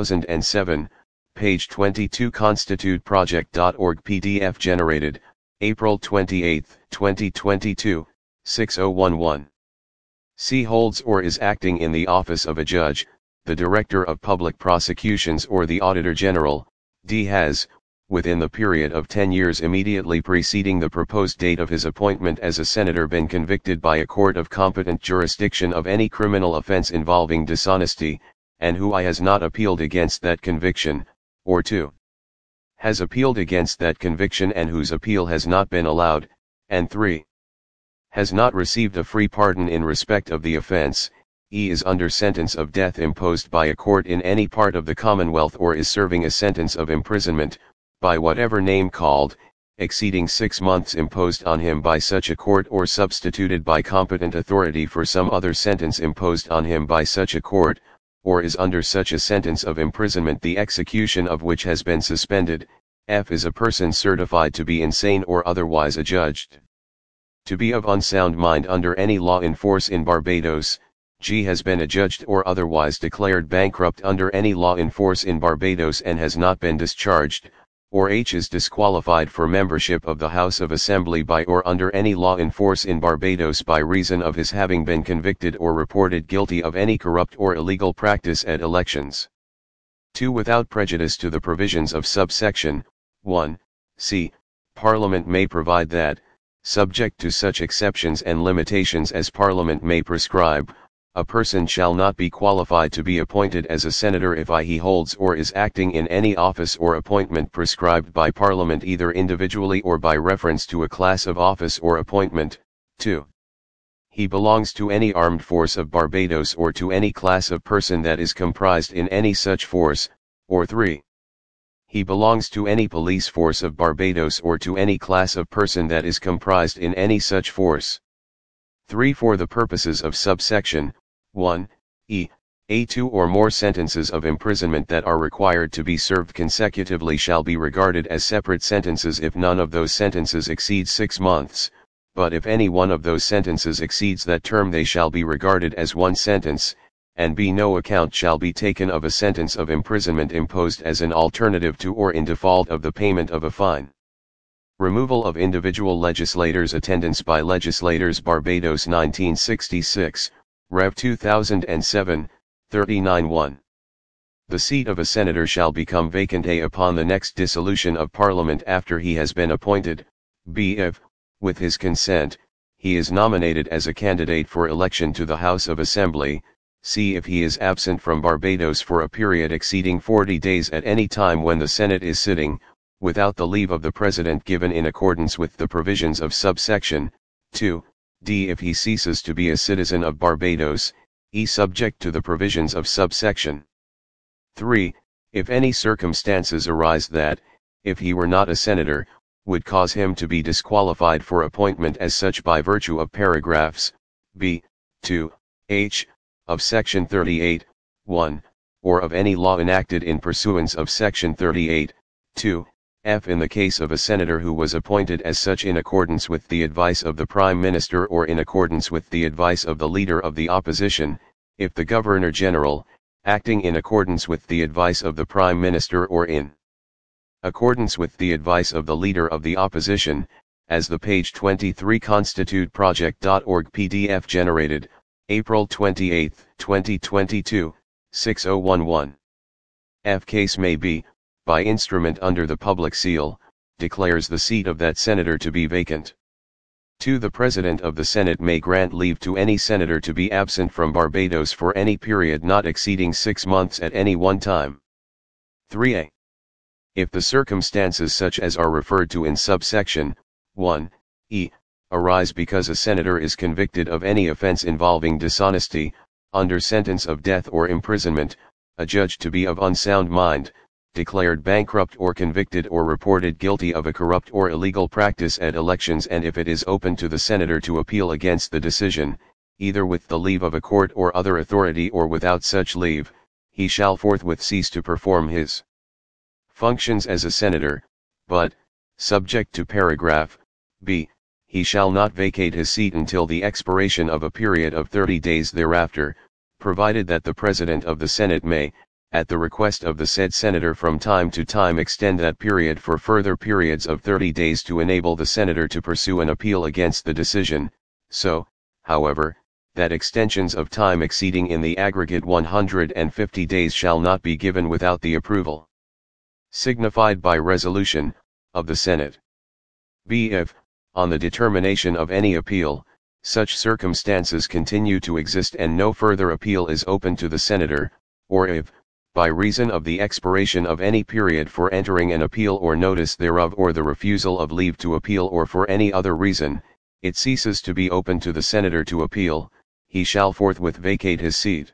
2007, page 22 constituteproject.org PDF generated, April 28, 2022, 6011. C holds or is acting in the office of a judge, the Director of Public Prosecutions or the Auditor General. D has, within the period of 10 years immediately preceding the proposed date of his appointment as a senator, been convicted by a court of competent jurisdiction of any criminal offense involving dishonesty, and who I has not appealed against that conviction, or 2. has appealed against that conviction and whose appeal has not been allowed, and 3. has not received a free pardon in respect of the offense, E is under sentence of death imposed by a court in any part of the Commonwealth or is serving a sentence of imprisonment, by whatever name called, exceeding 6 months imposed on him by such a court or substituted by competent authority for some other sentence imposed on him by such a court, or is under such a sentence of imprisonment the execution of which has been suspended. F is a person certified to be insane or otherwise adjudged to be of unsound mind under any law in force in Barbados. G has been adjudged or otherwise declared bankrupt under any law in force in Barbados and has not been discharged, or H is disqualified for membership of the House of Assembly by or under any law in force in Barbados by reason of his having been convicted or reported guilty of any corrupt or illegal practice at elections. 2. Without prejudice to the provisions of subsection 1, c, Parliament may provide that, subject to such exceptions and limitations as Parliament may prescribe, a person shall not be qualified to be appointed as a senator if he holds or is acting in any office or appointment prescribed by Parliament either individually or by reference to a class of office or appointment. 2. He belongs to any armed force of Barbados or to any class of person that is comprised in any such force, or 3. He belongs to any police force of Barbados or to any class of person that is comprised in any such force. 3. For the purposes of subsection 1, e, a 2 or more sentences of imprisonment that are required to be served consecutively shall be regarded as separate sentences if none of those sentences exceed 6 months, but if any one of those sentences exceeds that term they shall be regarded as one sentence, and b. no account shall be taken of a sentence of imprisonment imposed as an alternative to or in default of the payment of a fine. Removal of individual legislators' attendance by legislators Barbados 1966, Rev 2007, 39(1). The seat of a senator shall become vacant a upon the next dissolution of Parliament after he has been appointed, b. if, with his consent, he is nominated as a candidate for election to the House of Assembly, c. if he is absent from Barbados for a period exceeding 40 days at any time when the Senate is sitting, without the leave of the President given in accordance with the provisions of subsection 2, d. if he ceases to be a citizen of Barbados, e. subject to the provisions of subsection 3, if any circumstances arise that, if he were not a senator, would cause him to be disqualified for appointment as such by virtue of paragraphs b, 2, h, of section 38, 1, or of any law enacted in pursuance of section 38, 2, f. in the case of a senator who was appointed as such in accordance with the advice of the Prime Minister or in accordance with the advice of the Leader of the Opposition, if the Governor-General, acting in accordance with the advice of the Prime Minister or in accordance with the advice of the Leader of the Opposition, as the page 23 constituteproject.org PDF generated, April 28, 2022, 6011. F. case may be, by instrument under the public seal, declares the seat of that senator to be vacant. 2. The President of the Senate may grant leave to any senator to be absent from Barbados for any period not exceeding 6 months at any one time. 3a. If the circumstances such as are referred to in subsection 1, e, arise because a senator is convicted of any offense involving dishonesty, under sentence of death or imprisonment, adjudged to be of unsound mind, declared bankrupt or convicted or reported guilty of a corrupt or illegal practice at elections, and if it is open to the senator to appeal against the decision, either with the leave of a court or other authority or without such leave, he shall forthwith cease to perform his functions as a senator, but, subject to paragraph b, he shall not vacate his seat until the expiration of a period of 30 days thereafter, provided that the President of the Senate may, at the request of the said senator from time to time, extend that period for further periods of 30 days to enable the senator to pursue an appeal against the decision, so, however, that extensions of time exceeding in the aggregate 150 days shall not be given without the approval, signified by resolution, of the Senate. B. If, on the determination of any appeal, such circumstances continue to exist and no further appeal is open to the senator, or if, by reason of the expiration of any period for entering an appeal or notice thereof, or the refusal of leave to appeal, or for any other reason, it ceases to be open to the senator to appeal, he shall forthwith vacate his seat.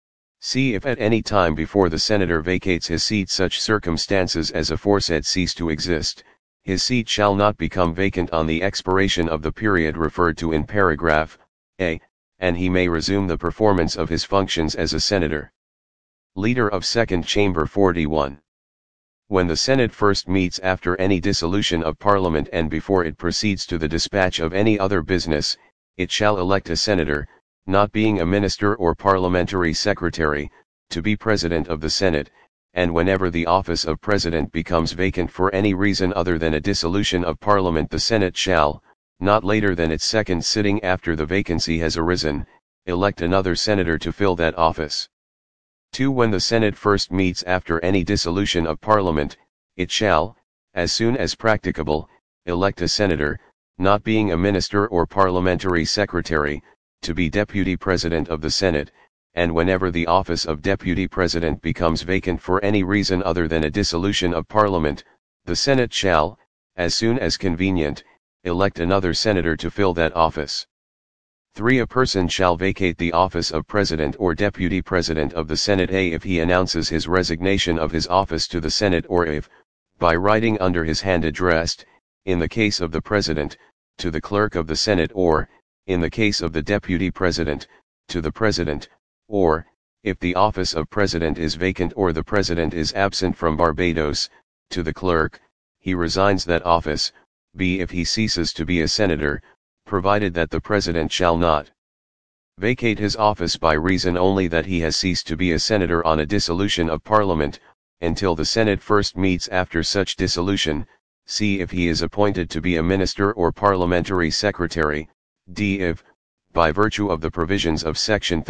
C. If at any time before the senator vacates his seat such circumstances as aforesaid cease to exist, his seat shall not become vacant on the expiration of the period referred to in paragraph a, and he may resume the performance of his functions as a senator. Leader of Second Chamber 41. When the Senate first meets after any dissolution of Parliament and before it proceeds to the dispatch of any other business, it shall elect a senator, not being a minister or parliamentary secretary, to be President of the Senate, and whenever the office of President becomes vacant for any reason other than a dissolution of Parliament, the Senate shall, not later than its second sitting after the vacancy has arisen, elect another senator to fill that office. 2. When the Senate first meets after any dissolution of Parliament, it shall, as soon as practicable, elect a senator, not being a minister or parliamentary secretary, to be Deputy President of the Senate, and whenever the office of Deputy President becomes vacant for any reason other than a dissolution of Parliament, the Senate shall, as soon as convenient, elect another senator to fill that office. 3. A person shall vacate the office of President or Deputy President of the Senate a if he announces his resignation of his office to the Senate, or if, by writing under his hand addressed, in the case of the President, to the Clerk of the Senate, or, in the case of the Deputy President, to the President, or, if the office of President is vacant or the President is absent from Barbados, to the Clerk, he resigns that office. B. If he ceases to be a senator, provided that the President shall not vacate his office by reason only that he has ceased to be a senator on a dissolution of Parliament, until the Senate first meets after such dissolution. C. If he is appointed to be a minister or parliamentary secretary. D. If, by virtue of the provisions of section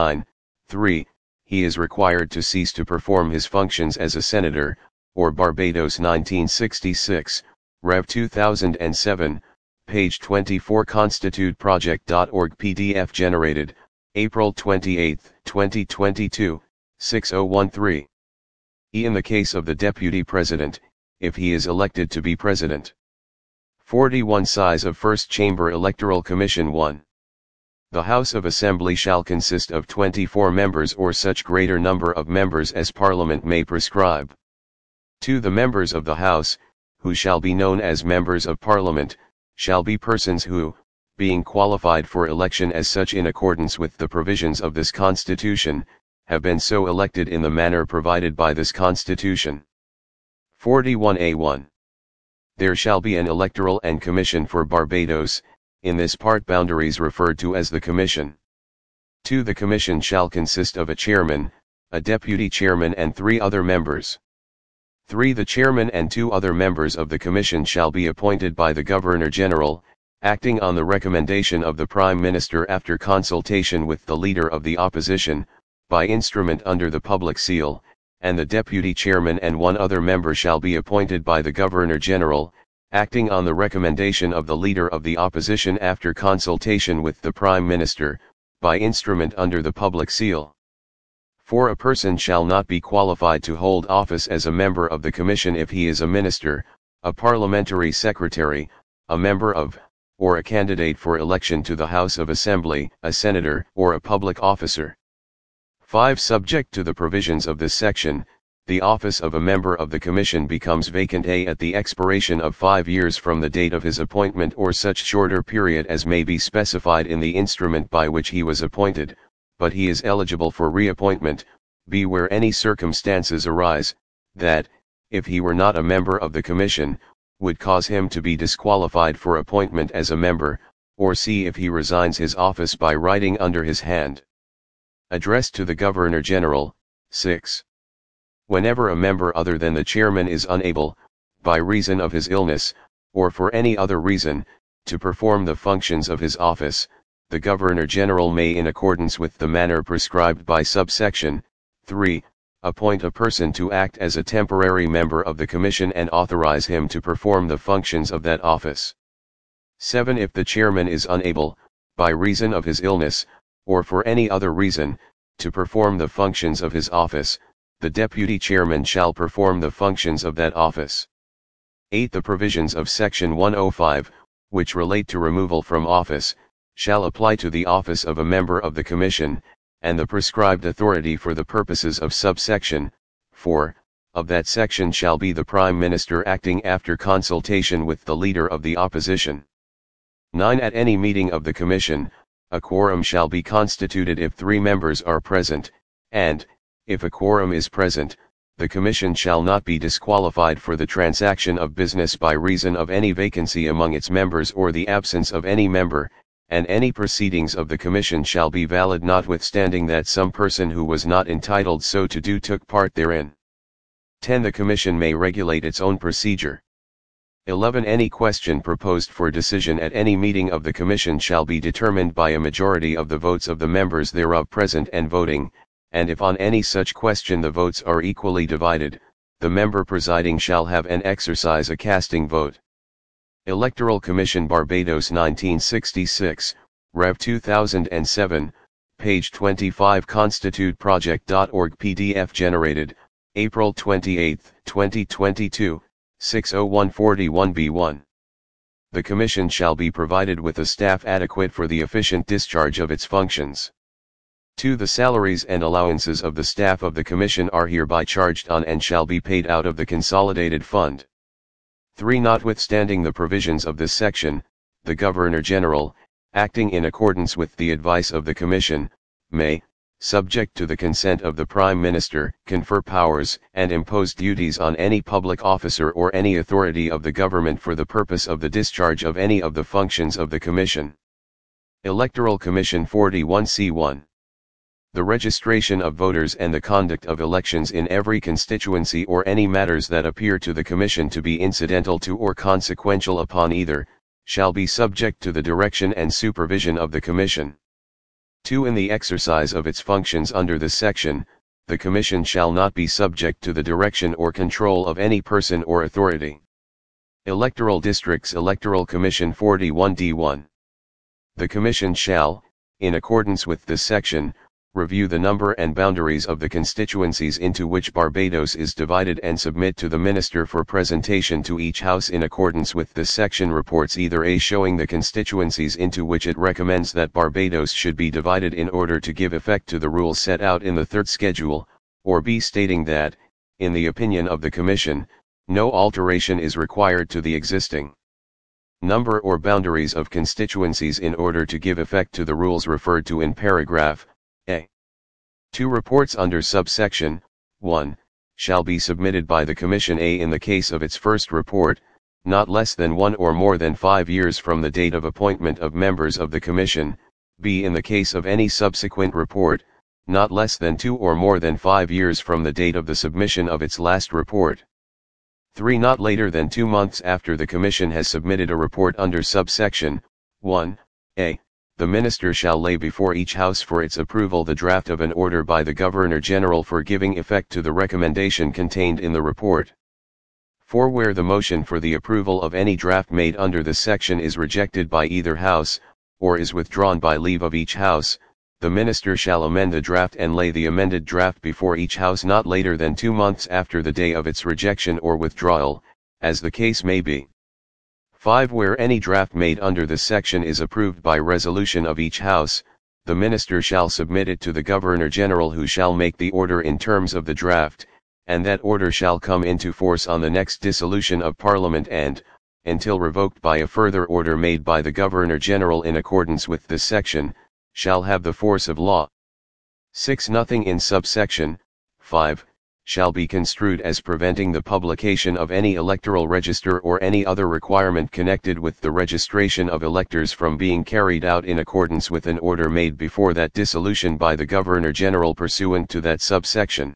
39(3), he is required to cease to perform his functions as a senator, or Barbados 1966, Rev 2007, page 24 constituteproject.org PDF generated, April 28, 2022, 6013. E. In the case of the Deputy President, if he is elected to be President. 41. Size of First Chamber Electoral Commission 1. The House of Assembly shall consist of 24 members or such greater number of members as Parliament may prescribe. 2. The members of the House, who shall be known as members of Parliament, shall be persons who, being qualified for election as such in accordance with the provisions of this Constitution, have been so elected in the manner provided by this Constitution. 41A1. There shall be an electoral and commission for Barbados, in this part boundaries referred to as the Commission. 2. The Commission shall consist of a chairman, a deputy chairman and 3 other members. 3. The chairman and 2 other members of the Commission shall be appointed by the Governor-General, acting on the recommendation of the Prime Minister after consultation with the Leader of the Opposition, by instrument under the public seal, and the Deputy Chairman and 1 other member shall be appointed by the Governor-General, acting on the recommendation of the Leader of the Opposition after consultation with the Prime Minister, by instrument under the public seal. 4. A person shall not be qualified to hold office as a member of the Commission if he is a minister, a parliamentary secretary, a member of, or a candidate for election to the House of Assembly, a senator, or a public officer. 5. Subject to the provisions of this section, the office of a member of the Commission becomes vacant at the expiration of 5 years from the date of his appointment or such shorter period as may be specified in the instrument by which he was appointed, but he is eligible for reappointment, b. Where any circumstances arise, that, if he were not a member of the Commission, would cause him to be disqualified for appointment as a member, or c. If he resigns his office by writing under his hand. Addressed to the Governor-General. 6. Whenever a member other than the chairman is unable, by reason of his illness, or for any other reason, to perform the functions of his office, the Governor-General may, in accordance with the manner prescribed by subsection 3, appoint a person to act as a temporary member of the Commission and authorize him to perform the functions of that office. 7. If the chairman is unable, by reason of his illness, or for any other reason, to perform the functions of his office, the deputy chairman shall perform the functions of that office. 8. The provisions of Section 105, which relate to removal from office, shall apply to the office of a member of the Commission, and the prescribed authority for the purposes of subsection 4 of that section shall be the Prime Minister acting after consultation with the Leader of the Opposition. 9. At any meeting of the Commission, a quorum shall be constituted if 3 members are present, and, if a quorum is present, the Commission shall not be disqualified for the transaction of business by reason of any vacancy among its members or the absence of any member, and any proceedings of the Commission shall be valid notwithstanding that some person who was not entitled so to do took part therein. 10. The Commission may regulate its own procedure. 11. Any question proposed for decision at any meeting of the Commission shall be determined by a majority of the votes of the members thereof present and voting, and if on any such question the votes are equally divided, the member presiding shall have and exercise a casting vote. Electoral Commission Barbados 1966, Rev 2007, page 25 constituteproject.org PDF generated, April 28, 2022, 60141B1. The Commission shall be provided with a staff adequate for the efficient discharge of its functions. 2. The salaries and allowances of the staff of the Commission are hereby charged on and shall be paid out of the Consolidated Fund. 3. Notwithstanding the provisions of this section, the Governor-General, acting in accordance with the advice of the Commission, may, subject to the consent of the Prime Minister, confer powers and impose duties on any public officer or any authority of the government for the purpose of the discharge of any of the functions of the Commission. Electoral Commission 41C1. The registration of voters and the conduct of elections in every constituency or any matters that appear to the Commission to be incidental to or consequential upon either, shall be subject to the direction and supervision of the Commission. 2. In the exercise of its functions under this section, the Commission shall not be subject to the direction or control of any person or authority. Electoral Districts Electoral Commission 41D1. The Commission shall, in accordance with this section, review the number and boundaries of the constituencies into which Barbados is divided and submit to the Minister for presentation to each House in accordance with this section reports either A showing the constituencies into which it recommends that Barbados should be divided in order to give effect to the rules set out in the third schedule, or B stating that, in the opinion of the Commission, no alteration is required to the existing number or boundaries of constituencies in order to give effect to the rules referred to in paragraph A. 2. Reports under subsection 1 shall be submitted by the Commission A in the case of its first report, not less than 1 or more than 5 years from the date of appointment of members of the Commission, B in the case of any subsequent report, not less than 2 or more than 5 years from the date of the submission of its last report. 3. Not later than 2 months after the Commission has submitted a report under subsection 1 A. The Minister shall lay before each House for its approval the draft of an order by the Governor-General for giving effect to the recommendation contained in the report. 4. Where the motion for the approval of any draft made under this section is rejected by either House, or is withdrawn by leave of each House, the Minister shall amend the draft and lay the amended draft before each House not later than 2 months after the day of its rejection or withdrawal, as the case may be. 5. Where any draft made under this section is approved by resolution of each House, the Minister shall submit it to the Governor-General, who shall make the order in terms of the draft, and that order shall come into force on the next dissolution of Parliament and, until revoked by a further order made by the Governor-General in accordance with this section, shall have the force of law. 6. Nothing in subsection 5 shall be construed as preventing the publication of any electoral register or any other requirement connected with the registration of electors from being carried out in accordance with an order made before that dissolution by the Governor-General pursuant to that subsection.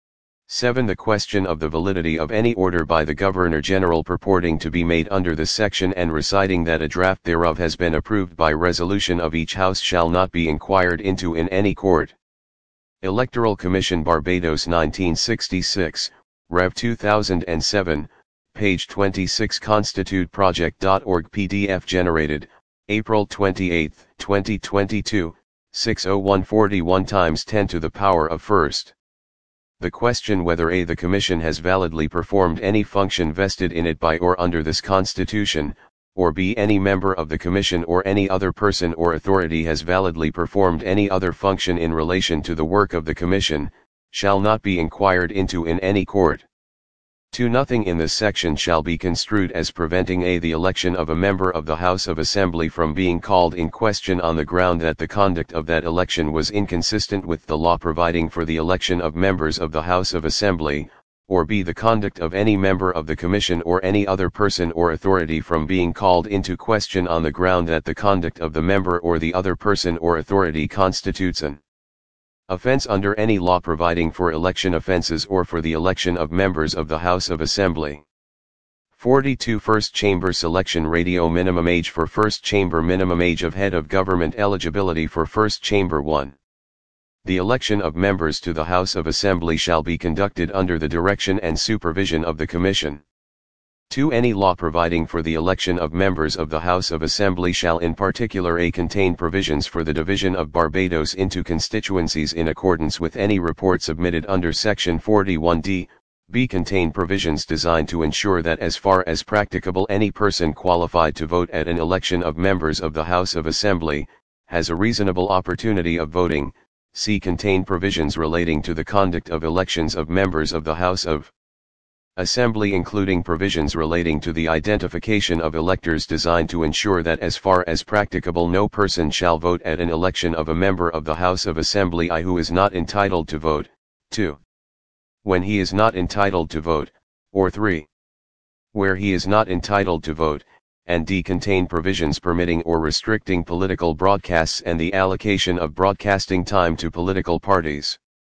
7. The question of the validity of any order by the Governor-General purporting to be made under this section and reciting that a draft thereof has been approved by resolution of each House shall not be inquired into in any court. Electoral Commission Barbados 1966, Rev 2007, page 26 constituteproject.org PDF generated, April 28, 2022, 60141 times 10 to the power of first. The question whether a. the Commission has validly performed any function vested in it by or under this Constitution, or b. any member of the Commission or any other person or authority has validly performed any other function in relation to the work of the Commission, shall not be inquired into in any court. 2. Nothing in this section shall be construed as preventing a. the election of a member of the House of Assembly from being called in question on the ground that the conduct of that election was inconsistent with the law providing for the election of members of the House of Assembly, or b. the conduct of any member of the Commission or any other person or authority from being called into question on the ground that the conduct of the member or the other person or authority constitutes an offense under any law providing for election offenses or for the election of members of the House of Assembly. 42. First Chamber Selection Radio Minimum Age for First Chamber. Minimum age of Head of Government eligibility for First Chamber. 1. The election of members to the House of Assembly shall be conducted under the direction and supervision of the Commission. 2. Any law providing for the election of members of the House of Assembly shall in particular a. contain provisions for the division of Barbados into constituencies in accordance with any report submitted under Section 41d, b. contain provisions designed to ensure that as far as practicable any person qualified to vote at an election of members of the House of Assembly, has a reasonable opportunity of voting. C. Contain provisions relating to the conduct of elections of members of the House of Assembly, including provisions relating to the identification of electors designed to ensure that as far as practicable no person shall vote at an election of a member of the House of Assembly who is not entitled to vote. 2. When he is not entitled to vote, or 3. Where he is not entitled to vote, and d. contain provisions permitting or restricting political broadcasts and the allocation of broadcasting time to political parties.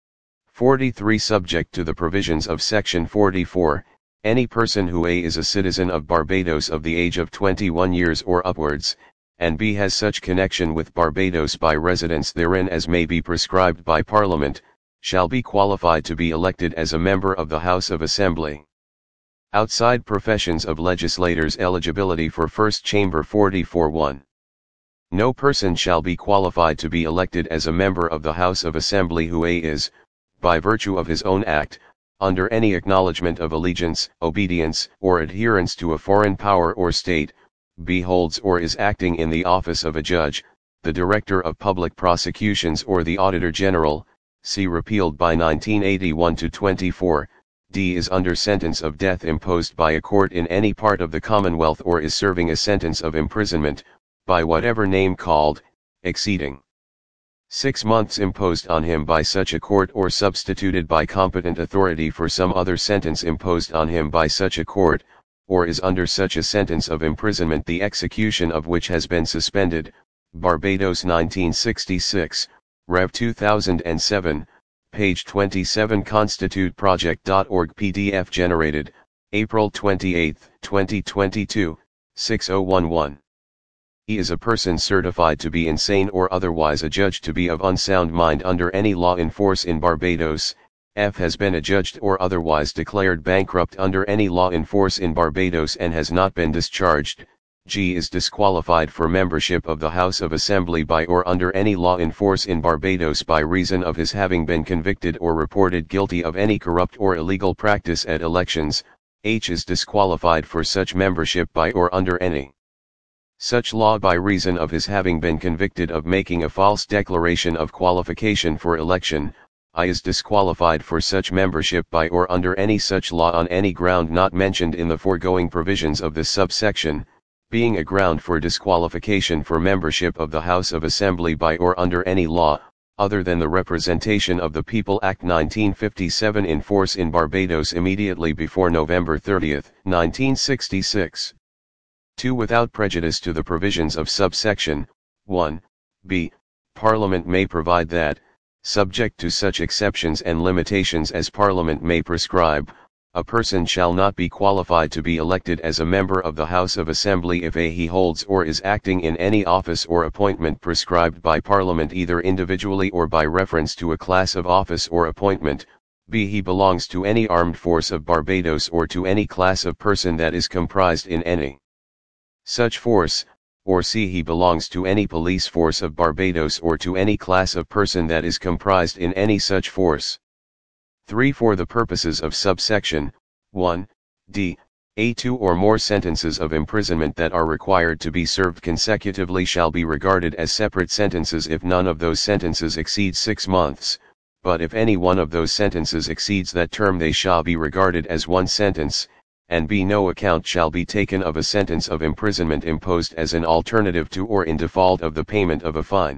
43. Subject to the provisions of Section 44, any person who a. is a citizen of Barbados of the age of 21 years or upwards, and b. has such connection with Barbados by residence therein as may be prescribed by Parliament, shall be qualified to be elected as a member of the House of Assembly. Outside professions of legislators. Eligibility for First Chamber. 44.1. No person shall be qualified to be elected as a member of the House of Assembly who a. is, by virtue of his own act, under any acknowledgement of allegiance, obedience, or adherence to a foreign power or state, b. holds or is acting in the office of a judge, the Director of Public Prosecutions or the Auditor General, c. repealed by 1981-24, d. is under sentence of death imposed by a court in any part of the Commonwealth or is serving a sentence of imprisonment, by whatever name called, exceeding 6 months imposed on him by such a court or substituted by competent authority for some other sentence imposed on him by such a court, or is under such a sentence of imprisonment the execution of which has been suspended. Barbados 1966, Rev 2007, page 27 constituteproject.org PDF generated, April 28, 2022, 6:01. E is a person certified to be insane or otherwise adjudged to be of unsound mind under any law in force in Barbados. F has been adjudged or otherwise declared bankrupt under any law in force in Barbados and has not been discharged. G is disqualified for membership of the House of Assembly by or under any law in force in Barbados by reason of his having been convicted or reported guilty of any corrupt or illegal practice at elections. H is disqualified for such membership by or under any such law by reason of his having been convicted of making a false declaration of qualification for election. I is disqualified for such membership by or under any such law on any ground not mentioned in the foregoing provisions of this subsection, being a ground for disqualification for membership of the House of Assembly by or under any law, other than the Representation of the People Act 1957 in force in Barbados immediately before November 30, 1966. 2. Without prejudice to the provisions of subsection 1, b, Parliament may provide that, subject to such exceptions and limitations as Parliament may prescribe, a person shall not be qualified to be elected as a member of the House of Assembly if a. he holds or is acting in any office or appointment prescribed by Parliament either individually or by reference to a class of office or appointment, b. he belongs to any armed force of Barbados or to any class of person that is comprised in any such force, or c. he belongs to any police force of Barbados or to any class of person that is comprised in any such force. 3. For the purposes of subsection 1, d, a. 2 or more sentences of imprisonment that are required to be served consecutively shall be regarded as separate sentences if none of those sentences exceed 6 months, but if any one of those sentences exceeds that term they shall be regarded as one sentence, and b. no account shall be taken of a sentence of imprisonment imposed as an alternative to or in default of the payment of a fine.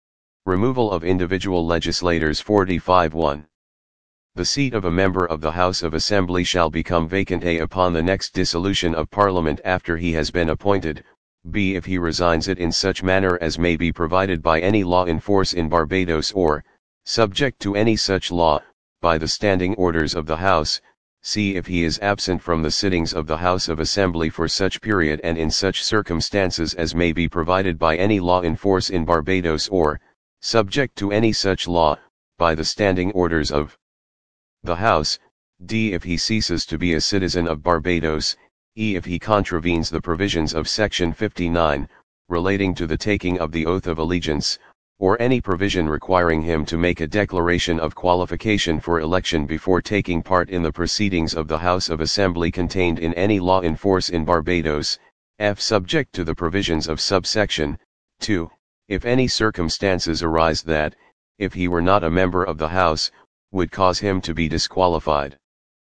Removal of individual legislators 45(1). The seat of a member of the House of Assembly shall become vacant a. upon the next dissolution of Parliament after he has been appointed, b. if he resigns it in such manner as may be provided by any law in force in Barbados or, subject to any such law, by the standing orders of the House, c. if he is absent from the sittings of the House of Assembly for such period and in such circumstances as may be provided by any law in force in Barbados or, subject to any such law, by the standing orders of the House, d. if he ceases to be a citizen of Barbados, e. if he contravenes the provisions of Section 59, relating to the taking of the oath of allegiance, or any provision requiring him to make a declaration of qualification for election before taking part in the proceedings of the House of Assembly contained in any law in force in Barbados, f. subject to the provisions of subsection 2, if any circumstances arise that, if he were not a member of the House, would cause him to be disqualified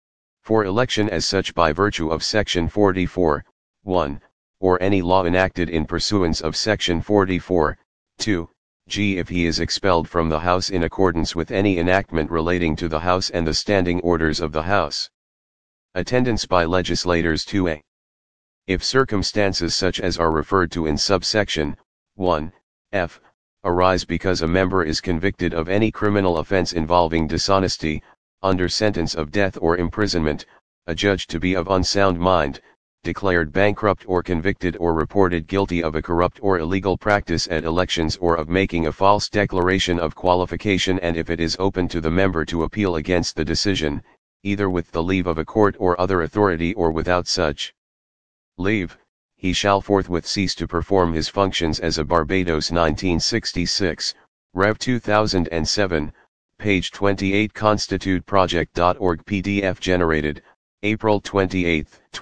for election as such by virtue of Section 44, 1, or any law enacted in pursuance of Section 44, 2, g. if he is expelled from the House in accordance with any enactment relating to the House and the standing orders of the House. Attendance by legislators 2a. If circumstances such as are referred to in subsection 1, f, arise because a member is convicted of any criminal offense involving dishonesty, under sentence of death or imprisonment, adjudged to be of unsound mind, declared bankrupt or convicted or reported guilty of a corrupt or illegal practice at elections or of making a false declaration of qualification, and if it is open to the member to appeal against the decision, either with the leave of a court or other authority or without such leave, he shall forthwith cease to perform his functions as a Barbados 1966, Rev 2007, page 28 constituteproject.org PDF generated, April 28,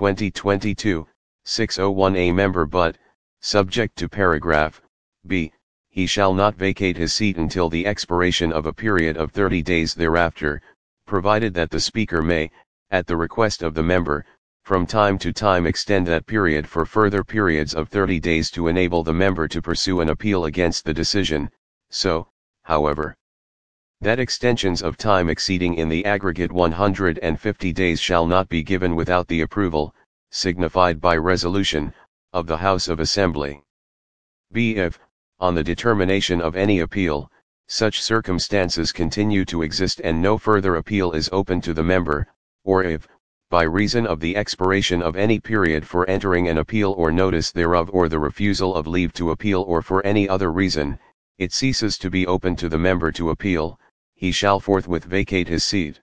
2022, 6:01 A member but, subject to paragraph, b, he shall not vacate his seat until the expiration of a period of 30 days thereafter, provided that the Speaker may, at the request of the member, from time to time extend that period for further periods of 30 days to enable the member to pursue an appeal against the decision, so, however, that extensions of time exceeding in the aggregate 150 days shall not be given without the approval, signified by resolution, of the House of Assembly. b. If, on the determination of any appeal, such circumstances continue to exist and no further appeal is open to the member, or if, by reason of the expiration of any period for entering an appeal or notice thereof or the refusal of leave to appeal or for any other reason, it ceases to be open to the member to appeal, he shall forthwith vacate his seat.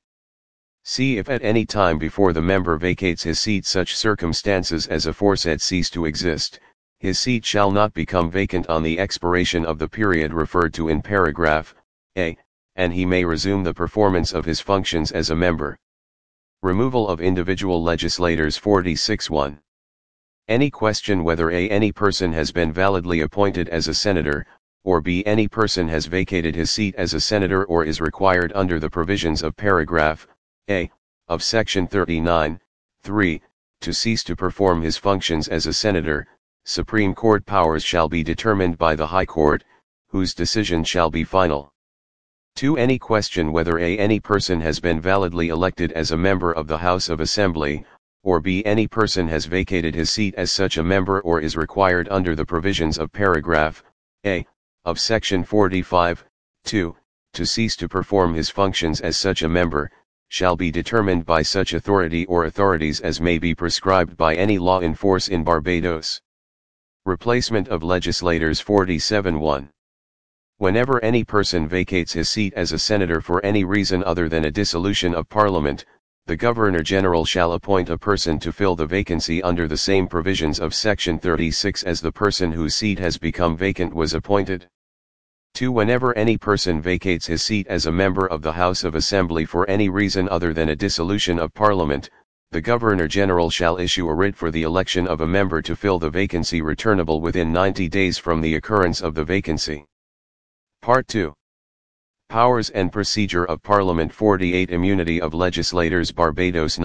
c. If at any time before the member vacates his seat such circumstances as aforesaid cease to exist, his seat shall not become vacant on the expiration of the period referred to in paragraph a, and he may resume the performance of his functions as a member. Removal of individual legislators 46-1. Any question whether A. any person has been validly appointed as a senator, or B. any person has vacated his seat as a senator or is required under the provisions of paragraph A. of section 39, 3, to cease to perform his functions as a senator, Supreme Court powers shall be determined by the High Court, whose decision shall be final. 2. Any question whether A. any person has been validly elected as a member of the House of Assembly, or B. any person has vacated his seat as such a member or is required under the provisions of paragraph A. of section 45, 2, to cease to perform his functions as such a member, shall be determined by such authority or authorities as may be prescribed by any law in force in Barbados. Replacement of legislators 47-1. Whenever any person vacates his seat as a senator for any reason other than a dissolution of Parliament, the Governor-General shall appoint a person to fill the vacancy under the same provisions of Section 36 as the person whose seat has become vacant was appointed. 2. Whenever any person vacates his seat as a member of the House of Assembly for any reason other than a dissolution of Parliament, the Governor-General shall issue a writ for the election of a member to fill the vacancy returnable within 90 days from the occurrence of the vacancy. Part 2. Powers and Procedure of Parliament 48 Immunity of Legislators Barbados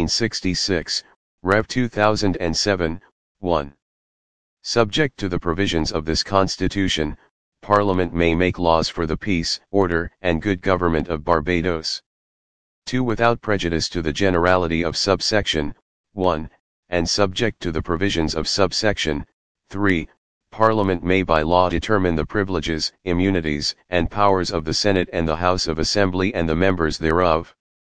1966, Rev 2007, 1. Subject to the provisions of this Constitution, Parliament may make laws for the peace, order, and good government of Barbados. 2. Without prejudice to the generality of subsection 1, and subject to the provisions of subsection 3, Parliament may by law determine the privileges, immunities, and powers of the Senate and the House of Assembly and the members thereof.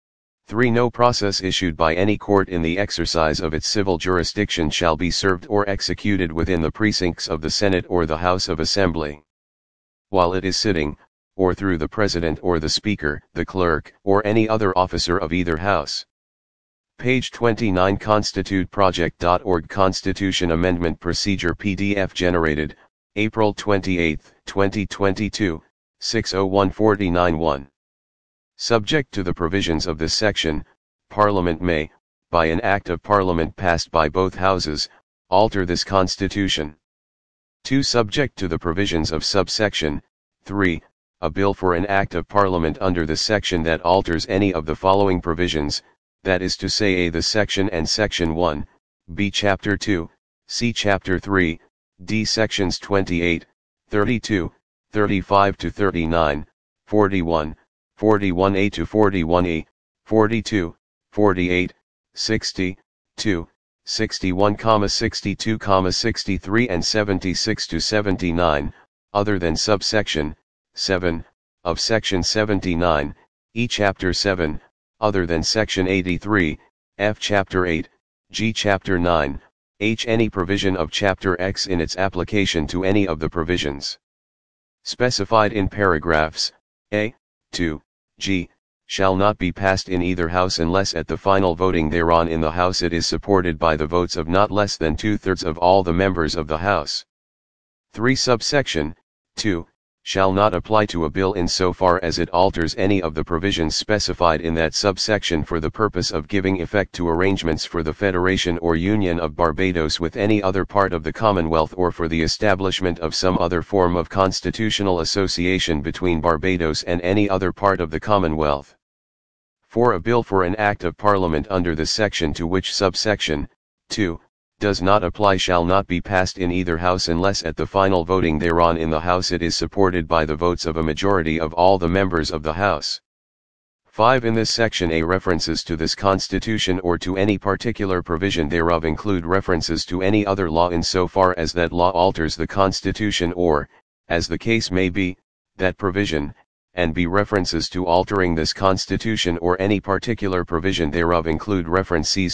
3. No process issued by any court in the exercise of its civil jurisdiction shall be served or executed within the precincts of the Senate or the House of Assembly, while it is sitting, or through the President or the Speaker, the Clerk, or any other officer of either House. Page 29 ConstituteProject.org Constitution Amendment Procedure PDF generated, April 28, 2022, 6:01:49:1. Subject to the provisions of this section, Parliament may, by an Act of Parliament passed by both Houses, alter this Constitution. 2. Subject to the provisions of subsection 3, a bill for an Act of Parliament under this section that alters any of the following provisions, that is to say A. the section and section 1, B. chapter 2, C. chapter 3, D. sections 28, 32, 35 to 39, 41, 41A to 41E, 42, 48, 60, 2, 61, 62, 63 and 76 to 79, other than subsection 7, of section 79, E. chapter 7, other than section 83, F. chapter 8, G. chapter 9, H. Any provision of chapter X in its application to any of the provisions specified in paragraphs A, 2, G, shall not be passed in either House unless at the final voting thereon in the House it is supported by the votes of not less than 2/3 of all the members of the House. 3. Subsection 2, shall not apply to a bill insofar as it alters any of the provisions specified in that subsection for the purpose of giving effect to arrangements for the Federation or Union of Barbados with any other part of the Commonwealth or for the establishment of some other form of constitutional association between Barbados and any other part of the Commonwealth. 4. A bill for an Act of Parliament under the section to which subsection 2 does not apply shall not be passed in either House unless at the final voting thereon in the House it is supported by the votes of a majority of all the members of the House. 5. In this section A, references to this Constitution or to any particular provision thereof include references to any other law insofar as that law alters the Constitution or, as the case may be, that provision, and B. References to altering this Constitution or any particular provision thereof include references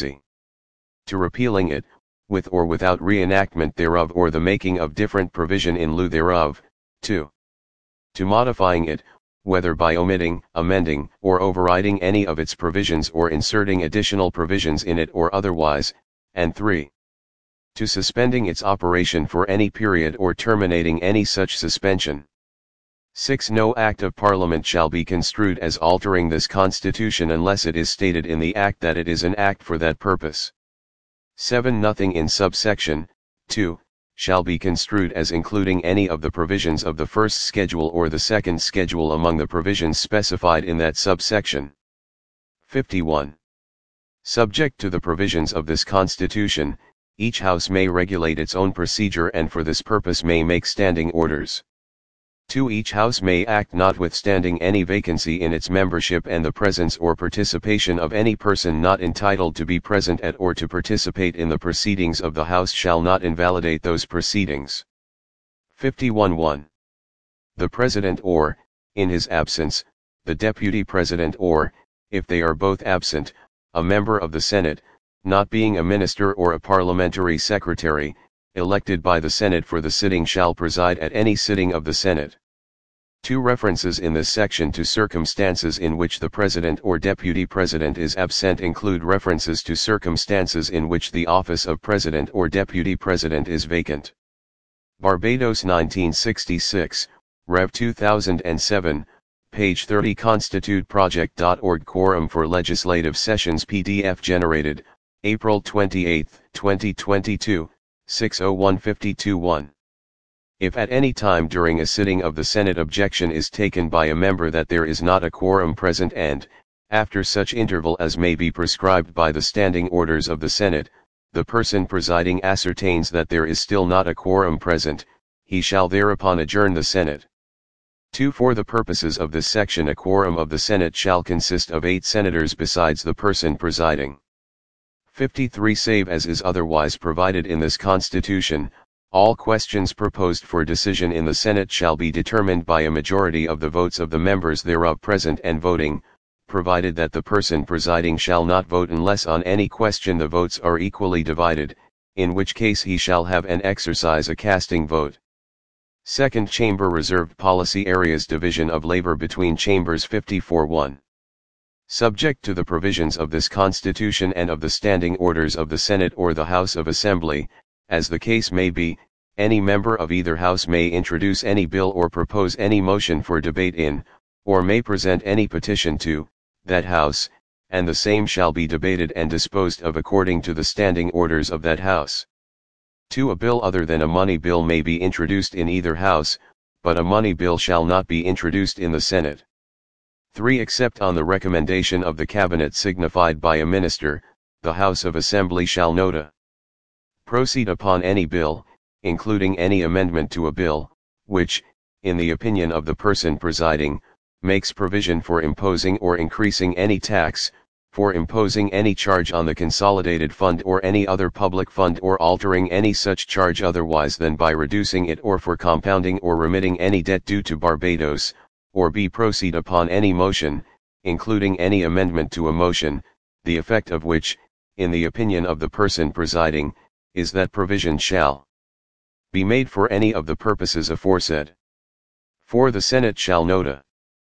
to repealing it, with or without reenactment thereof or the making of different provision in lieu thereof, 2. To modifying it, whether by omitting, amending, or overriding any of its provisions or inserting additional provisions in it or otherwise, and 3. To suspending its operation for any period or terminating any such suspension. 6. No act of Parliament shall be construed as altering this Constitution unless it is stated in the Act that it is an act for that purpose. 7. Nothing in subsection 2 shall be construed as including any of the provisions of the first schedule or the second schedule among the provisions specified in that subsection. 51. Subject to the provisions of this Constitution, each House may regulate its own procedure and for this purpose may make standing orders. 2. Each House may act notwithstanding any vacancy in its membership, and the presence or participation of any person not entitled to be present at or to participate in the proceedings of the House shall not invalidate those proceedings. 51.1. The President or, in his absence, the Deputy President or, if they are both absent, a member of the Senate, not being a minister or a parliamentary secretary, elected by the Senate for the sitting shall preside at any sitting of the Senate. 2. References in this section to circumstances in which the President or Deputy President is absent include references to circumstances in which the office of President or Deputy President is vacant. Barbados 1966, Rev 2007, page 30 constituteproject.org. Quorum for legislative sessions PDF generated, April 28, 2022, 6:01:52:1. If at any time during a sitting of the Senate objection is taken by a member that there is not a quorum present and, after such interval as may be prescribed by the standing orders of the Senate, the person presiding ascertains that there is still not a quorum present, he shall thereupon adjourn the Senate. 2. For the purposes of this section, a quorum of the Senate shall consist of 8 senators besides the person presiding. 53. Save as is otherwise provided in this Constitution, all questions proposed for decision in the Senate shall be determined by a majority of the votes of the members thereof present and voting, provided that the person presiding shall not vote unless on any question the votes are equally divided, in which case he shall have and exercise a casting vote. Second Chamber Reserved Policy Areas Division of Labor between Chambers 54.1. Subject to the provisions of this Constitution and of the standing orders of the Senate or the House of Assembly, as the case may be, any member of either House may introduce any bill or propose any motion for debate in, or may present any petition to, that House, and the same shall be debated and disposed of according to the standing orders of that House. 2. A bill other than a money bill may be introduced in either House, but a money bill shall not be introduced in the Senate. 3. Except on the recommendation of the Cabinet signified by a minister, the House of Assembly shall nota. Proceed upon any bill, including any amendment to a bill, which, in the opinion of the person presiding, makes provision for imposing or increasing any tax, for imposing any charge on the consolidated fund or any other public fund or altering any such charge otherwise than by reducing it, or for compounding or remitting any debt due to Barbados, or b. Proceed upon any motion, including any amendment to a motion, the effect of which, in the opinion of the person presiding, is that provision shall be made for any of the purposes aforesaid. 4. The Senate shall nota.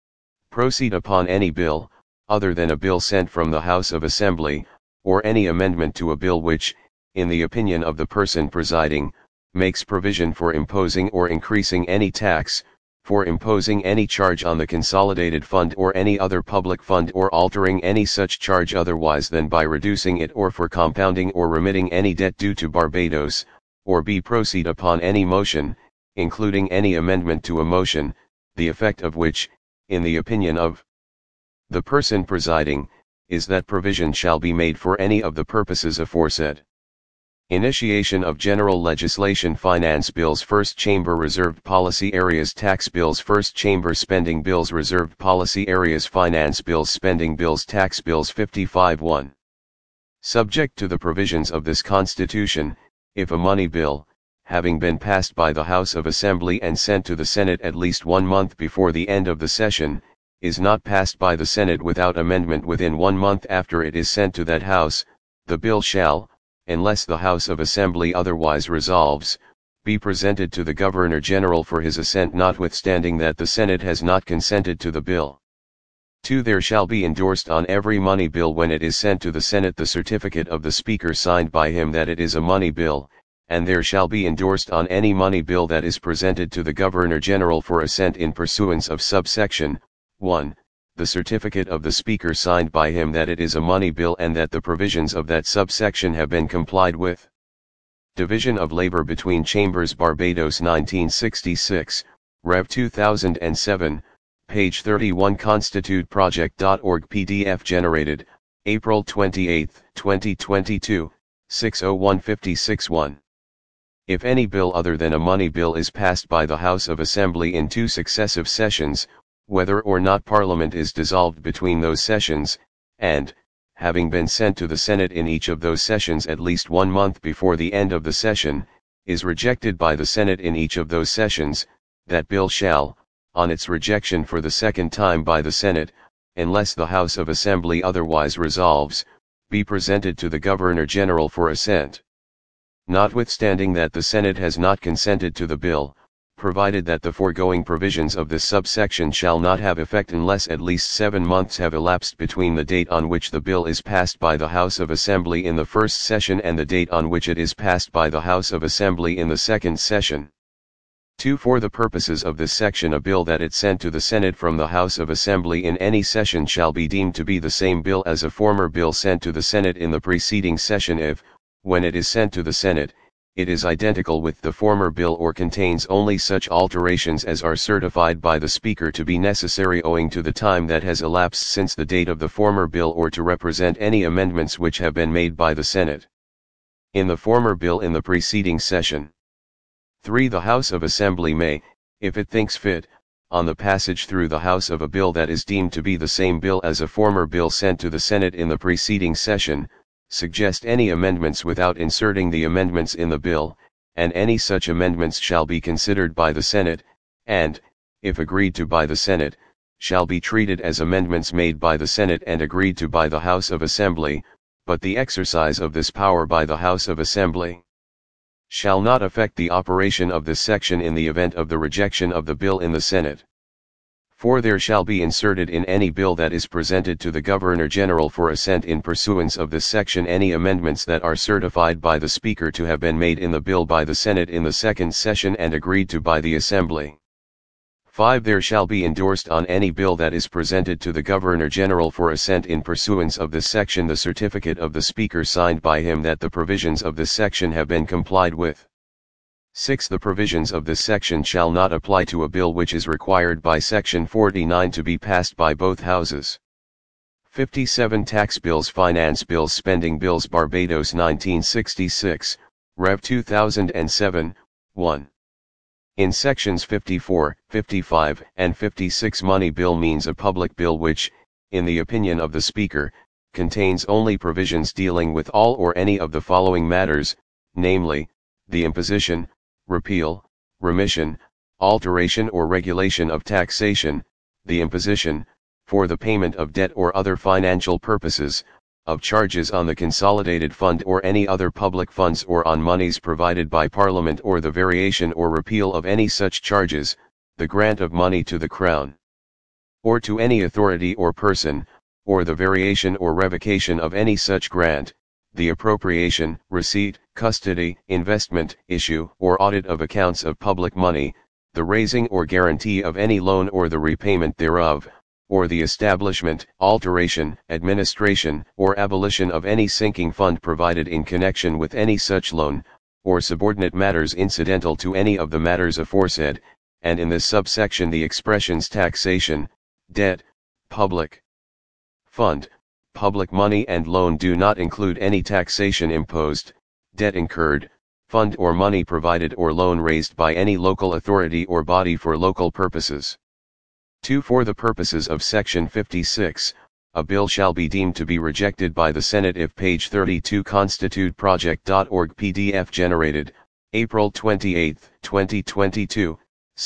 Proceed upon any bill, other than a bill sent from the House of Assembly, or any amendment to a bill which, in the opinion of the person presiding, makes provision for imposing or increasing any tax, for imposing any charge on the consolidated fund or any other public fund or altering any such charge otherwise than by reducing it, or for compounding or remitting any debt due to Barbados, or b. Proceed upon any motion, including any amendment to a motion, the effect of which, in the opinion of the person presiding, is that provision shall be made for any of the purposes aforesaid. Initiation of general legislation. Finance bills. First Chamber Reserved Policy Areas. Tax bills. First Chamber Spending bills. Reserved Policy Areas. Finance bills. Spending bills. Tax bills. 55.1. Subject to the provisions of this Constitution, if a money bill, having been passed by the House of Assembly and sent to the Senate at least 1 month before the end of the session, is not passed by the Senate without amendment within 1 month after it is sent to that House, the bill shall, unless the House of Assembly otherwise resolves, be presented to the Governor-General for his assent, notwithstanding that the Senate has not consented to the bill. 2. There shall be endorsed on every money bill when it is sent to the Senate the certificate of the Speaker signed by him that it is a money bill, and there shall be endorsed on any money bill that is presented to the Governor-General for assent in pursuance of subsection 1, the certificate of the Speaker signed by him that it is a money bill and that the provisions of that subsection have been complied with. Division of Labor between Chambers, Barbados 1966, Rev 2007, page 31 constituteproject.org PDF generated, April 28, 2022, 60156-1. If any bill other than a money bill is passed by the House of Assembly in 2 successive sessions, whether or not Parliament is dissolved between those sessions, and, having been sent to the Senate in each of those sessions at least 1 month before the end of the session, is rejected by the Senate in each of those sessions, that bill shall, on its rejection for the second time by the Senate, unless the House of Assembly otherwise resolves, be presented to the Governor-General for assent. Notwithstanding that the Senate has not consented to the bill, provided that the foregoing provisions of this subsection shall not have effect unless at least 7 months have elapsed between the date on which the bill is passed by the House of Assembly in the first session and the date on which it is passed by the House of Assembly in the second session. 2. For the purposes of this section, a bill that it sent to the Senate from the House of Assembly in any session shall be deemed to be the same bill as a former bill sent to the Senate in the preceding session if, when it is sent to the Senate, it is identical with the former bill or contains only such alterations as are certified by the Speaker to be necessary owing to the time that has elapsed since the date of the former bill or to represent any amendments which have been made by the Senate in the former bill in the preceding session. 3. The House of Assembly may, if it thinks fit, on the passage through the House of a bill that is deemed to be the same bill as a former bill sent to the Senate in the preceding session, suggest any amendments without inserting the amendments in the bill, and any such amendments shall be considered by the Senate, and, if agreed to by the Senate, shall be treated as amendments made by the Senate and agreed to by the House of Assembly, but the exercise of this power by the House of Assembly shall not affect the operation of this section in the event of the rejection of the bill in the Senate. For there shall be inserted in any bill that is presented to the Governor-General for assent in pursuance of this section any amendments that are certified by the Speaker to have been made in the bill by the Senate in the second session and agreed to by the Assembly. 5. There shall be endorsed on any bill that is presented to the Governor-General for assent in pursuance of this section the certificate of the Speaker signed by him that the provisions of this section have been complied with. 6. The provisions of this section shall not apply to a bill which is required by Section 49 to be passed by both houses. 57. Tax bills, finance bills, spending bills, Barbados 1966, Rev 2007, 1. In sections 54, 55, and 56, money bill means a public bill which, in the opinion of the Speaker, contains only provisions dealing with all or any of the following matters, namely, the imposition, repeal, remission, alteration or regulation of taxation, the imposition, for the payment of debt or other financial purposes, of charges on the consolidated fund or any other public funds or on monies provided by Parliament or the variation or repeal of any such charges, the grant of money to the Crown or to any authority or person, or the variation or revocation of any such grant, the appropriation, receipt, custody, investment, issue or audit of accounts of public money, the raising or guarantee of any loan or the repayment thereof, or the establishment, alteration, administration, or abolition of any sinking fund provided in connection with any such loan, or subordinate matters incidental to any of the matters aforesaid, and in this subsection the expressions taxation, debt, public fund, public money and loan do not include any taxation imposed, debt incurred, fund or money provided or loan raised by any local authority or body for local purposes. 2. For the purposes of Section 56, a bill shall be deemed to be rejected by the Senate if page 32 constituteproject.org PDF generated, April 28, 2022,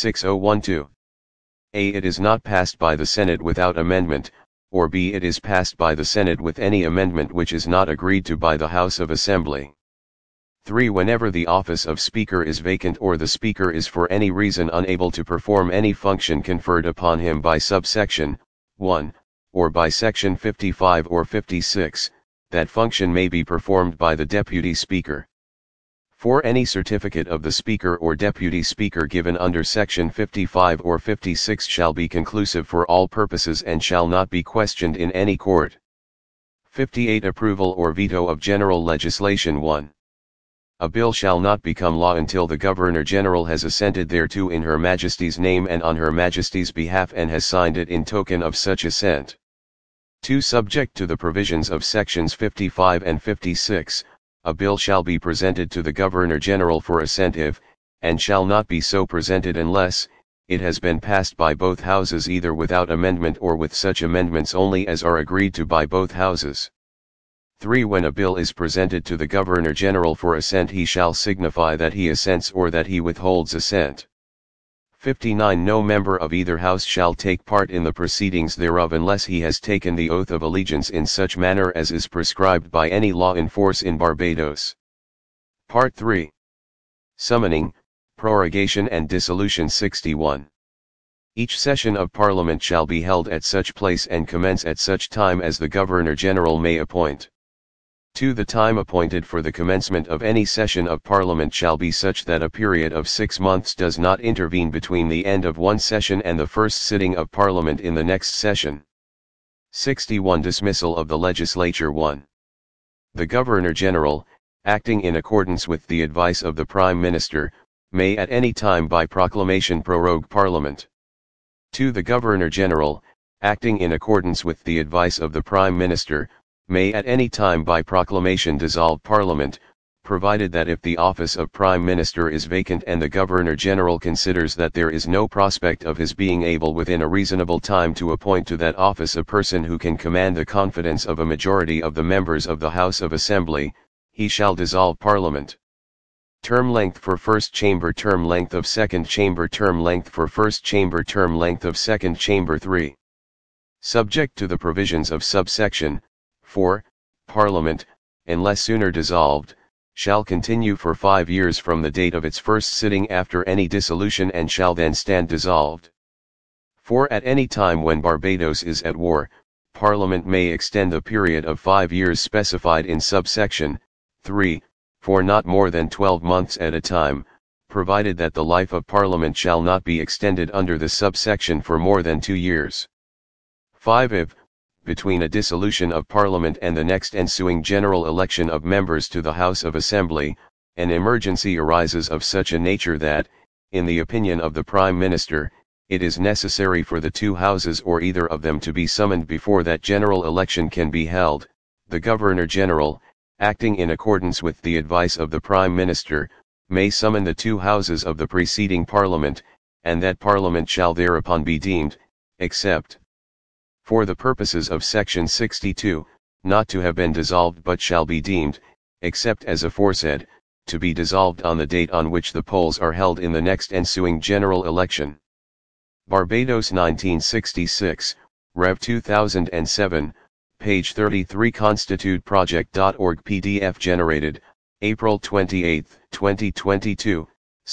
6012. A. It is not passed by the Senate without amendment, or B. It is passed by the Senate with any amendment which is not agreed to by the House of Assembly. 3. Whenever the office of Speaker is vacant or the Speaker is for any reason unable to perform any function conferred upon him by subsection 1, or by section 55 or 56, that function may be performed by the Deputy Speaker. 4. Any certificate of the Speaker or Deputy Speaker given under Section 55 or 56 shall be conclusive for all purposes and shall not be questioned in any court. 58. Approval or veto of general legislation. 1. A bill shall not become law until the Governor-General has assented thereto in Her Majesty's name and on Her Majesty's behalf and has signed it in token of such assent. 2. Subject to the provisions of Sections 55 and 56, a bill shall be presented to the Governor-General for assent if, and shall not be so presented unless, it has been passed by both Houses either without amendment or with such amendments only as are agreed to by both Houses. 3. When a bill is presented to the Governor-General for assent he shall signify that he assents or that he withholds assent. 59. No member of either House shall take part in the proceedings thereof unless he has taken the oath of allegiance in such manner as is prescribed by any law in force in Barbados. Part 3. Summoning, Prorogation and Dissolution. 61. Each session of Parliament shall be held at such place and commence at such time as the Governor-General may appoint. 2. The time appointed for the commencement of any session of Parliament shall be such that a period of 6 months does not intervene between the end of one session and the first sitting of Parliament in the next session. 61. Dismissal of the Legislature. 1. The Governor-General, acting in accordance with the advice of the Prime Minister, may at any time by proclamation prorogue Parliament. 2. The Governor-General, acting in accordance with the advice of the Prime Minister, may at any time by proclamation dissolve Parliament, provided that if the office of Prime Minister is vacant and the Governor-General considers that there is no prospect of his being able within a reasonable time to appoint to that office a person who can command the confidence of a majority of the members of the House of Assembly, he shall dissolve Parliament. Term length for First Chamber, term length of Second Chamber, term length for First Chamber, term length of Second Chamber. 3. Subject to the provisions of subsection 4, Parliament, unless sooner dissolved, shall continue for 5 years from the date of its first sitting after any dissolution and shall then stand dissolved. 4. At any time when Barbados is at war, Parliament may extend the period of 5 years specified in subsection 3, for not more than 12 months at a time, provided that the life of Parliament shall not be extended under the subsection for more than 2 years. 5. If, between a dissolution of Parliament and the next ensuing general election of members to the House of Assembly, an emergency arises of such a nature that, in the opinion of the Prime Minister, it is necessary for the two Houses or either of them to be summoned before that general election can be held, the Governor-General, acting in accordance with the advice of the Prime Minister, may summon the two Houses of the preceding Parliament, and that Parliament shall thereupon be deemed, except for the purposes of Section 62, not to have been dissolved but shall be deemed, except as aforesaid, to be dissolved on the date on which the polls are held in the next ensuing general election. Barbados 1966, Rev 2007, page 33 constituteproject.org PDF generated, April 28, 2022,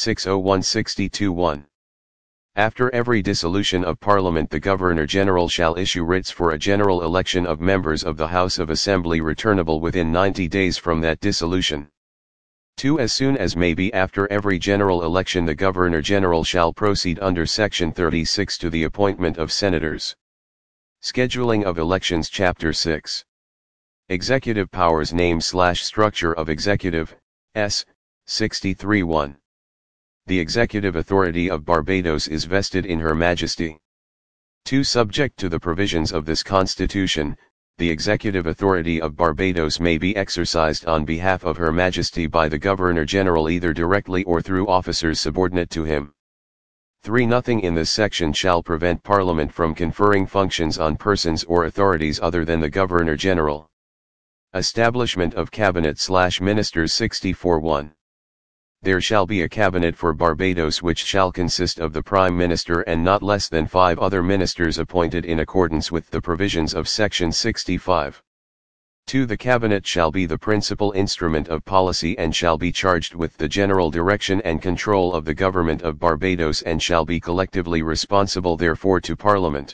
6:01:62:1. After every dissolution of Parliament the Governor-General shall issue writs for a general election of members of the House of Assembly returnable within 90 days from that dissolution. 2. As soon as may be after every general election the Governor-General shall proceed under Section 36 to the appointment of senators. Scheduling of Elections Chapter 6. Executive Powers Name/Structure of Executive, S. 63:1. The executive authority of Barbados is vested in Her Majesty. 2. Subject to the provisions of this Constitution, the executive authority of Barbados may be exercised on behalf of Her Majesty by the Governor-General either directly or through officers subordinate to him. 3. Nothing in this section shall prevent Parliament from conferring functions on persons or authorities other than the Governor-General. Establishment of Cabinet/Ministers 64:1. There shall be a cabinet for Barbados which shall consist of the Prime Minister and not less than 5 other ministers appointed in accordance with the provisions of Section 65. 2. The cabinet shall be the principal instrument of policy and shall be charged with the general direction and control of the government of Barbados and shall be collectively responsible therefore to Parliament.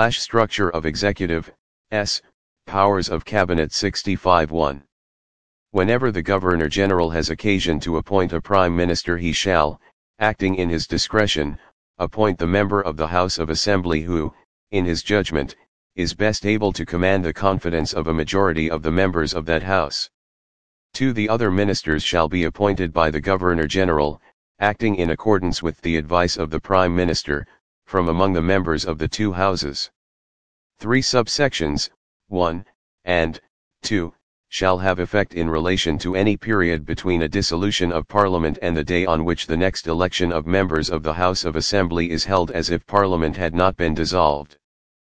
Name/Structure of Executive, S. Powers of Cabinet 65:1. Whenever the Governor-General has occasion to appoint a Prime Minister, he shall, acting in his discretion, appoint the member of the House of Assembly who, in his judgment, is best able to command the confidence of a majority of the members of that House. 2. The other ministers shall be appointed by the Governor-General, acting in accordance with the advice of the Prime Minister, from among the members of the two Houses. 3. Subsections 1 and 2 shall have effect in relation to any period between a dissolution of Parliament and the day on which the next election of members of the House of Assembly is held, as if Parliament had not been dissolved.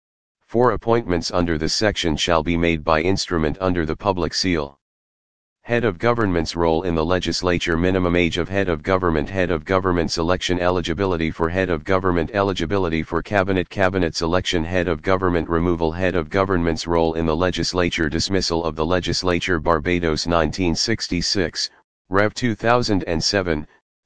4. Appointments under this section shall be made by instrument under the public seal. Head of Government's role in the legislature. Minimum age of head of government. Head of government's election. Eligibility for head of government. Eligibility for cabinet. Cabinet's election. Head of government removal. Head of government's role in the legislature. Dismissal of the legislature. Barbados 1966, Rev 2007,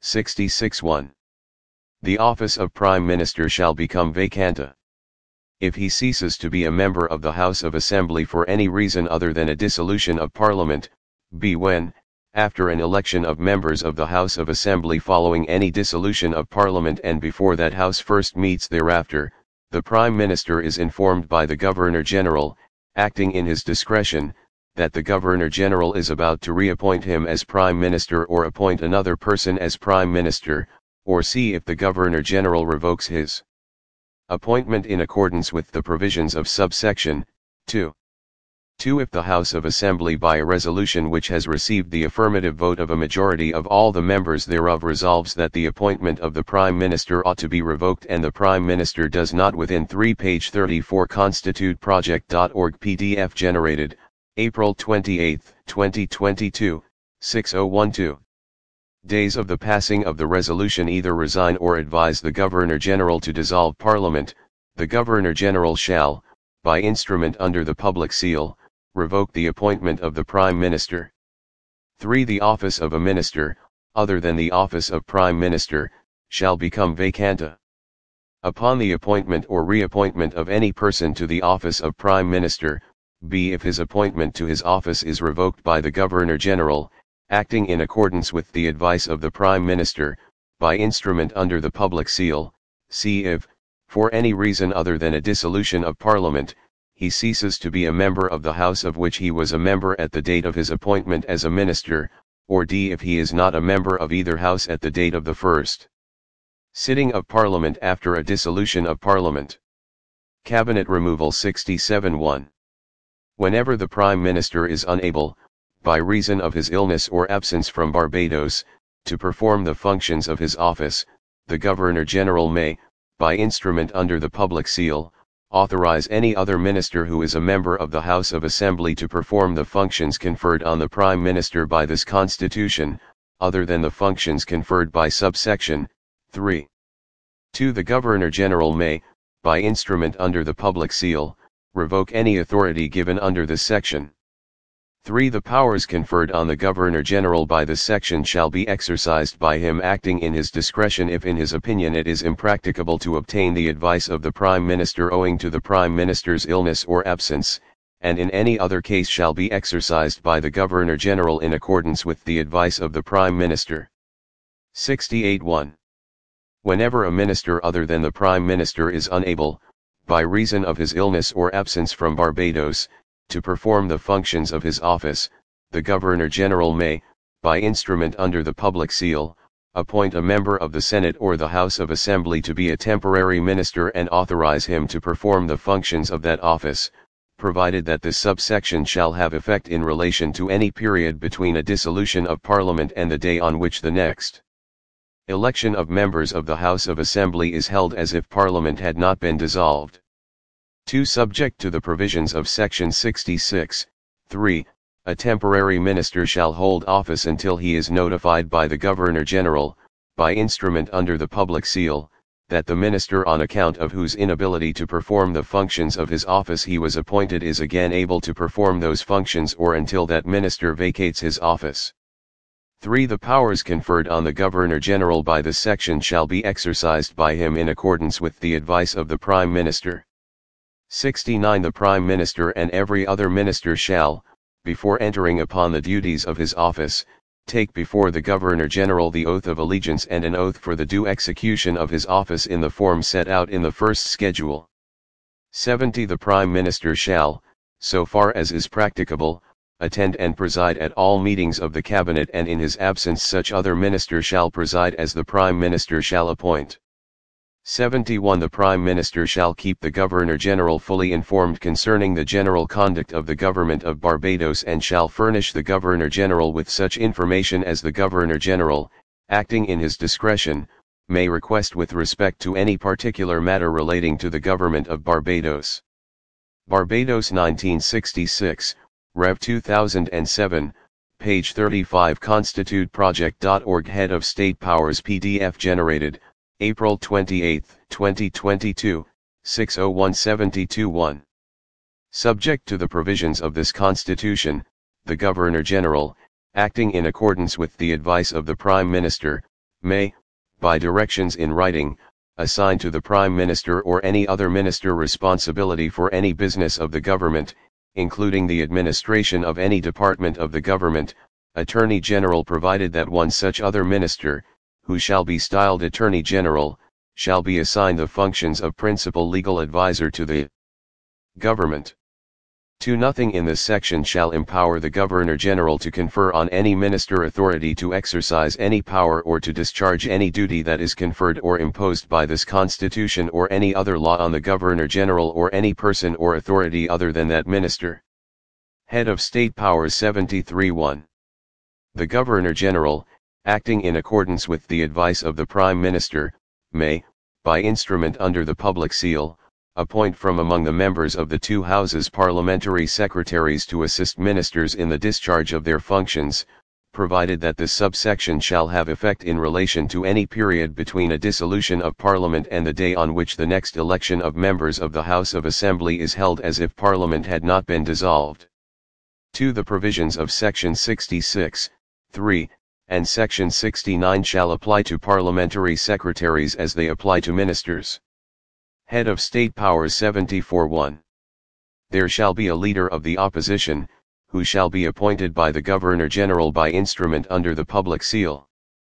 66-1. The office of Prime Minister shall become vacanta if he ceases to be a member of the House of Assembly for any reason other than a dissolution of Parliament. B. When, after an election of members of the House of Assembly following any dissolution of Parliament and before that House first meets thereafter, the Prime Minister is informed by the Governor-General, acting in his discretion, that the Governor-General is about to reappoint him as Prime Minister or appoint another person as Prime Minister, or see if the Governor-General revokes his appointment in accordance with the provisions of subsection 2. 2. If the House of Assembly by a resolution which has received the affirmative vote of a majority of all the members thereof resolves that the appointment of the Prime Minister ought to be revoked and the Prime Minister does not within 3 page 34 constituteproject.org PDF generated, April 28, 2022, 6012. Days of the passing of the resolution either resign or advise the Governor-General to dissolve Parliament, the Governor-General shall, by instrument under the public seal, revoke the appointment of the Prime Minister. 3. The office of a minister, other than the office of Prime Minister, shall become vacanta upon the appointment or reappointment of any person to the office of Prime Minister. B. If his appointment to his office is revoked by the Governor-General, acting in accordance with the advice of the Prime Minister, by instrument under the public seal. C. If, for any reason other than a dissolution of Parliament, he ceases to be a member of the House of which he was a member at the date of his appointment as a minister, or D. If he is not a member of either House at the date of the first sitting of Parliament after a dissolution of Parliament. Cabinet removal 67-1. Whenever the Prime Minister is unable, by reason of his illness or absence from Barbados, to perform the functions of his office, the Governor-General may, by instrument under the public seal, authorize any other minister who is a member of the House of Assembly to perform the functions conferred on the Prime Minister by this Constitution, other than the functions conferred by subsection 3. 2. The Governor-General may, by instrument under the public seal, revoke any authority given under this section. 3. The powers conferred on the Governor-General by this section shall be exercised by him acting in his discretion if in his opinion it is impracticable to obtain the advice of the Prime Minister owing to the Prime Minister's illness or absence, and in any other case shall be exercised by the Governor-General in accordance with the advice of the Prime Minister. 68-1. Whenever a minister other than the Prime Minister is unable, by reason of his illness or absence from Barbados, to perform the functions of his office, the Governor-General may, by instrument under the public seal, appoint a member of the Senate or the House of Assembly to be a temporary minister and authorize him to perform the functions of that office, provided that this subsection shall have effect in relation to any period between a dissolution of Parliament and the day on which the next election of members of the House of Assembly is held, as if Parliament had not been dissolved. 2. Subject to the provisions of Section 66, 3, a temporary minister shall hold office until he is notified by the Governor-General, by instrument under the public seal, that the minister on account of whose inability to perform the functions of his office he was appointed is again able to perform those functions or until that minister vacates his office. 3. The powers conferred on the Governor-General by this section shall be exercised by him in accordance with the advice of the Prime Minister. 69. The Prime Minister and every other minister shall, before entering upon the duties of his office, take before the Governor-General the oath of allegiance and an oath for the due execution of his office in the form set out in the first schedule. 70. The Prime Minister shall, so far as is practicable, attend and preside at all meetings of the Cabinet, and in his absence such other minister shall preside as the Prime Minister shall appoint. 71. The Prime Minister shall keep the Governor-General fully informed concerning the general conduct of the Government of Barbados, and shall furnish the Governor-General with such information as the Governor-General, acting in his discretion, may request with respect to any particular matter relating to the Government of Barbados. Barbados 1966, Rev 2007, page 35. ConstituteProject.org. Head of State Powers PDF generated, April 28, 2022, 6:01:72:1. Subject to the provisions of this Constitution, the Governor-General, acting in accordance with the advice of the Prime Minister, may, by directions in writing, assign to the Prime Minister or any other minister responsibility for any business of the government, including the administration of any department of the government, Attorney General, provided that one such other minister, who shall be styled Attorney General, shall be assigned the functions of principal legal advisor to the government. 2. Nothing in this section shall empower the Governor-General to confer on any minister authority to exercise any power or to discharge any duty that is conferred or imposed by this Constitution or any other law on the Governor-General or any person or authority other than that minister. Head of State Powers 73:1. The Governor-General, acting in accordance with the advice of the Prime Minister, may, by instrument under the public seal, appoint from among the members of the two houses parliamentary secretaries to assist ministers in the discharge of their functions, provided that this subsection shall have effect in relation to any period between a dissolution of Parliament and the day on which the next election of members of the House of Assembly is held, as if Parliament had not been dissolved. 2. The provisions of Section 66, 3, and Section 69 shall apply to parliamentary secretaries as they apply to ministers. Head of State Powers 74:1. There shall be a leader of the opposition, who shall be appointed by the Governor-General by instrument under the public seal.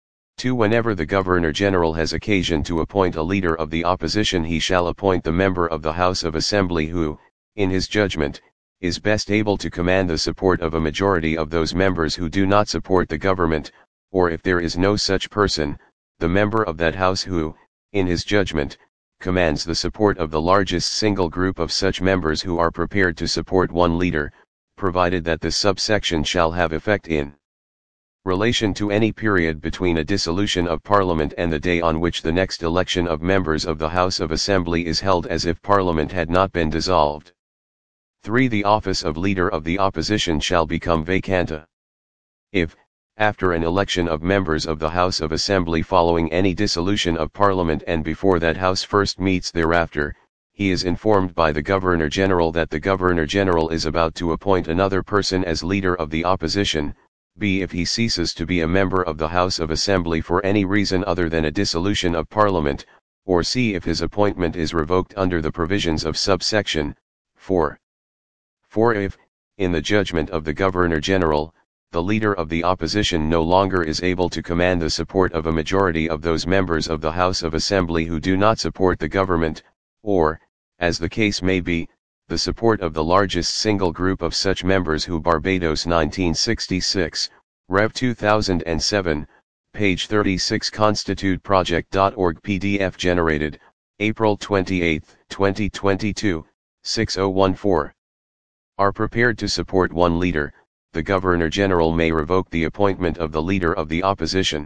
2. Whenever the Governor-General has occasion to appoint a leader of the opposition, he shall appoint the member of the House of Assembly who, in his judgment, is best able to command the support of a majority of those members who do not support the government, or if there is no such person, the member of that House who, in his judgment, commands the support of the largest single group of such members who are prepared to support one leader, provided that this subsection shall have effect in relation to any period between a dissolution of Parliament and the day on which the next election of members of the House of Assembly is held, as if Parliament had not been dissolved. 3. The office of Leader of the Opposition shall become vacanta if, after an election of members of the House of Assembly following any dissolution of Parliament and before that House first meets thereafter, he is informed by the Governor-General that the Governor-General is about to appoint another person as Leader of the Opposition, b. If he ceases to be a member of the House of Assembly for any reason other than a dissolution of Parliament, or c. If his appointment is revoked under the provisions of subsection 4. 4. If, in the judgment of the Governor-General, the Leader of the Opposition no longer is able to command the support of a majority of those members of the House of Assembly who do not support the government, or, as the case may be, the support of the largest single group of such members who Barbados 1966, Rev 2007, page 36. ConstituteProject.org PDF generated, April 28, 2022, 6:01:14. Are prepared to support one leader, the Governor-General may revoke the appointment of the Leader of the Opposition.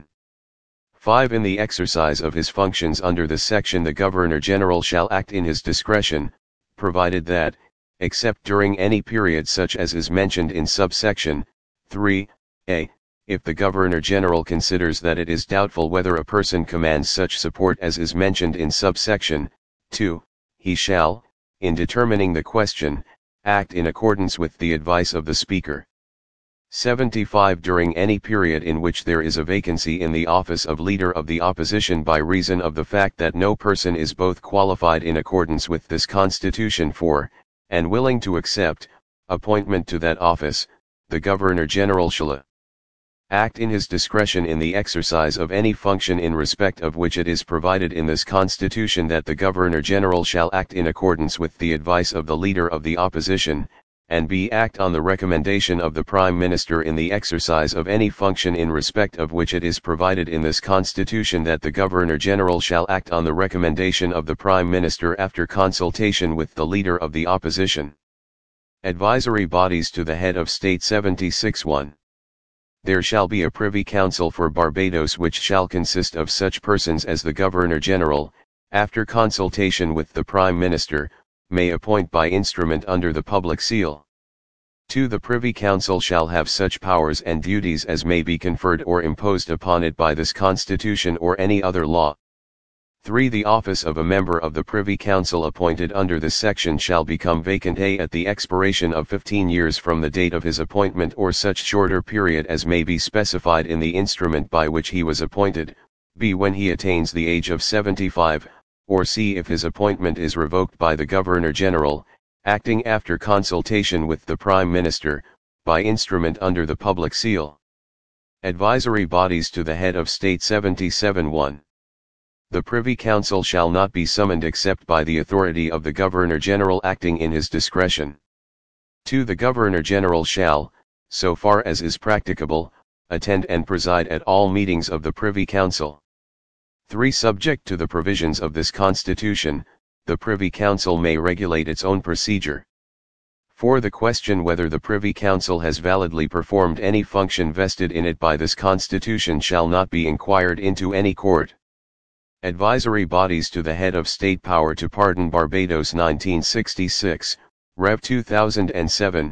5. In the exercise of his functions under this section, the Governor-General shall act in his discretion, provided that, except during any period such as is mentioned in subsection 3a, if the Governor-General considers that it is doubtful whether a person commands such support as is mentioned in subsection 2, he shall, in determining the question, act in accordance with the advice of the Speaker. 75. During any period in which there is a vacancy in the office of Leader of the Opposition by reason of the fact that no person is both qualified in accordance with this Constitution for, and willing to accept, appointment to that office, the Governor-General shall act in his discretion in the exercise of any function in respect of which it is provided in this Constitution that the Governor-General shall act in accordance with the advice of the Leader of the Opposition, and b. act on the recommendation of the Prime Minister in the exercise of any function in respect of which it is provided in this Constitution that the Governor-General shall act on the recommendation of the Prime Minister after consultation with the Leader of the Opposition. Advisory bodies to the head of state 76(1). There shall be a Privy Council for Barbados which shall consist of such persons as the Governor-General, after consultation with the Prime Minister, may appoint by instrument under the public seal. 2. The Privy Council shall have such powers and duties as may be conferred or imposed upon it by this Constitution or any other law. 3. The office of a member of the Privy Council appointed under this section shall become vacant a. at the expiration of 15 years from the date of his appointment or such shorter period as may be specified in the instrument by which he was appointed, b. when he attains the age of 75, or c. if his appointment is revoked by the Governor-General, acting after consultation with the Prime Minister, by instrument under the public seal. Advisory bodies to the head of state 77(1). The Privy Council shall not be summoned except by the authority of the Governor-General acting in his discretion. 2. The Governor-General shall, so far as is practicable, attend and preside at all meetings of the Privy Council. 3. Subject to the provisions of this Constitution, the Privy Council may regulate its own procedure. 4. The question whether the Privy Council has validly performed any function vested in it by this Constitution shall not be inquired into any court. Advisory bodies to the head of state power to pardon Barbados 1966, Rev 2007,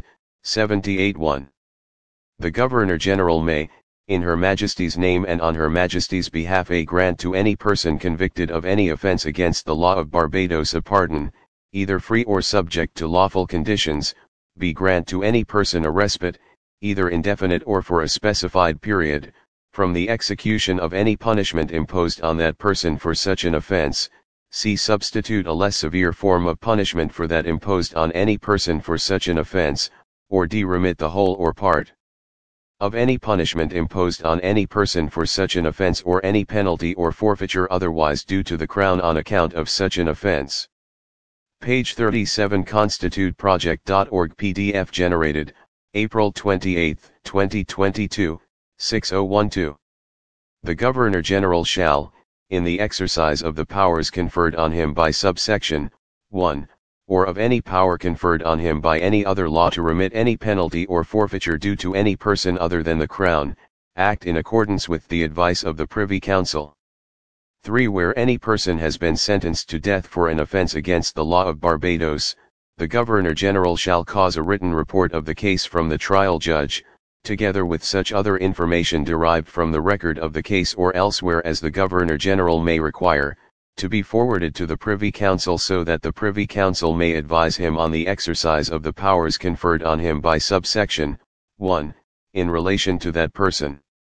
78(1). The Governor-General may, in Her Majesty's name and on Her Majesty's behalf grant to any person convicted of any offence against the law of Barbados a pardon, either free or subject to lawful conditions, b. grant to any person a respite, either indefinite or for a specified period, from the execution of any punishment imposed on that person for such an offence, c. substitute a less severe form of punishment for that imposed on any person for such an offence, or d. remit the whole or part of any punishment imposed on any person for such an offence or any penalty or forfeiture otherwise due to the Crown on account of such an offence. Page 37 constituteproject.org PDF generated, April 28, 2022, 6012. The Governor-General shall, in the exercise of the powers conferred on him by subsection 1, or of any power conferred on him by any other law to remit any penalty or forfeiture due to any person other than the Crown, act in accordance with the advice of the Privy Council. 3. Where any person has been sentenced to death for an offence against the law of Barbados, the Governor-General shall cause a written report of the case from the trial judge, together with such other information derived from the record of the case or elsewhere as the Governor-General may require, to be forwarded to the Privy Council so that the Privy Council may advise him on the exercise of the powers conferred on him by subsection 1, in relation to that person.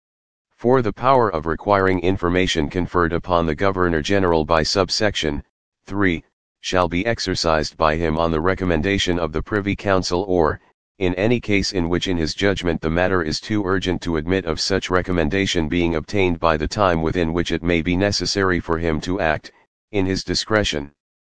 4. The power of requiring information conferred upon the Governor-General by subsection 3, shall be exercised by him on the recommendation of the Privy Council or, in any case in which in his judgment the matter is too urgent to admit of such recommendation being obtained by the time within which it may be necessary for him to act, in his discretion.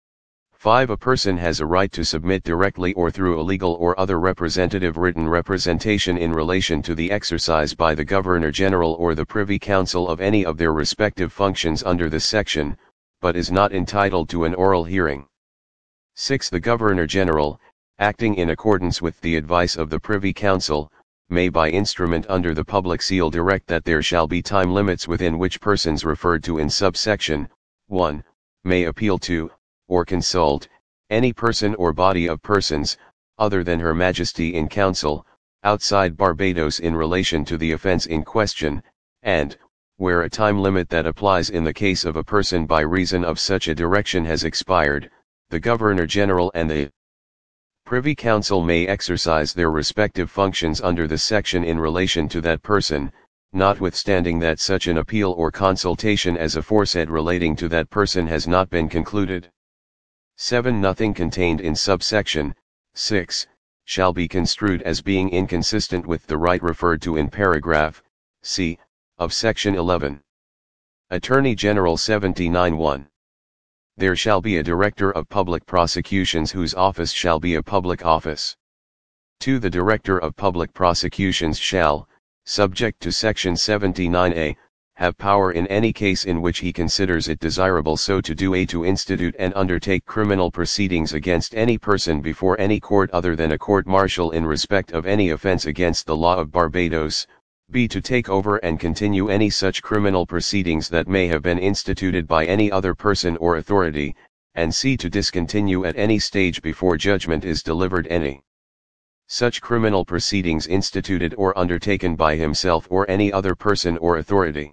5. A person has a right to submit directly or through a legal or other representative written representation in relation to the exercise by the Governor-General or the Privy Council of any of their respective functions under this section, but is not entitled to an oral hearing. 6. The Governor-General, acting in accordance with the advice of the Privy Council, may by instrument under the public seal direct that there shall be time limits within which persons referred to in subsection 1, may appeal to, or consult, any person or body of persons, other than Her Majesty in Council, outside Barbados in relation to the offence in question, and, where a time limit that applies in the case of a person by reason of such a direction has expired, the Governor-General and the Privy Council may exercise their respective functions under this section in relation to that person, notwithstanding that such an appeal or consultation as aforesaid relating to that person has not been concluded. 7. Nothing contained in subsection 6 shall be construed as being inconsistent with the right referred to in paragraph C of section 11. Attorney General 79-1. There shall be a Director of Public Prosecutions whose office shall be a public office. 2. The Director of Public Prosecutions shall, subject to section 79A, have power in any case in which he considers it desirable so to do: A. To institute and undertake criminal proceedings against any person before any court other than a court-martial in respect of any offense against the law of Barbados; B. To take over and continue any such criminal proceedings that may have been instituted by any other person or authority, and C. To discontinue at any stage before judgment is delivered any such criminal proceedings instituted or undertaken by himself or any other person or authority.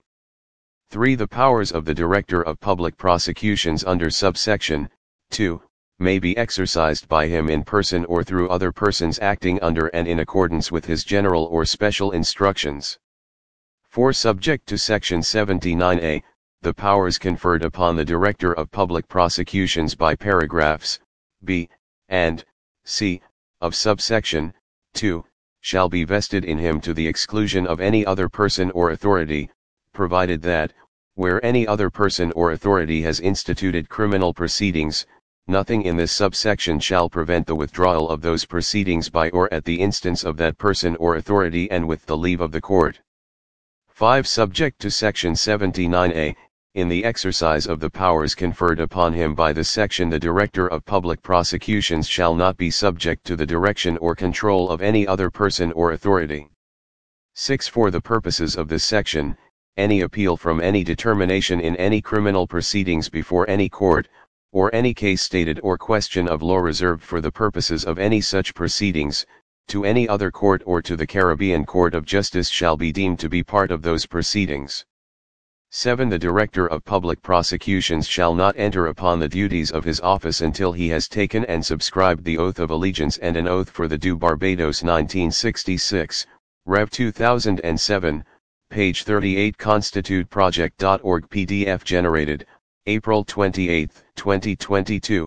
3. The powers of the Director of Public Prosecutions under subsection 2 may be exercised by him in person or through other persons acting under and in accordance with his general or special instructions. 4. Subject to section 79A, the powers conferred upon the Director of Public Prosecutions by paragraphs B and C of subsection 2 shall be vested in him to the exclusion of any other person or authority, provided that, where any other person or authority has instituted criminal proceedings, nothing in this subsection shall prevent the withdrawal of those proceedings by or at the instance of that person or authority and with the leave of the court. 5. Subject to section 79A, in the exercise of the powers conferred upon him by this section, the Director of Public Prosecutions shall not be subject to the direction or control of any other person or authority. 6. For the purposes of this section, any appeal from any determination in any criminal proceedings before any court, or any case stated or question of law reserved for the purposes of any such proceedings, to any other court or to the Caribbean Court of Justice shall be deemed to be part of those proceedings. 7. The Director of Public Prosecutions shall not enter upon the duties of his office until he has taken and subscribed the oath of allegiance and an oath for the due Barbados 1966, Rev 2007, page 38 constituteproject.org PDF generated, April 28, 2022,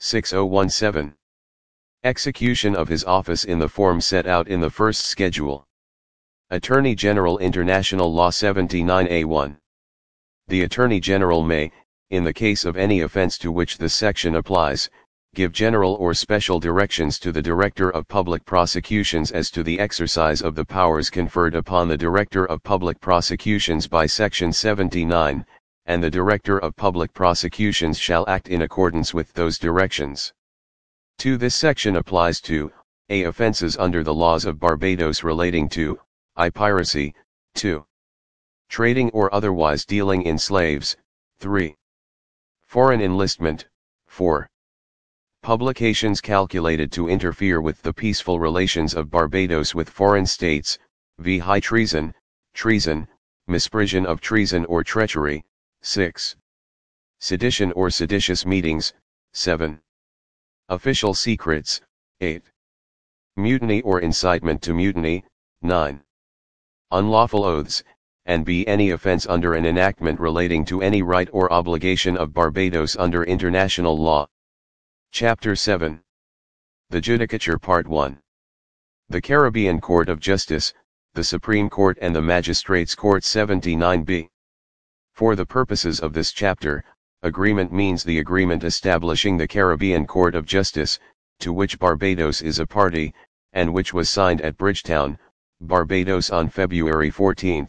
6017. Execution of his office in the form set out in the first schedule. Attorney General International Law 79A1. The Attorney General may, in the case of any offense to which this section applies, give general or special directions to the Director of Public Prosecutions as to the exercise of the powers conferred upon the Director of Public Prosecutions by Section 79, and the Director of Public Prosecutions shall act in accordance with those directions. 2. This section applies to A. Offenses under the laws of Barbados relating to I. Piracy, 2. Trading or otherwise dealing in slaves, 3. Foreign enlistment, 4. Publications calculated to interfere with the peaceful relations of Barbados with foreign states, v. high treason, treason, misprision of treason or treachery, 6. Sedition or seditious meetings, 7. Official secrets, 8. Mutiny or incitement to mutiny, 9. Unlawful oaths, and b. Any offense under an enactment relating to any right or obligation of Barbados under international law. Chapter 7. The Judicature Part 1. The Caribbean Court of Justice, the Supreme Court and the Magistrates Court 79b. For the purposes of this chapter, agreement means the agreement establishing the Caribbean Court of Justice, to which Barbados is a party, and which was signed at Bridgetown, Barbados on February 14,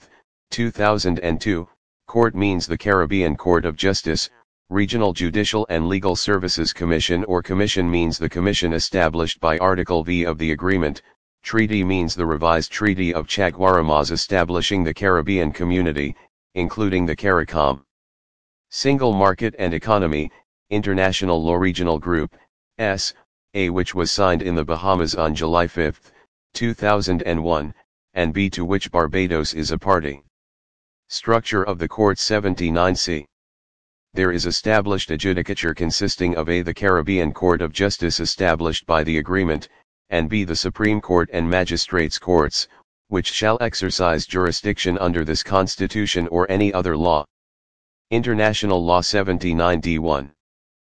2002. Court means the Caribbean Court of Justice, Regional Judicial and Legal Services Commission or Commission means the commission established by Article V of the agreement. Treaty means the revised Treaty of Chaguaramas establishing the Caribbean Community, including the CARICOM. Single Market and Economy, International Law Regional Group, S.A. which was signed in the Bahamas on July 5, 2001, and B. to which Barbados is a party. Structure of the Court 79c. There is established a judicature consisting of A. the Caribbean Court of Justice established by the agreement, and B. the Supreme Court and Magistrates Courts, which shall exercise jurisdiction under this Constitution or any other law. International Law 79d1.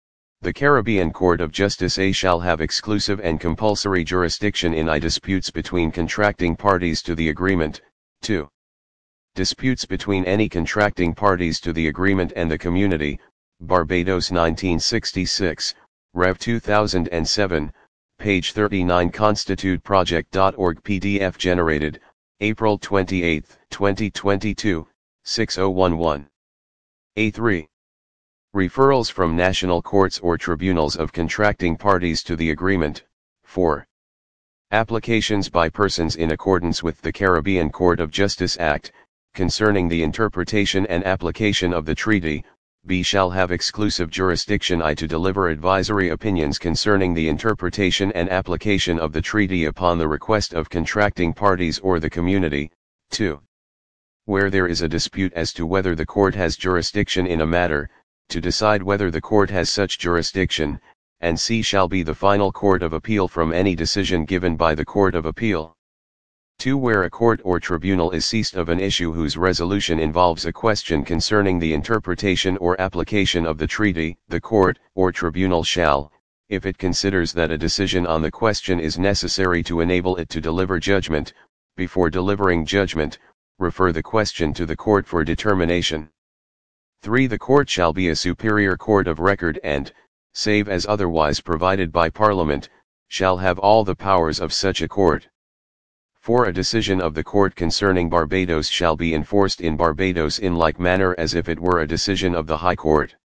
The Caribbean Court of Justice A shall have exclusive and compulsory jurisdiction in disputes between contracting parties to the agreement. 2. Disputes between any contracting parties to the agreement and the community, Barbados 1966, Rev 2007, page 39 constituteproject.org PDF generated, April 28, 2022, 6011. A3. Referrals from national courts or tribunals of contracting parties to the agreement. 4. Applications by persons in accordance with the Caribbean Court of Justice Act, concerning the interpretation and application of the treaty. B shall have exclusive jurisdiction to deliver advisory opinions concerning the interpretation and application of the treaty upon the request of contracting parties or the community. 2. Where there is a dispute as to whether the court has jurisdiction in a matter, to decide whether the court has such jurisdiction, and C shall be the final court of appeal from any decision given by the Court of Appeal. 2. Where a court or tribunal is seized of an issue whose resolution involves a question concerning the interpretation or application of the treaty, the court or tribunal shall, if it considers that a decision on the question is necessary to enable it to deliver judgment, before delivering judgment, refer the question to the court for determination. 3. The court shall be a superior court of record and, save as otherwise provided by Parliament, shall have all the powers of such a court. 4. A decision of the court concerning Barbados shall be enforced in Barbados in like manner as if it were a decision of the High Court.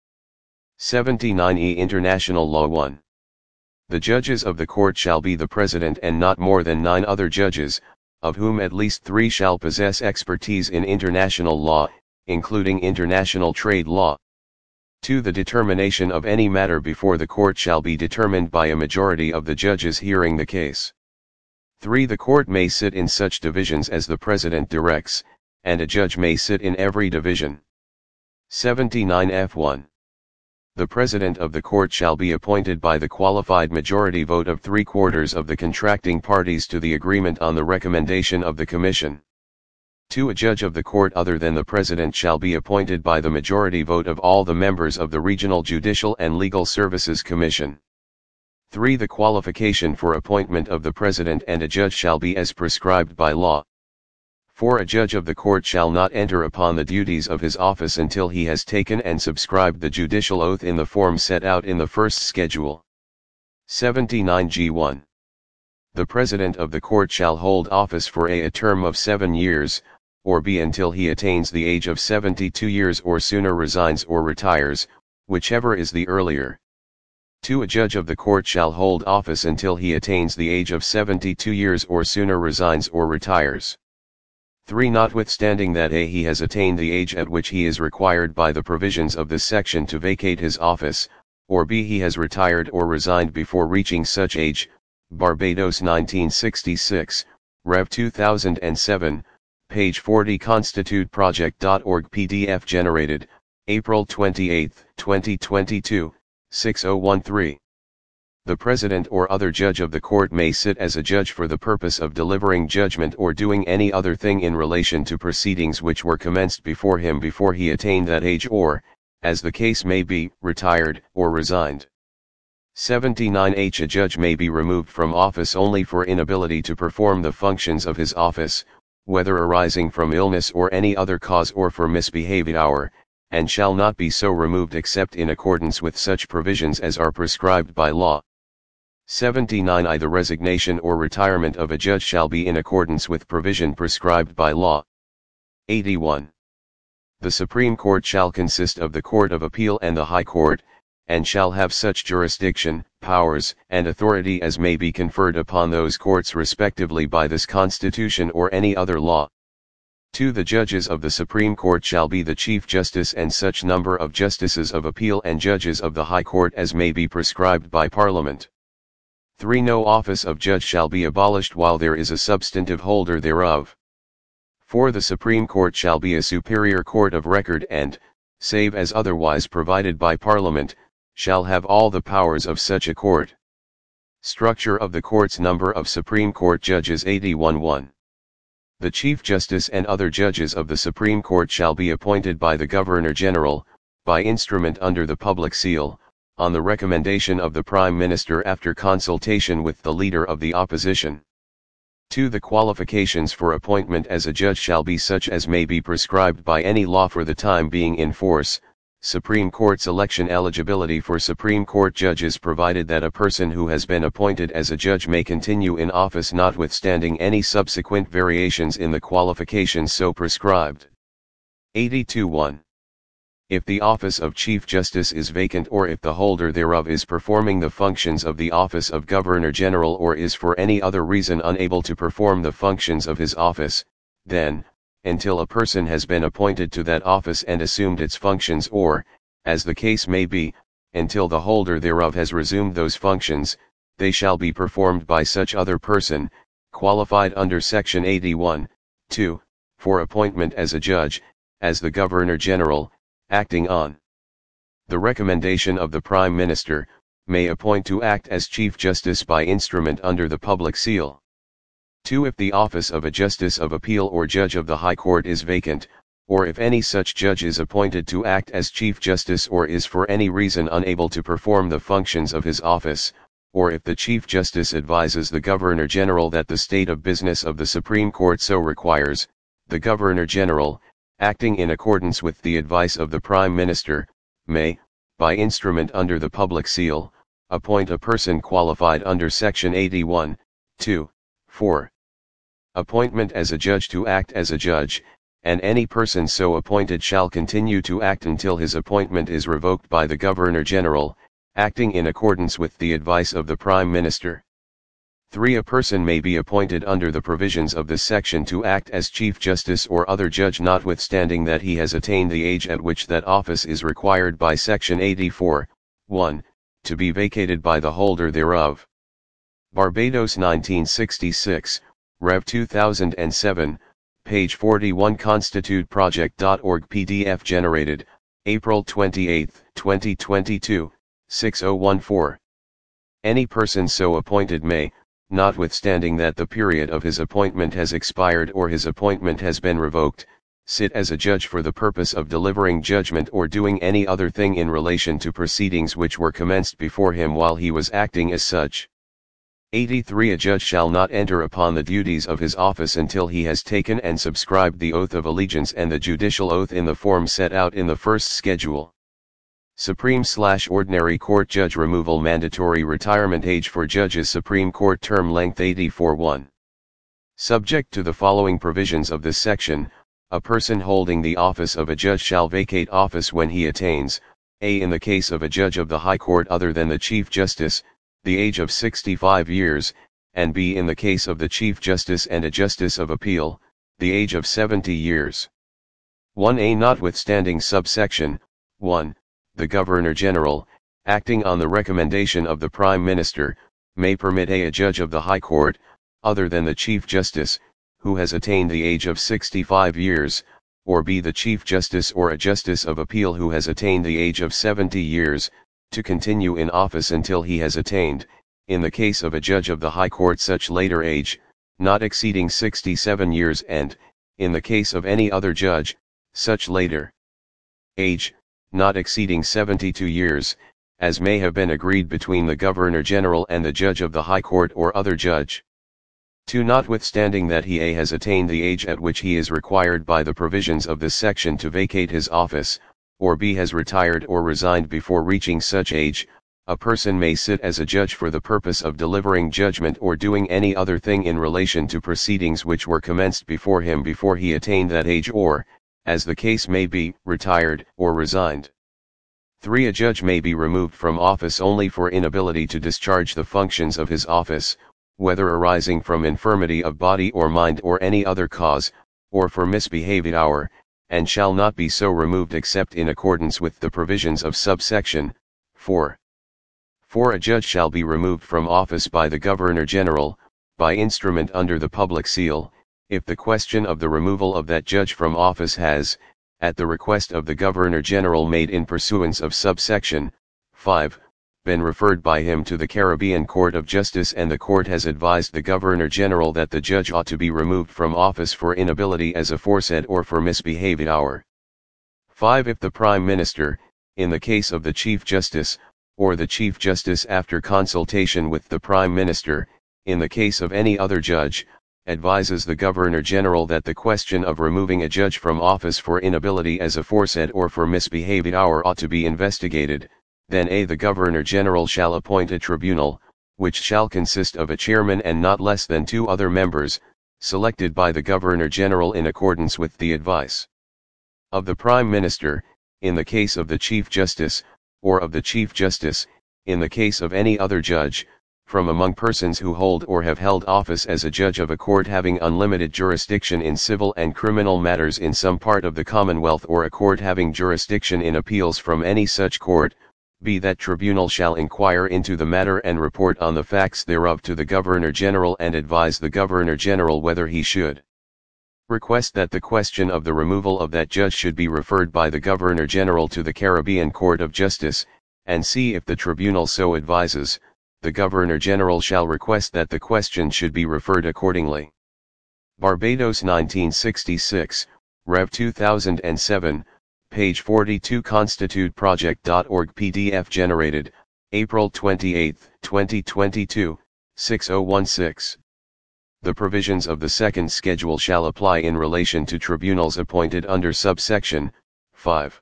79E International Law 1. The judges of the court shall be the president and not more than 9 other judges, of whom at least 3 shall possess expertise in international law, including international trade law. 2. The determination of any matter before the court shall be determined by a majority of the judges hearing the case. 3. The court may sit in such divisions as the president directs, and a judge may sit in every division. 79F1. The president of the court shall be appointed by the qualified majority vote of 3/4 of the contracting parties to the agreement on the recommendation of the Commission. 2. A judge of the court other than the president shall be appointed by the majority vote of all the members of the Regional Judicial and Legal Services Commission. 3. The qualification for appointment of the president and a judge shall be as prescribed by law. 4. A judge of the court shall not enter upon the duties of his office until he has taken and subscribed the judicial oath in the form set out in the first schedule. 79G1. The president of the court shall hold office for a term of 7 years, or B until he attains the age of 72 years or sooner resigns or retires, whichever is the earlier. 2. A judge of the court shall hold office until he attains the age of 72 years or sooner resigns or retires. 3. Notwithstanding that A. he has attained the age at which he is required by the provisions of this section to vacate his office, or B. he has retired or resigned before reaching such age, Barbados 1966, Rev 2007, page 40 constituteproject.org PDF generated, April 28, 2022, 6013. The president or other judge of the court may sit as a judge for the purpose of delivering judgment or doing any other thing in relation to proceedings which were commenced before him before he attained that age or, as the case may be, retired or resigned. 79H. A judge may be removed from office only for inability to perform the functions of his office, whether arising from illness or any other cause or for misbehavior, and shall not be so removed except in accordance with such provisions as are prescribed by law. 79I. The resignation or retirement of a judge shall be in accordance with provision prescribed by law. 81. The Supreme Court shall consist of the Court of Appeal and the High Court, and shall have such jurisdiction, powers, and authority as may be conferred upon those courts respectively by this Constitution or any other law. 2. The judges of the Supreme Court shall be the Chief Justice and such number of Justices of Appeal and judges of the High Court as may be prescribed by Parliament. 3. No office of judge shall be abolished while there is a substantive holder thereof. 4. The Supreme Court shall be a superior court of record and, save as otherwise provided by Parliament, shall have all the powers of such a court. Structure of the courts. Number of Supreme Court judges 81. The Chief Justice and other judges of the Supreme Court shall be appointed by the Governor-General, by instrument under the public seal, on the recommendation of the Prime Minister after consultation with the Leader of the Opposition. 2. The qualifications for appointment as a judge shall be such as may be prescribed by any law for the time being in force. Supreme Court's election eligibility for Supreme Court judges provided that a person who has been appointed as a judge may continue in office notwithstanding any subsequent variations in the qualifications so prescribed. 82.1. If the office of Chief Justice is vacant or if the holder thereof is performing the functions of the office of Governor General or is for any other reason unable to perform the functions of his office, then, until a person has been appointed to that office and assumed its functions or, as the case may be, until the holder thereof has resumed those functions, they shall be performed by such other person, qualified under Section 81, 2, for appointment as a judge, as the Governor General, acting on the recommendation of the Prime Minister, may appoint to act as Chief Justice by instrument under the public seal. 2. If the office of a Justice of Appeal or Judge of the High Court is vacant, or if any such judge is appointed to act as Chief Justice or is for any reason unable to perform the functions of his office, or if the Chief Justice advises the Governor General that the state of business of the Supreme Court so requires, the Governor General, acting in accordance with the advice of the Prime Minister, may, by instrument under the public seal, appoint a person qualified under Section 81, 2, 4. Appointment as a judge to act as a judge, and any person so appointed shall continue to act until his appointment is revoked by the Governor General, acting in accordance with the advice of the Prime Minister. 3. A person may be appointed under the provisions of this section to act as Chief Justice or other judge notwithstanding that he has attained the age at which that office is required by Section 84, 1, to be vacated by the holder thereof. Barbados 1966, Rev 2007, page 41 constituteproject.org PDF generated, April 28, 2022, 6014. Any person so appointed may, notwithstanding that the period of his appointment has expired or his appointment has been revoked, sit as a judge for the purpose of delivering judgment or doing any other thing in relation to proceedings which were commenced before him while he was acting as such. 83. A judge shall not enter upon the duties of his office until he has taken and subscribed the oath of allegiance and the judicial oath in the form set out in the first schedule. Supreme/Ordinary Court Judge Removal Mandatory Retirement Age for Judges Supreme Court Term Length 84.1. Subject to the following provisions of this section, a person holding the office of a judge shall vacate office when he attains, a. in the case of a judge of the High Court other than the Chief Justice, the age of 65 years, and b. in the case of the Chief Justice and a Justice of Appeal, the age of 70 years. 1a. Notwithstanding subsection 1, the Governor General, acting on the recommendation of the Prime Minister, may permit a judge of the High Court, other than the Chief Justice, who has attained the age of 65 years, or b. the Chief Justice or a Justice of Appeal who has attained the age of 70 years, to continue in office until he has attained, in the case of a judge of the High Court such later age, not exceeding 67 years and, in the case of any other judge, such later age, not exceeding 72 years, as may have been agreed between the Governor General and the judge of the High Court or other judge. 2. Notwithstanding that he a. has attained the age at which he is required by the provisions of this section to vacate his office, or b. has retired or resigned before reaching such age, a person may sit as a judge for the purpose of delivering judgment or doing any other thing in relation to proceedings which were commenced before him before he attained that age or, as the case may be, retired or resigned. 3. A judge may be removed from office only for inability to discharge the functions of his office, whether arising from infirmity of body or mind or any other cause, or for misbehavior, and shall not be so removed except in accordance with the provisions of subsection 4. 4. A judge shall be removed from office by the Governor General, by instrument under the public seal, if the question of the removal of that judge from office has, at the request of the Governor General made in pursuance of subsection 5, been referred by him to the Caribbean Court of Justice and the court has advised the Governor General that the judge ought to be removed from office for inability as aforesaid or for misbehavior. 5. If the Prime Minister, in the case of the Chief Justice, or the Chief Justice after consultation with the Prime Minister, in the case of any other judge, advises the Governor-General that the question of removing a judge from office for inability as aforesaid or for misbehavior ought to be investigated, then the Governor-General shall appoint a tribunal, which shall consist of a chairman and not less than 2 other members, selected by the Governor-General in accordance with the advice of the Prime Minister, in the case of the Chief Justice, or of the Chief Justice, in the case of any other judge, from among persons who hold or have held office as a judge of a court having unlimited jurisdiction in civil and criminal matters in some part of the Commonwealth, or a court having jurisdiction in appeals from any such court. That tribunal shall inquire into the matter and report on the facts thereof to the Governor-General and advise the Governor-General whether he should request that the question of the removal of that judge should be referred by the Governor-General to the Caribbean Court of Justice, and see if the tribunal so advises, the Governor-General shall request that the question should be referred accordingly. Barbados 1966, Rev 2007, page 42 constituteproject.org PDF generated, April 28, 2022, 6016. The provisions of the second schedule shall apply in relation to tribunals appointed under subsection 5.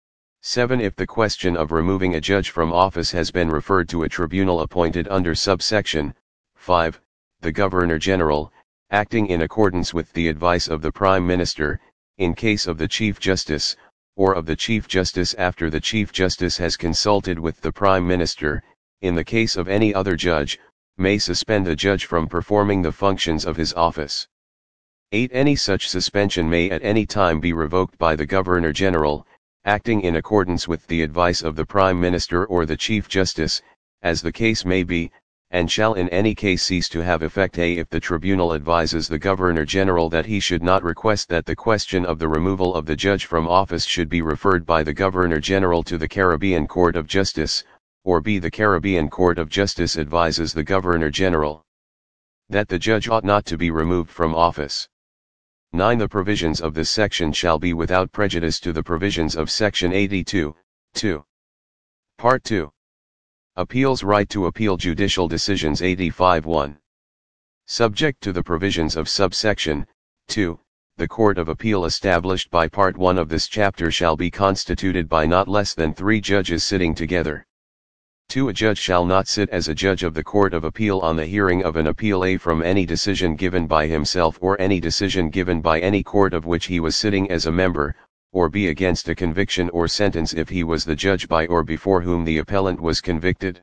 7. If the question of removing a judge from office has been referred to a tribunal appointed under subsection 5, the Governor-General, acting in accordance with the advice of the Prime Minister, in case of the Chief Justice, or of the Chief Justice after the Chief Justice has consulted with the Prime Minister, in the case of any other judge, may suspend a judge from performing the functions of his office. 8. Any such suspension may at any time be revoked by the Governor-General, acting in accordance with the advice of the Prime Minister or the Chief Justice, as the case may be, and shall in any case cease to have effect if the tribunal advises the Governor-General that he should not request that the question of the removal of the judge from office should be referred by the Governor-General to the Caribbean Court of Justice, or the Caribbean Court of Justice advises the Governor-General that the judge ought not to be removed from office. 9. The provisions of this section shall be without prejudice to the provisions of Section 82, 2. Part 2. Appeals right to appeal judicial decisions 85-1. Subject to the provisions of subsection 2, the Court of Appeal established by Part 1 of this chapter shall be constituted by not less than 3 judges sitting together. 2. A judge shall not sit as a judge of the Court of Appeal on the hearing of an appeal from any decision given by himself or any decision given by any court of which he was sitting as a member, or against a conviction or sentence if he was the judge by or before whom the appellant was convicted.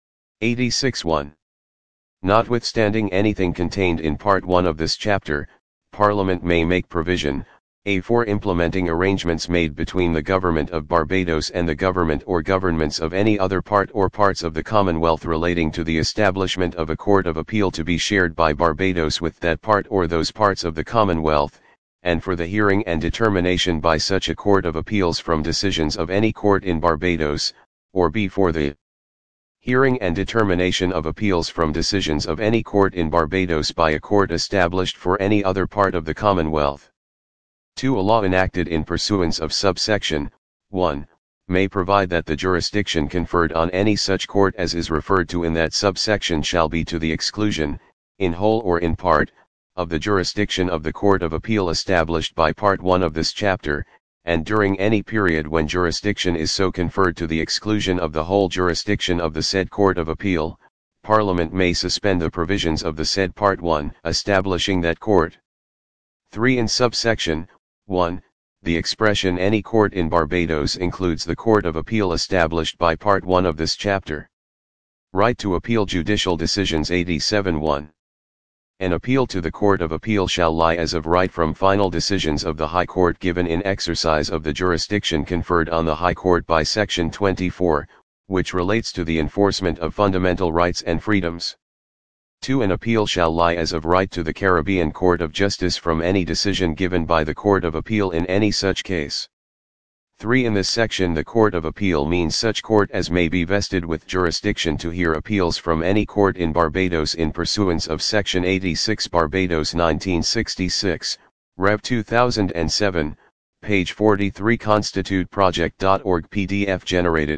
86-1. Notwithstanding anything contained in Part 1 of this chapter, Parliament may make provision, for implementing arrangements made between the Government of Barbados and the Government or governments of any other part or parts of the Commonwealth relating to the establishment of a Court of Appeal to be shared by Barbados with that part or those parts of the Commonwealth, and for the hearing and determination by such a Court of Appeals from decisions of any court in Barbados, or for the hearing and determination of appeals from decisions of any court in Barbados by a court established for any other part of the Commonwealth. 2. A law enacted in pursuance of subsection 1, may provide that the jurisdiction conferred on any such court as is referred to in that subsection shall be to the exclusion, in whole or in part, of the jurisdiction of the Court of Appeal established by Part 1 of this chapter, and during any period when jurisdiction is so conferred to the exclusion of the whole jurisdiction of the said Court of Appeal, Parliament may suspend the provisions of the said Part 1 establishing that court. 3. In subsection 1, the expression any court in Barbados includes the Court of Appeal established by Part 1 of this chapter. Right to appeal judicial decisions 87-1. An appeal to the Court of Appeal shall lie as of right from final decisions of the High Court given in exercise of the jurisdiction conferred on the High Court by Section 24, which relates to the enforcement of fundamental rights and freedoms. 2. An appeal shall lie as of right to the Caribbean Court of Justice from any decision given by the Court of Appeal in any such case. 3. In this section the Court of Appeal means such court as may be vested with jurisdiction to hear appeals from any court in Barbados in pursuance of Section 86 Barbados 1966, Rev 2007, page 43 constituteproject.org PDF generated,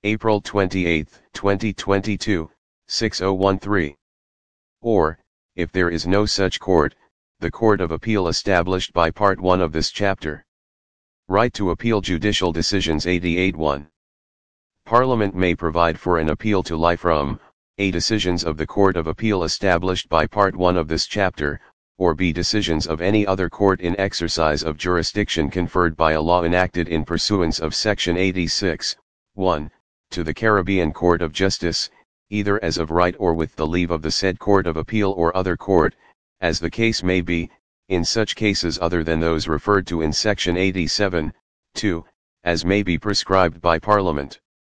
April 28, 2022, 6013. Or, if there is no such court, the Court of Appeal established by Part 1 of this chapter. Right to appeal judicial decisions 88.1. Parliament may provide for an appeal to lie from, a. decisions of the Court of Appeal established by Part 1 of this chapter, or b. decisions of any other court in exercise of jurisdiction conferred by a law enacted in pursuance of Section 86, 1, to the Caribbean Court of Justice, either as of right or with the leave of the said Court of Appeal or other court, as the case may be, in such cases other than those referred to in Section 87, 2, as may be prescribed by Parliament.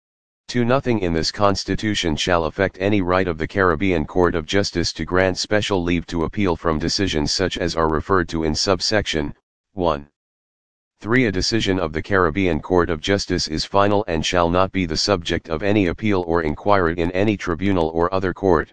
2. Nothing in this Constitution shall affect any right of the Caribbean Court of Justice to grant special leave to appeal from decisions such as are referred to in subsection 1. 3. A decision of the Caribbean Court of Justice is final and shall not be the subject of any appeal or inquiry in any tribunal or other court.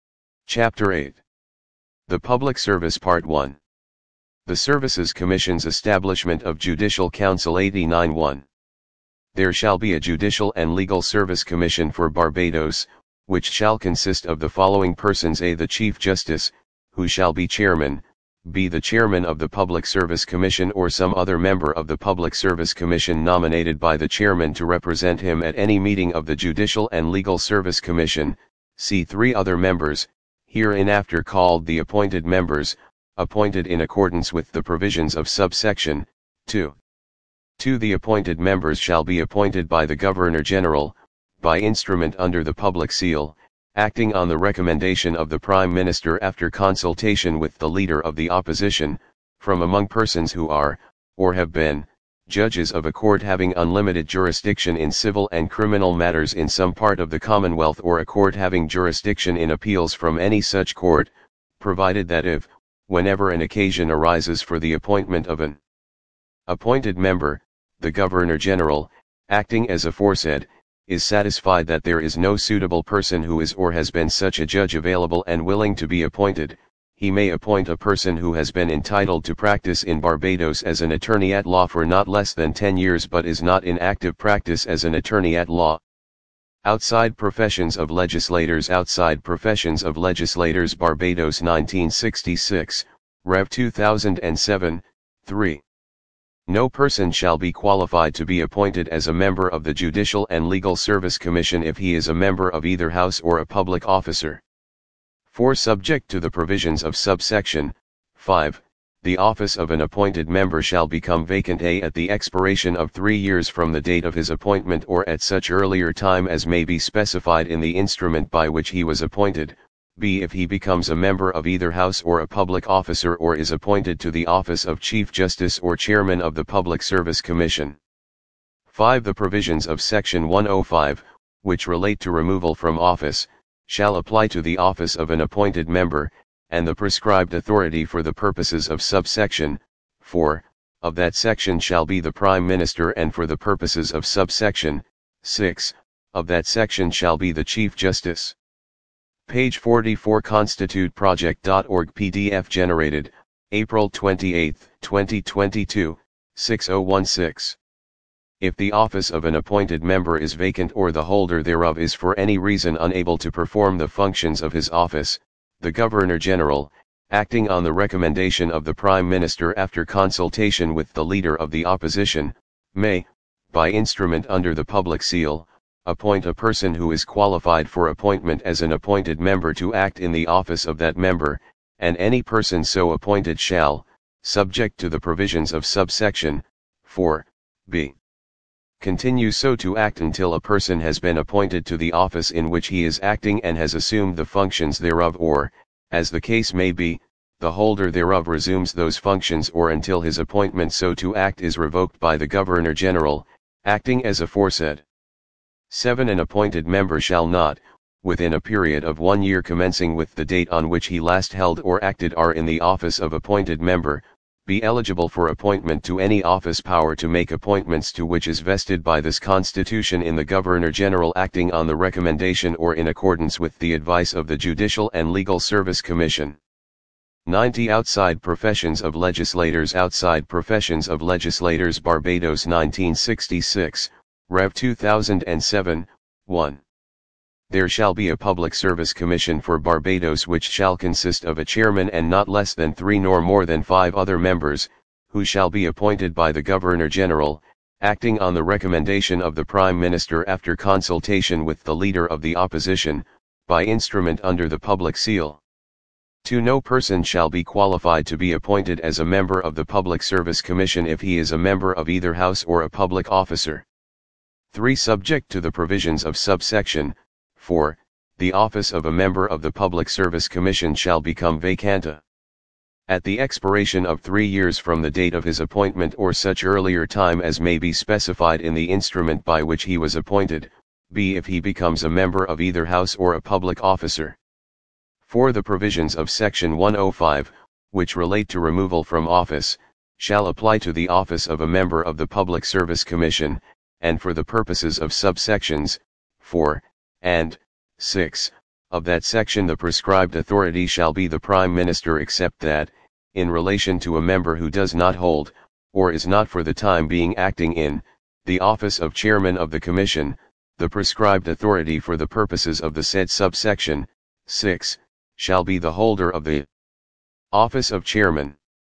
Chapter 8. The Public Service Part 1. The Services Commission's establishment of Judicial Council 89.1. There shall be a Judicial and Legal Service Commission for Barbados, which shall consist of the following persons: a. The Chief Justice, who shall be chairman, b. the chairman of the Public Service Commission or some other member of the Public Service Commission nominated by the chairman to represent him at any meeting of the Judicial and Legal Service Commission, c. 3 other members, hereinafter called the appointed members, appointed in accordance with the provisions of subsection 2. 2. The appointed members shall be appointed by the Governor-General, by instrument under the public seal, acting on the recommendation of the Prime Minister after consultation with the Leader of the Opposition, from among persons who are, or have been, judges of a court having unlimited jurisdiction in civil and criminal matters in some part of the Commonwealth, or a court having jurisdiction in appeals from any such court, provided that if, whenever an occasion arises for the appointment of an appointed member, the Governor-General, acting as aforesaid, is satisfied that there is no suitable person who is or has been such a judge available and willing to be appointed, he may appoint a person who has been entitled to practice in Barbados as an attorney at law for not less than 10 years but is not in active practice as an attorney at law. Outside Professions of Legislators. Outside Professions of Legislators Barbados 1966, Rev 2007, 3. No person shall be qualified to be appointed as a member of the Judicial and Legal Service Commission if he is a member of either House or a public officer. 4. Subject to the provisions of subsection 5, the office of an appointed member shall become vacant a. at the expiration of 3 years from the date of his appointment or at such earlier time as may be specified in the instrument by which he was appointed, b. if he becomes a member of either House or a public officer or is appointed to the office of Chief Justice or Chairman of the Public Service Commission. 5. The provisions of Section 105, which relate to removal from office, shall apply to the office of an appointed member, and the prescribed authority for the purposes of subsection 4 of that section shall be the Prime Minister, and for the purposes of subsection 6 of that section shall be the Chief Justice. Page 44 constituteproject.org PDF generated, April 28, 2022, 6016. If the office of an appointed member is vacant or the holder thereof is for any reason unable to perform the functions of his office, the Governor-General, acting on the recommendation of the Prime Minister after consultation with the Leader of the Opposition, may, by instrument under the public seal, appoint a person who is qualified for appointment as an appointed member to act in the office of that member, and any person so appointed shall, subject to the provisions of subsection 4b, continue so to act until a person has been appointed to the office in which he is acting and has assumed the functions thereof, or, as the case may be, the holder thereof resumes those functions, or until his appointment so to act is revoked by the Governor-General, acting as aforesaid. 7. An appointed member shall not, within a period of 1 year commencing with the date on which he last held or acted in the office of appointed member, be eligible for appointment to any office power to make appointments to which is vested by this Constitution in the Governor-General acting on the recommendation or in accordance with the advice of the Judicial and Legal Service Commission. 90. Outside Professions of Legislators. Outside Professions of Legislators Barbados 1966, Rev 2007, 1. There shall be a public service commission for Barbados which shall consist of a chairman and not less than 3 nor more than 5 other members, who shall be appointed by the Governor-General, acting on the recommendation of the Prime Minister after consultation with the Leader of the Opposition, by instrument under the public seal. 2. No person shall be qualified to be appointed as a member of the Public Service Commission if he is a member of either House or a public officer. 3. Subject to the provisions of subsection 4, the office of a member of the Public Service Commission shall become vacanta. At the expiration of 3 years from the date of his appointment or such earlier time as may be specified in the instrument by which he was appointed, b. If he becomes a member of either House or a public officer. 4. The provisions of Section 105, which relate to removal from office, shall apply to the office of a member of the Public Service Commission, and for the purposes of subsections 4 and 6 of that section the prescribed authority shall be the Prime Minister except that, in relation to a member who does not hold, or is not for the time being acting in, the office of Chairman of the Commission, the prescribed authority for the purposes of the said subsection 6 shall be the holder of the office of Chairman.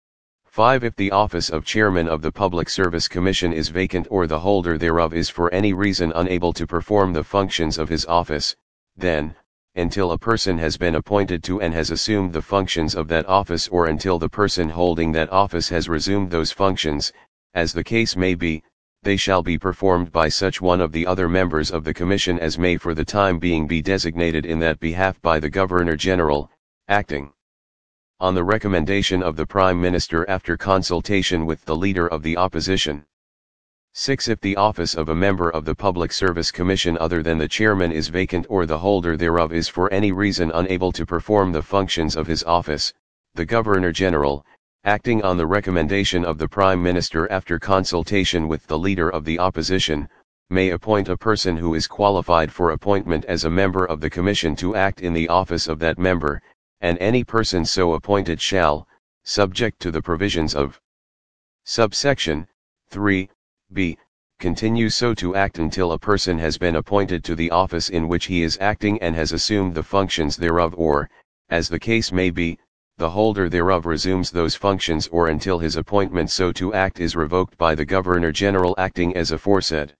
5. If the office of Chairman of the Public Service Commission is vacant or the holder thereof is for any reason unable to perform the functions of his office, then, until a person has been appointed to and has assumed the functions of that office or until the person holding that office has resumed those functions, as the case may be, they shall be performed by such one of the other members of the Commission as may for the time being be designated in that behalf by the Governor-General, acting on the recommendation of the Prime Minister after consultation with the Leader of the Opposition. 6. If the office of a member of the Public Service Commission other than the Chairman is vacant or the holder thereof is for any reason unable to perform the functions of his office, the Governor-General, acting on the recommendation of the Prime Minister after consultation with the Leader of the Opposition, may appoint a person who is qualified for appointment as a member of the Commission to act in the office of that member, and any person so appointed shall, subject to the provisions of subsection 3b, continue so to act until a person has been appointed to the office in which he is acting and has assumed the functions thereof or, as the case may be, the holder thereof resumes those functions or until his appointment so to act is revoked by the Governor-General acting as aforesaid.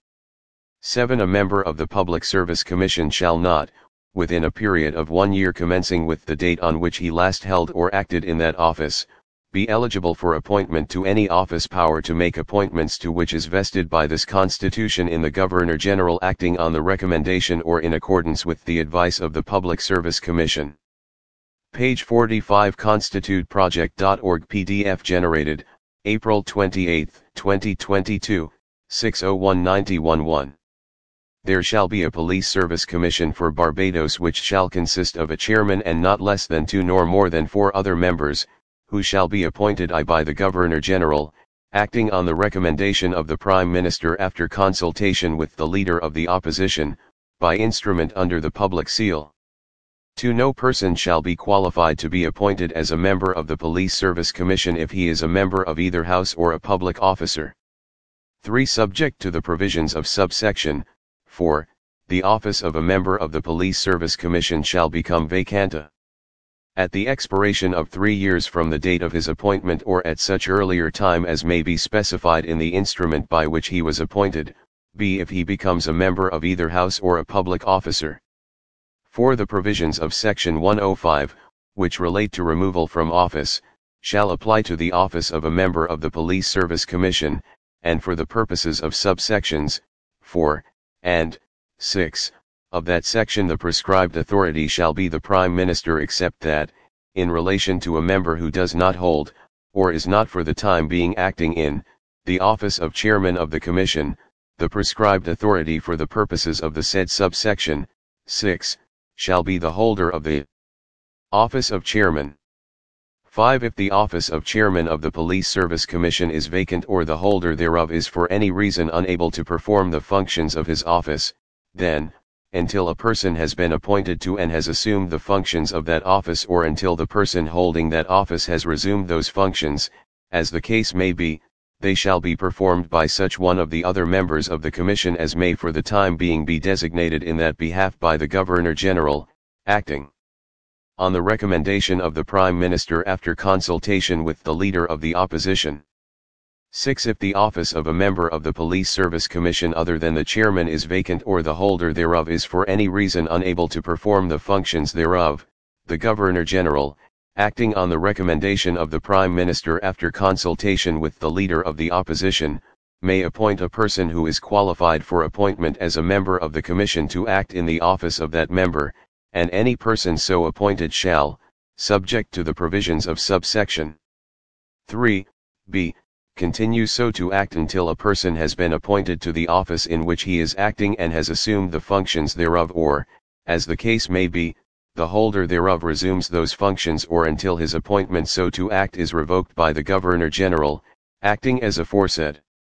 7. A member of the Public Service Commission shall not, within a period of 1 year commencing with the date on which he last held or acted in that office, be eligible for appointment to any office power to make appointments to which is vested by this Constitution in the Governor-General acting on the recommendation or in accordance with the advice of the Public Service Commission. Page 45 constituteproject.org PDF generated, April 28, 2022, 6:01:9011. There shall be a Police Service Commission for Barbados which shall consist of a chairman and not less than 2 nor more than 4 other members, who shall be appointed by the Governor-General, acting on the recommendation of the Prime Minister after consultation with the Leader of the Opposition, by instrument under the public seal. 2. No person shall be qualified to be appointed as a member of the Police Service Commission if he is a member of either House or a public officer. 3. Subject to the provisions of subsection 4, the office of a member of the Police Service Commission shall become vacanta. At the expiration of 3 years from the date of his appointment or at such earlier time as may be specified in the instrument by which he was appointed, b. If he becomes a member of either House or a public officer. 4. The provisions of Section 105, which relate to removal from office, shall apply to the office of a member of the Police Service Commission, and for the purposes of subsections 4 and 6 of that section the prescribed authority shall be the Prime Minister except that, in relation to a member who does not hold, or is not for the time being acting in, the office of Chairman of the Commission, the prescribed authority for the purposes of the said subsection 6 shall be the holder of the office of Chairman. 5. If the office of Chairman of the Police Service Commission is vacant or the holder thereof is for any reason unable to perform the functions of his office, then, until a person has been appointed to and has assumed the functions of that office or until the person holding that office has resumed those functions, as the case may be, they shall be performed by such one of the other members of the Commission as may for the time being be designated in that behalf by the Governor-General, acting on the recommendation of the Prime Minister after consultation with the Leader of the Opposition. 6. If the office of a member of the Police Service Commission other than the chairman is vacant or the holder thereof is for any reason unable to perform the functions thereof, the Governor-General, acting on the recommendation of the Prime Minister after consultation with the Leader of the Opposition, may appoint a person who is qualified for appointment as a member of the Commission to act in the office of that member, and any person so appointed shall, subject to the provisions of subsection 3b, continue so to act until a person has been appointed to the office in which he is acting and has assumed the functions thereof, or, as the case may be, the holder thereof resumes those functions, or until his appointment so to act is revoked by the Governor-General, acting as aforesaid.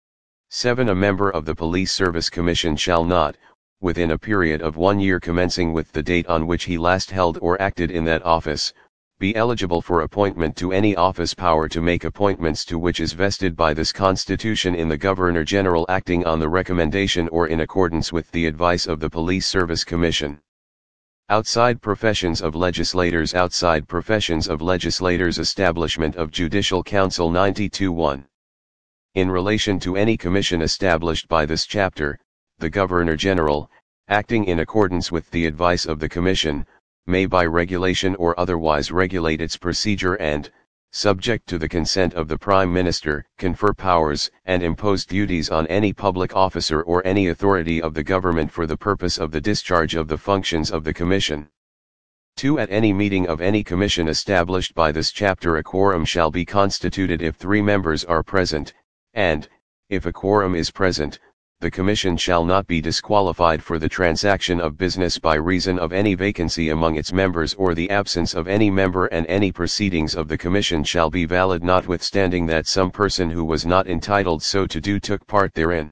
7. A member of the Police Service Commission shall not, within a period of 1 year commencing with the date on which he last held or acted in that office, be eligible for appointment to any office power to make appointments to which is vested by this Constitution in the Governor-General acting on the recommendation or in accordance with the advice of the Police Service Commission. Outside professions of legislators. Outside professions of legislators. Establishment of Judicial Council 92-1. In relation to any commission established by this chapter, the Governor-General, acting in accordance with the advice of the Commission, may by regulation or otherwise regulate its procedure and, subject to the consent of the Prime Minister, confer powers and impose duties on any public officer or any authority of the government for the purpose of the discharge of the functions of the Commission. 2. At any meeting of any commission established by this chapter, a quorum shall be constituted if 3 members are present, and, if a quorum is present, the Commission shall not be disqualified for the transaction of business by reason of any vacancy among its members or the absence of any member, and any proceedings of the Commission shall be valid notwithstanding that some person who was not entitled so to do took part therein.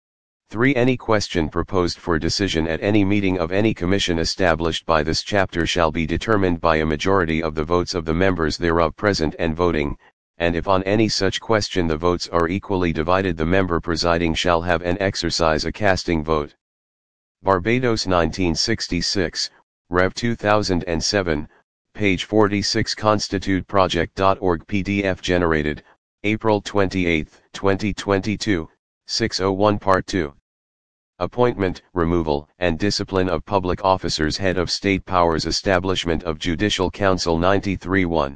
3. Any question proposed for decision at any meeting of any commission established by this chapter shall be determined by a majority of the votes of the members thereof present and voting, and if on any such question the votes are equally divided, the member presiding shall have and exercise a casting vote. Barbados 1966, Rev 2007, page 46. ConstituteProject.org PDF generated, April 28, 2022, 6:01 Part 2. Appointment, removal, and discipline of public officers. Head of State Powers. Establishment of Judicial Council 93-1.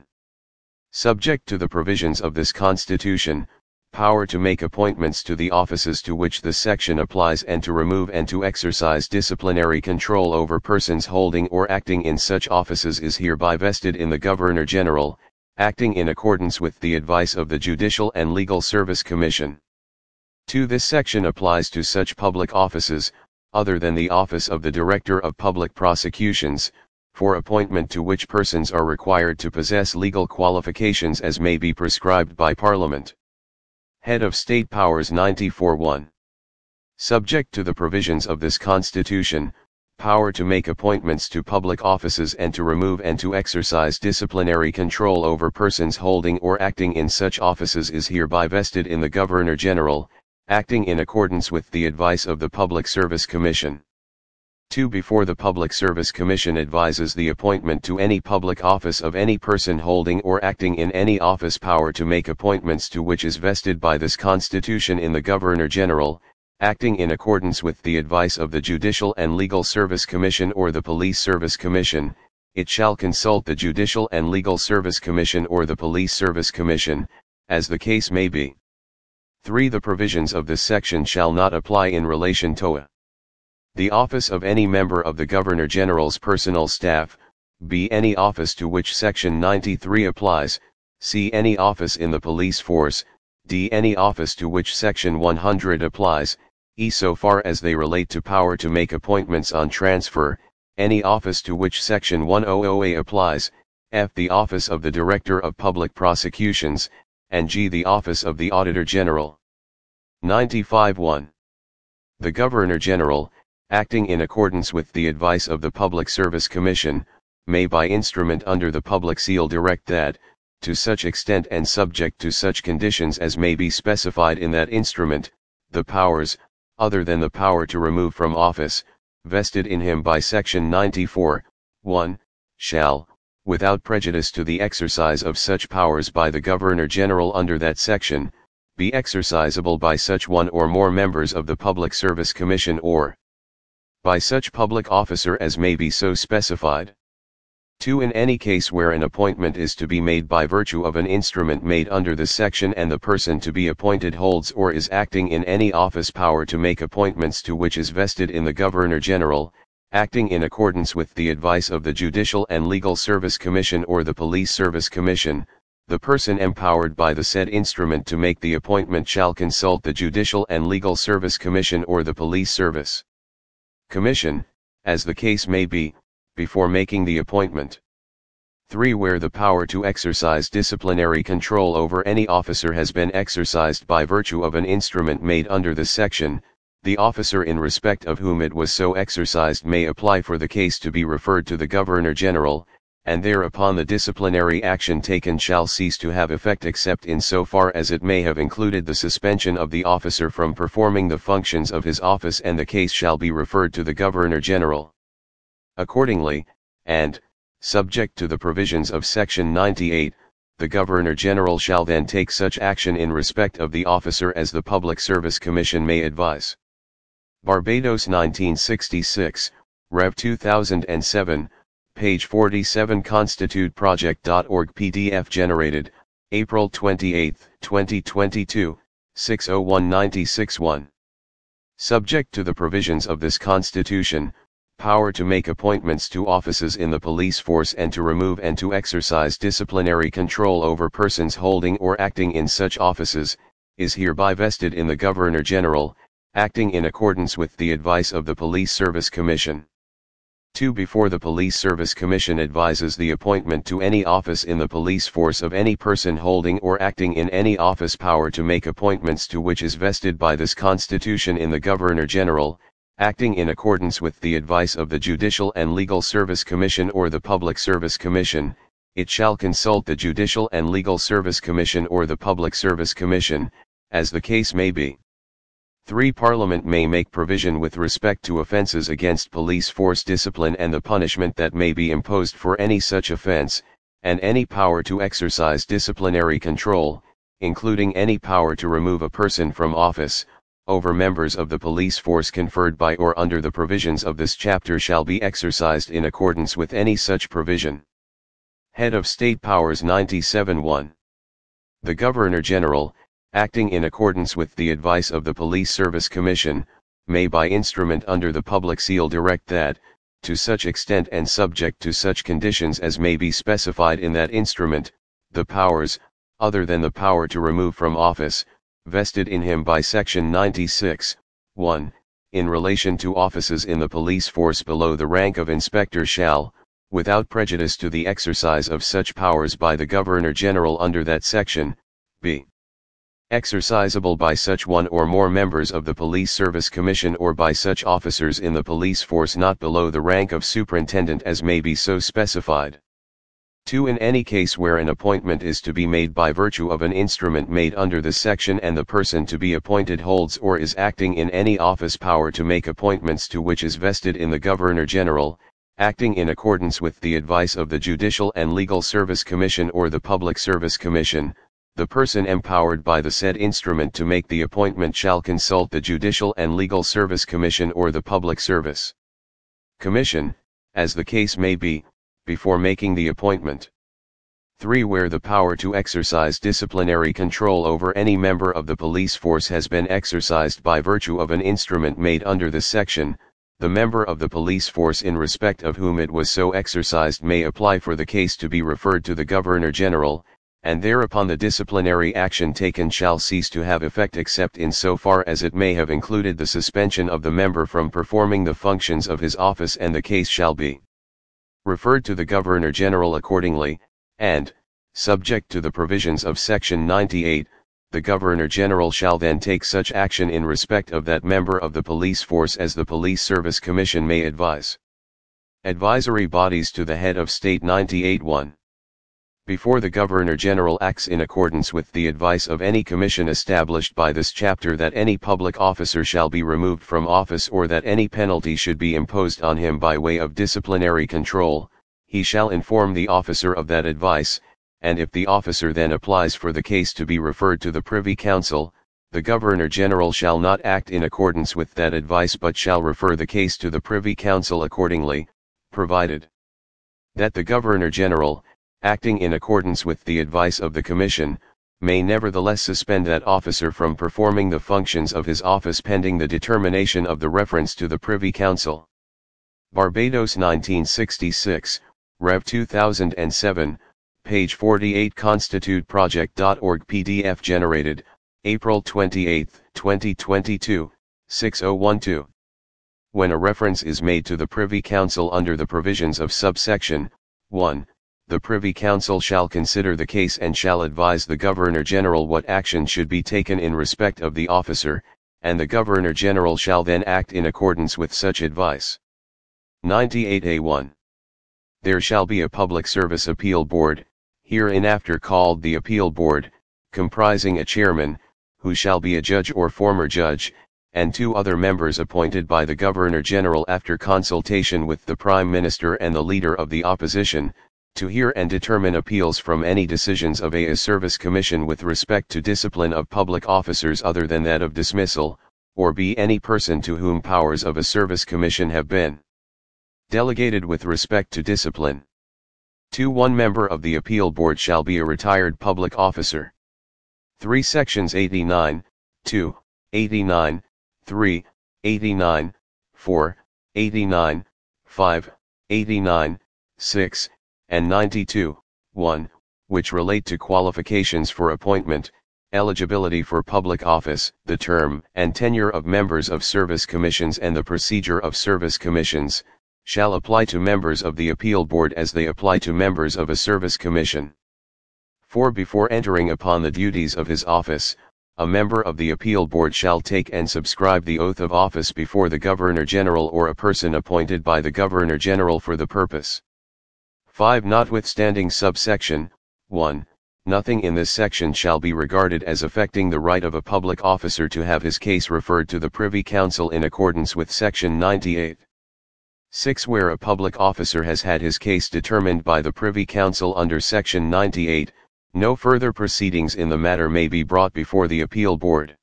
Subject to the provisions of this Constitution, power to make appointments to the offices to which this section applies and to remove and to exercise disciplinary control over persons holding or acting in such offices is hereby vested in the Governor-General, acting in accordance with the advice of the Judicial and Legal Service Commission. 2. This section applies to such public offices, other than the office of the Director of Public Prosecutions, for appointment to which persons are required to possess legal qualifications as may be prescribed by Parliament. Head of State Powers 94-1. Subject to the provisions of this Constitution, power to make appointments to public offices and to remove and to exercise disciplinary control over persons holding or acting in such offices is hereby vested in the Governor-General, acting in accordance with the advice of the Public Service Commission. 2. Before the Public Service Commission advises the appointment to any public office of any person holding or acting in any office, power to make appointments to which is vested by this Constitution in the Governor-General, acting in accordance with the advice of the Judicial and Legal Service Commission or the Police Service Commission, it shall consult the Judicial and Legal Service Commission or the Police Service Commission, as the case may be. 3. The provisions of this section shall not apply in relation to the office of any member of the Governor-General's personal staff, b. any office to which Section 93 applies, c. any office in the police force, d. any office to which Section 100 applies, e. so far as they relate to power to make appointments on transfer, any office to which Section 100A applies, f. the office of the Director of Public Prosecutions, and g. the office of the Auditor General. 95-1. The Governor-General, acting in accordance with the advice of the Public Service Commission, may by instrument under the public seal direct that, to such extent and subject to such conditions as may be specified in that instrument, the powers, other than the power to remove from office, vested in him by section 94, 1, shall, without prejudice to the exercise of such powers by the Governor-General under that section, be exercisable by such one or more members of the Public Service Commission or by such public officer as may be so specified. 2. In any case where an appointment is to be made by virtue of an instrument made under this section and the person to be appointed holds or is acting in any office power to make appointments to which is vested in the Governor-General, acting in accordance with the advice of the Judicial and Legal Service Commission or the Police Service Commission, the person empowered by the said instrument to make the appointment shall consult the Judicial and Legal Service Commission or the Police Service Commission, as the case may be, before making the appointment. 3. Where the power to exercise disciplinary control over any officer has been exercised by virtue of an instrument made under this section, the officer in respect of whom it was so exercised may apply for the case to be referred to the Governor-General, and thereupon the disciplinary action taken shall cease to have effect except in so far as it may have included the suspension of the officer from performing the functions of his office, and the case shall be referred to the Governor-General. Accordingly, and, subject to the provisions of section 98, the Governor-General shall then take such action in respect of the officer as the Public Service Commission may advise. Barbados 1966, Rev 2007, page 47 constituteproject.org PDF generated, April 28, 2022, 601-96-1. Subject to the provisions of this Constitution, power to make appointments to offices in the police force and to remove and to exercise disciplinary control over persons holding or acting in such offices, is hereby vested in the Governor-General, acting in accordance with the advice of the Police Service Commission. 2. Before the Police Service Commission advises the appointment to any office in the police force of any person holding or acting in any office, power to make appointments to which is vested by this Constitution in the Governor-General, acting in accordance with the advice of the Judicial and Legal Service Commission or the Public Service Commission, it shall consult the Judicial and Legal Service Commission or the Public Service Commission, as the case may be. 3. Parliament may make provision with respect to offences against police force discipline and the punishment that may be imposed for any such offence, and any power to exercise disciplinary control, including any power to remove a person from office, over members of the police force conferred by or under the provisions of this chapter shall be exercised in accordance with any such provision. Head of State Powers 97-1. The Governor-General, acting in accordance with the advice of the Police Service Commission, may by instrument under the public seal direct that, to such extent and subject to such conditions as may be specified in that instrument, the powers, other than the power to remove from office, vested in him by section 96, 1, in relation to offices in the police force below the rank of inspector shall, without prejudice to the exercise of such powers by the Governor-General under that section, be exercisable by such one or more members of the Police Service Commission or by such officers in the police force not below the rank of superintendent as may be so specified. 2. In any case where an appointment is to be made by virtue of an instrument made under this section and the person to be appointed holds or is acting in any office power to make appointments to which is vested in the Governor-General, acting in accordance with the advice of the Judicial and Legal Service Commission or the Public Service Commission, the person empowered by the said instrument to make the appointment shall consult the Judicial and Legal Service Commission or the Public Service Commission, as the case may be, before making the appointment. 3. Where the power to exercise disciplinary control over any member of the police force has been exercised by virtue of an instrument made under this section, the member of the police force in respect of whom it was so exercised may apply for the case to be referred to the Governor-General, and thereupon the disciplinary action taken shall cease to have effect except in so far as it may have included the suspension of the member from performing the functions of his office, and the case shall be referred to the Governor-General accordingly, and, subject to the provisions of section 98, the Governor-General shall then take such action in respect of that member of the police force as the Police Service Commission may advise. Advisory bodies to the head of state 98-1. before the Governor-General acts in accordance with the advice of any commission established by this chapter that any public officer shall be removed from office or that any penalty should be imposed on him by way of disciplinary control, he shall inform the officer of that advice, and if the officer then applies for the case to be referred to the Privy Council, the Governor-General shall not act in accordance with that advice but shall refer the case to the Privy Council accordingly, provided that the Governor-General, acting in accordance with the advice of the Commission, may nevertheless suspend that officer from performing the functions of his office pending the determination of the reference to the Privy Council. Barbados 1966, Rev 2007, page 48 constituteproject.org PDF generated, April 28, 2022, 6012. When a reference is made to the Privy Council under the provisions of subsection 1, the Privy Council shall consider the case and shall advise the Governor-General what action should be taken in respect of the officer, and the Governor-General shall then act in accordance with such advice. 98A1. There shall be a Public Service Appeal Board, hereinafter called the Appeal Board, comprising a chairman, who shall be a judge or former judge, and 2 other members appointed by the Governor-General after consultation with the Prime Minister and the Leader of the Opposition, to hear and determine appeals from any decisions of a Service Commission with respect to discipline of public officers other than that of dismissal, or b. any person to whom powers of a Service Commission have been delegated with respect to discipline. 2. One member of the Appeal Board shall be a retired public officer. 3. Sections 89, 2, 89, 3, 89, 4, 89, 5, 89, 6, and 92, 1, which relate to qualifications for appointment, eligibility for public office, the term and tenure of members of service commissions and the procedure of service commissions, shall apply to members of the Appeal Board as they apply to members of a service commission. 4. Before entering upon the duties of his office, a member of the Appeal Board shall take and subscribe the oath of office before the Governor-General or a person appointed by the Governor-General for the purpose. 5. Notwithstanding subsection 1, nothing in this section shall be regarded as affecting the right of a public officer to have his case referred to the Privy Council in accordance with section 98. 6. Where a public officer has had his case determined by the Privy Council under section 98, no further proceedings in the matter may be brought before the Appeal Board.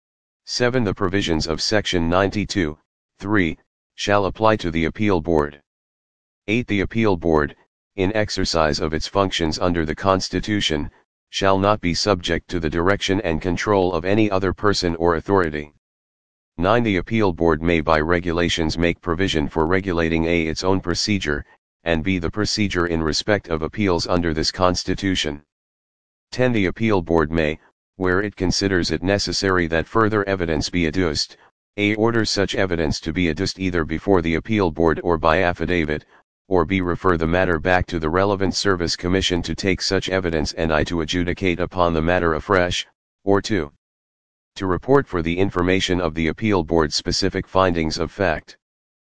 7. The provisions of section 92, 3, shall apply to the Appeal Board. 8. The Appeal Board, in exercise of its functions under the Constitution, shall not be subject to the direction and control of any other person or authority. 9. The Appeal Board may by regulations make provision for regulating a. its own procedure, and b. the procedure in respect of appeals under this Constitution. 10. The Appeal Board may, where it considers it necessary that further evidence be adduced, a. order such evidence to be adduced either before the Appeal Board or by affidavit, or b. refer the matter back to the relevant Service Commission to take such evidence and I to adjudicate upon the matter afresh, or 2. to report for the information of the Appeal Board specific findings of fact.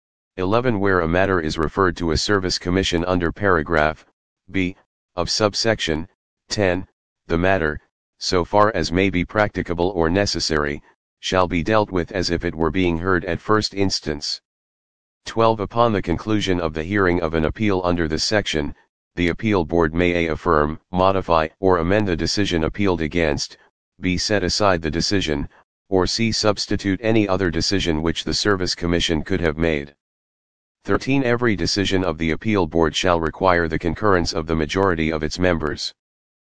11. Where a matter is referred to a Service Commission under paragraph b. of subsection 10, the matter, so far as may be practicable or necessary, shall be dealt with as if it were being heard at first instance. 12. Upon the conclusion of the hearing of an appeal under this section, the Appeal Board may a. affirm, modify or amend the decision appealed against, b. set aside the decision, or c. substitute any other decision which the Service Commission could have made. 13. Every decision of the Appeal Board shall require the concurrence of the majority of its members.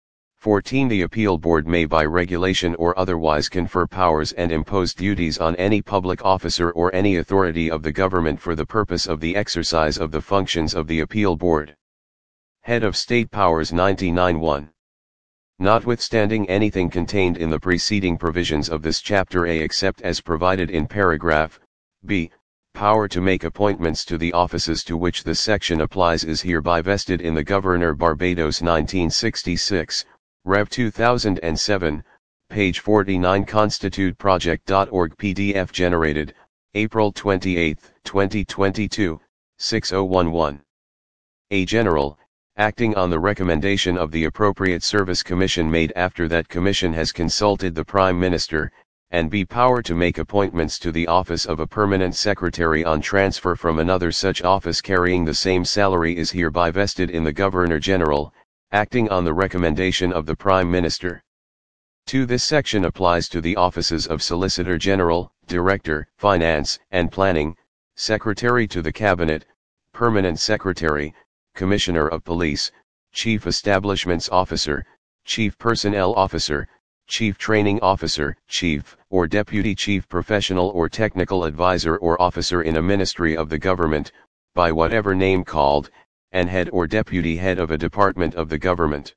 14. The Appeal Board may by regulation or otherwise confer powers and impose duties on any public officer or any authority of the government for the purpose of the exercise of the functions of the Appeal Board. Head of State Powers 99.1. Notwithstanding anything contained in the preceding provisions of this chapter A except as provided in paragraph b, power to make appointments to the offices to which this section applies is hereby vested in the Governor. Barbados 1966, Rev 2007, page 49 constituteproject.org PDF generated, April 28, 2022, 6011. A general, acting on the recommendation of the appropriate service commission made after that commission has consulted the Prime Minister, and b. Power to make appointments to the office of a permanent secretary on transfer from another such office carrying the same salary is hereby vested in the Governor-General, acting on the recommendation of the Prime Minister. 2. This section applies to the offices of Solicitor General, Director, Finance and Planning, Secretary to the Cabinet, Permanent Secretary, Commissioner of Police, Chief Establishments Officer, Chief Personnel Officer, Chief Training Officer, Chief or Deputy Chief Professional or Technical Advisor or Officer in a Ministry of the Government, by whatever name called, and Head or Deputy Head of a Department of the Government.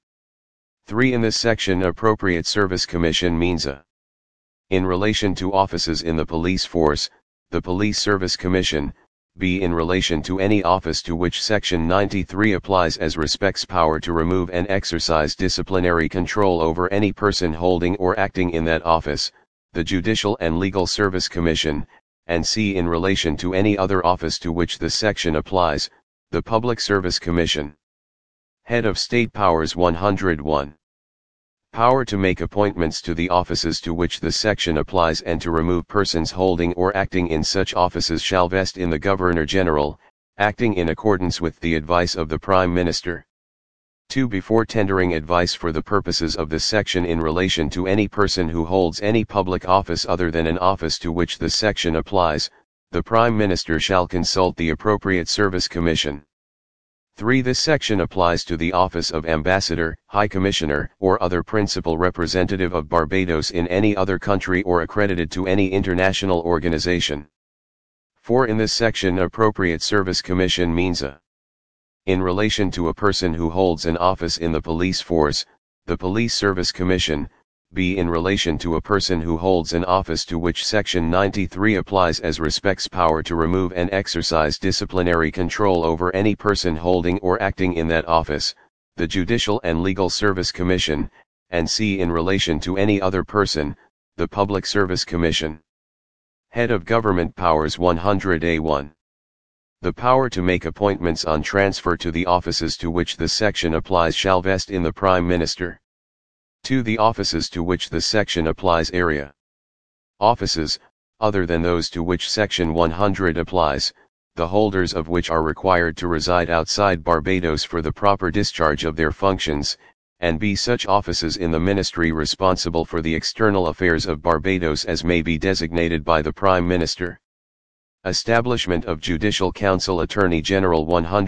3. In this section, Appropriate Service Commission means a. In relation to offices in the police force, the Police Service Commission, b. In relation to any office to which Section 93 applies as respects power to remove and exercise disciplinary control over any person holding or acting in that office, the Judicial and Legal Service Commission, and c. In relation to any other office to which this section applies, the Public Service Commission. Head of State Powers 101. Power to make appointments to the offices to which this section applies and to remove persons holding or acting in such offices shall vest in the Governor-General, acting in accordance with the advice of the Prime Minister. 2. Before tendering advice for the purposes of this section in relation to any person who holds any public office other than an office to which this section applies, the Prime Minister shall consult the appropriate Service Commission. 3. This section applies to the office of Ambassador, High Commissioner, or other principal representative of Barbados in any other country or accredited to any international organization. 4. In this section, Appropriate Service Commission means a. In relation to a person who holds an office in the police force, the Police Service Commission, b. In relation to a person who holds an office to which Section 93 applies as respects power to remove and exercise disciplinary control over any person holding or acting in that office, the Judicial and Legal Service Commission, and c. In relation to any other person, the Public Service Commission. Head of Government Powers 100A1. The power to make appointments on transfer to the offices to which this section applies shall vest in the Prime Minister. 2. The offices to which this section applies area. Offices, other than those to which Section 100 applies, the holders of which are required to reside outside Barbados for the proper discharge of their functions, and b. Such offices in the ministry responsible for the external affairs of Barbados as may be designated by the Prime Minister. Establishment of Judicial Council Attorney General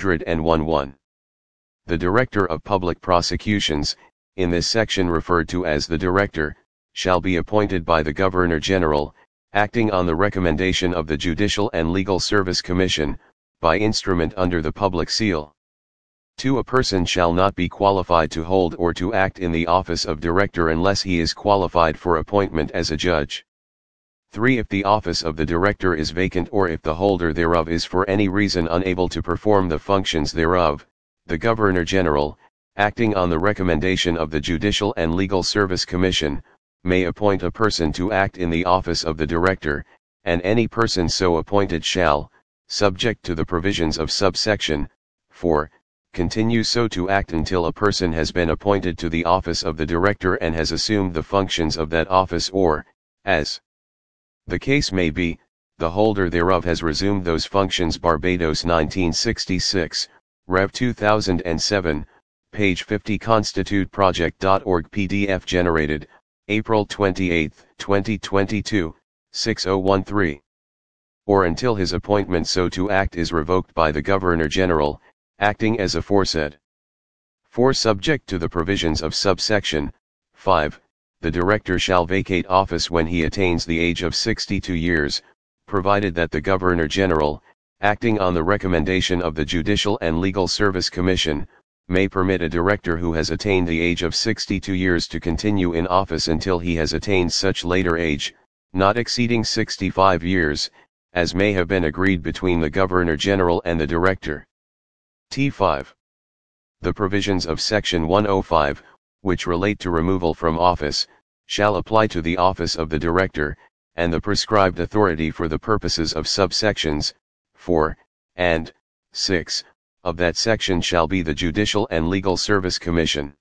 101-1. The Director of Public Prosecutions, in this section referred to as the Director, shall be appointed by the Governor-General, acting on the recommendation of the Judicial and Legal Service Commission, by instrument under the public seal. 2. A person shall not be qualified to hold or to act in the office of Director unless he is qualified for appointment as a judge. 3. If the office of the Director is vacant or if the holder thereof is for any reason unable to perform the functions thereof, the Governor-General, acting on the recommendation of the Judicial and Legal Service Commission, may appoint a person to act in the office of the Director, and any person so appointed shall, subject to the provisions of subsection 4, continue so to act until a person has been appointed to the office of the Director and has assumed the functions of that office or, as the case may be, the holder thereof has resumed those functions. Barbados 1966, Rev 2007, page 50. ConstituteProject.org PDF generated, April 28, 2022, 6013. Or until his appointment so to act is revoked by the Governor-General, acting as aforesaid. 4. Subject to the provisions of subsection 5, the Director shall vacate office when he attains the age of 62 years, provided that the Governor-General, acting on the recommendation of the Judicial and Legal Service Commission, may permit a Director who has attained the age of 62 years to continue in office until he has attained such later age, not exceeding 65 years, as may have been agreed between the Governor-General and the Director. T5. The provisions of Section 105, which relate to removal from office, shall apply to the office of the Director, and the prescribed authority for the purposes of subsections 4 and 6 of that section shall be the Judicial and Legal Service Commission.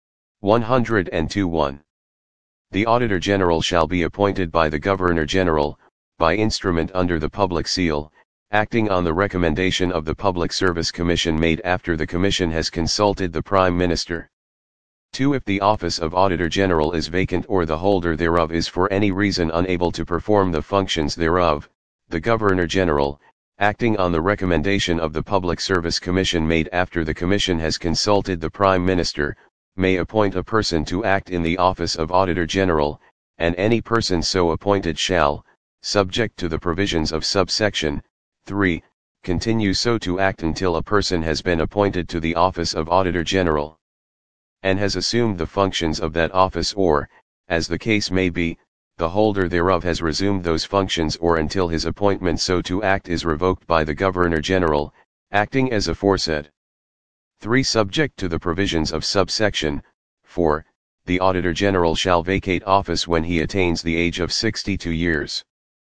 102.1. The Auditor General shall be appointed by the Governor General, by instrument under the public seal, acting on the recommendation of the Public Service Commission made after the Commission has consulted the Prime Minister. 2. If the office of Auditor General is vacant or the holder thereof is for any reason unable to perform the functions thereof, the Governor General, acting on the recommendation of the Public Service Commission made after the Commission has consulted the Prime Minister, may appoint a person to act in the office of Auditor General, and any person so appointed shall, subject to the provisions of subsection 3, continue so to act until a person has been appointed to the office of Auditor General, and has assumed the functions of that office, or, as the case may be, the holder thereof has resumed those functions, or until his appointment so to act is revoked by the Governor General, acting as aforesaid. 3. Subject to the provisions of subsection 4, the Auditor General shall vacate office when he attains the age of 62 years.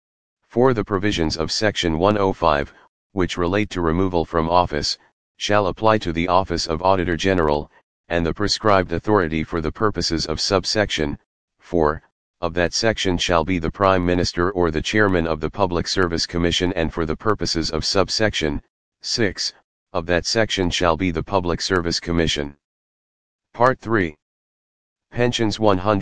4. The provisions of section 105, which relate to removal from office, shall apply to the office of Auditor General, and the prescribed authority for the purposes of subsection 4 of that section shall be the Prime Minister or the Chairman of the Public Service Commission, and for the purposes of subsection 6 of that section shall be the Public Service Commission. Part 3. Pensions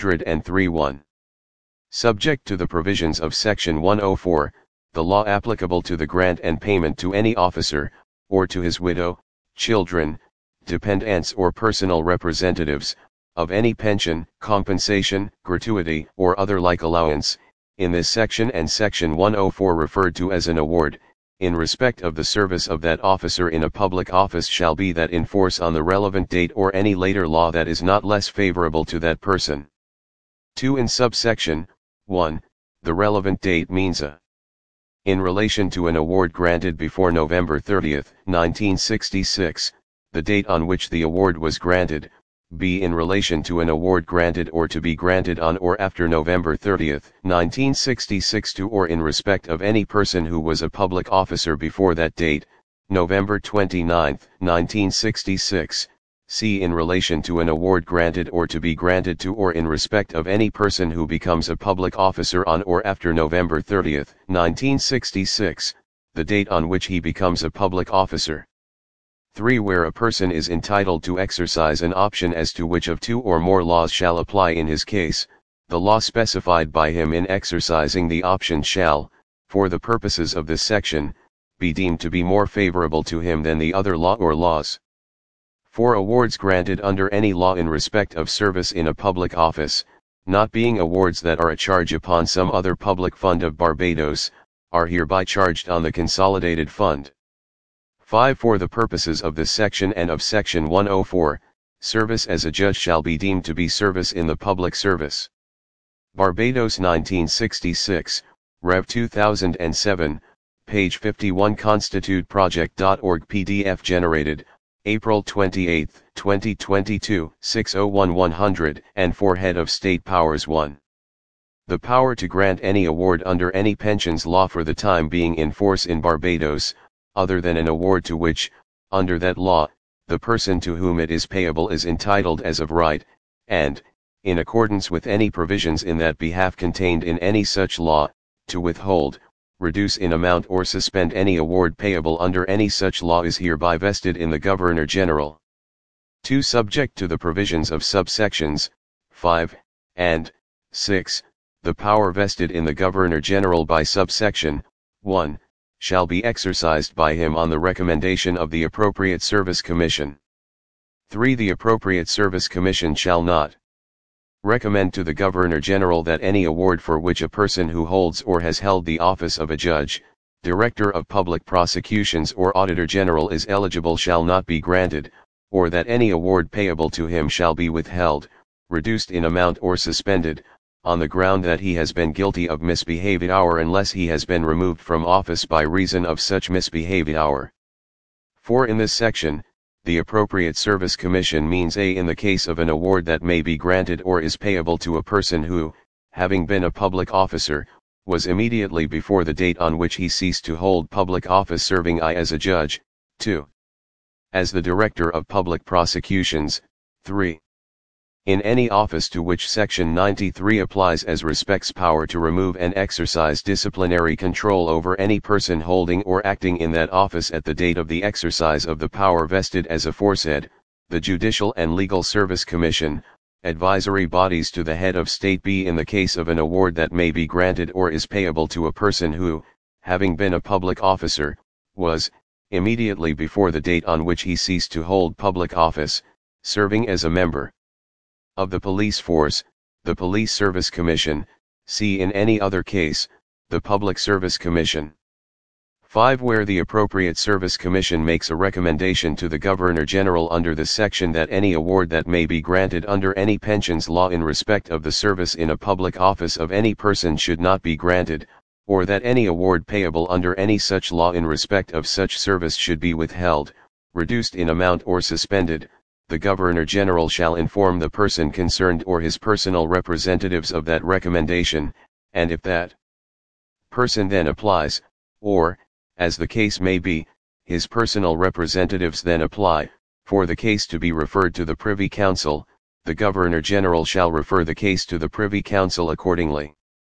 103.1. Subject to the provisions of section 104, the law applicable to the grant and payment to any officer, or to his widow, children, dependents or personal representatives, of any pension, compensation, gratuity, or other like allowance, in this section and section 104 referred to as an award, in respect of the service of that officer in a public office shall be that in force on the relevant date or any later law that is not less favorable to that person. 2. In subsection 1, the relevant date means a. In relation to an award granted before November 30, 1966, the date on which the award was granted. B. In relation to an award granted or to be granted on or after November 30, 1966 to or in respect of any person who was a public officer before that date, November 29, 1966. C. In relation to an award granted or to be granted to or in respect of any person who becomes a public officer on or after November 30, 1966, the date on which he becomes a public officer. 3. Where a person is entitled to exercise an option as to which of two or more laws shall apply in his case, the law specified by him in exercising the option shall, for the purposes of this section, be deemed to be more favorable to him than the other law or laws. 4. Awards granted under any law in respect of service in a public office, not being awards that are a charge upon some other public fund of Barbados, are hereby charged on the consolidated fund. 5. For the purposes of this section and of section 104, service as a judge shall be deemed to be service in the public service. Barbados 1966, Rev 2007, page 51 constituteproject.org PDF generated, April 28, 2022, 601-100, and for Head of State Powers 1. The power to grant any award under any pensions law for the time being in force in Barbados, other than an award to which, under that law, the person to whom it is payable is entitled as of right, and, in accordance with any provisions in that behalf contained in any such law, to withhold, reduce in amount or suspend any award payable under any such law is hereby vested in the Governor General. 2. Subject to the provisions of subsections 5 and 6, the power vested in the Governor General by subsection 1, shall be exercised by him on the recommendation of the Appropriate Service Commission. 3. The Appropriate Service Commission shall not recommend to the Governor General that any award for which a person who holds or has held the office of a judge, Director of Public Prosecutions or Auditor General is eligible shall not be granted, or that any award payable to him shall be withheld, reduced in amount or suspended, on the ground that he has been guilty of misbehavior unless he has been removed from office by reason of such misbehavior. 4. In this section, the Appropriate Service Commission means a. In the case of an award that may be granted or is payable to a person who, having been a public officer, was immediately before the date on which he ceased to hold public office serving as a judge. 2. as the Director of Public Prosecutions. 3. In any office to which Section 93 applies as respects power to remove and exercise disciplinary control over any person holding or acting in that office at the date of the exercise of the power vested as aforesaid, the Judicial and Legal Service Commission, advisory bodies to the head of state. B. In the case of an award that may be granted or is payable to a person who, having been a public officer, was, immediately before the date on which he ceased to hold public office, serving as a member of the police force, the Police Service Commission. See in any other case, the Public Service Commission. 5. Where the appropriate service commission makes a recommendation to the Governor-General under this section that any award that may be granted under any pensions law in respect of the service in a public office of any person should not be granted, or that any award payable under any such law in respect of such service should be withheld, reduced in amount or suspended, the Governor-General shall inform the person concerned or his personal representatives of that recommendation, and if that person then applies, or, as the case may be, his personal representatives then apply, for the case to be referred to the Privy Council, the Governor-General shall refer the case to the Privy Council accordingly.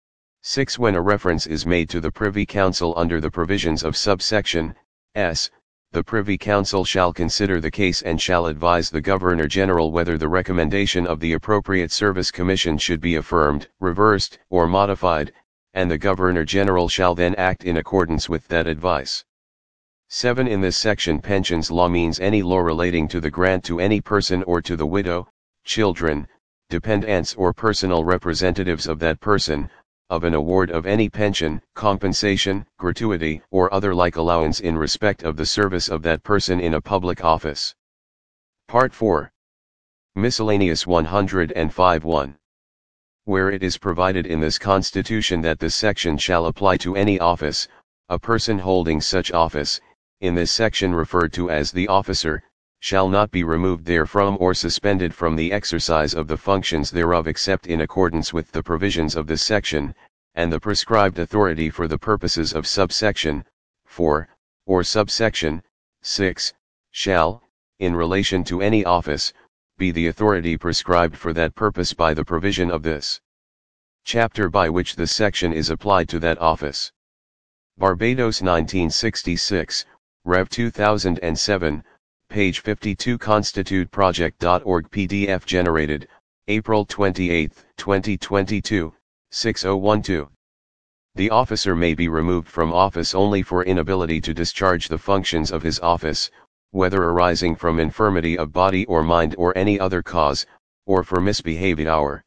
6. When a reference is made to the Privy Council under the provisions of subsection S, the Privy Council shall consider the case and shall advise the Governor-General whether the recommendation of the appropriate service commission should be affirmed, reversed, or modified, and the Governor-General shall then act in accordance with that advice. 7. In this section, pensions law means any law relating to the grant to any person or to the widow, children, dependents or personal representatives of that person, of an award of any pension, compensation, gratuity, or other like allowance in respect of the service of that person in a public office. Part 4. Miscellaneous 105(1). Where it is provided in this Constitution that this section shall apply to any office, a person holding such office, in this section referred to as the officer, shall not be removed therefrom or suspended from the exercise of the functions thereof except in accordance with the provisions of this section, and the prescribed authority for the purposes of subsection 4, or subsection 6, shall, in relation to any office, be the authority prescribed for that purpose by the provision of this chapter by which the section is applied to that office. Barbados 1966, Rev 2007, page 52 constituteproject.org PDF generated, April 28, 2022, 6012. The officer may be removed from office only for inability to discharge the functions of his office, whether arising from infirmity of body or mind or any other cause, or for misbehavior.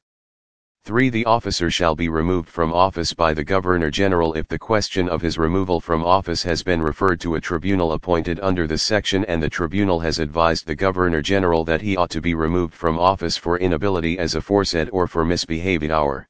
3. The officer shall be removed from office by the Governor-General if the question of his removal from office has been referred to a tribunal appointed under this section and the tribunal has advised the Governor-General that he ought to be removed from office for inability as aforesaid or for misbehavior.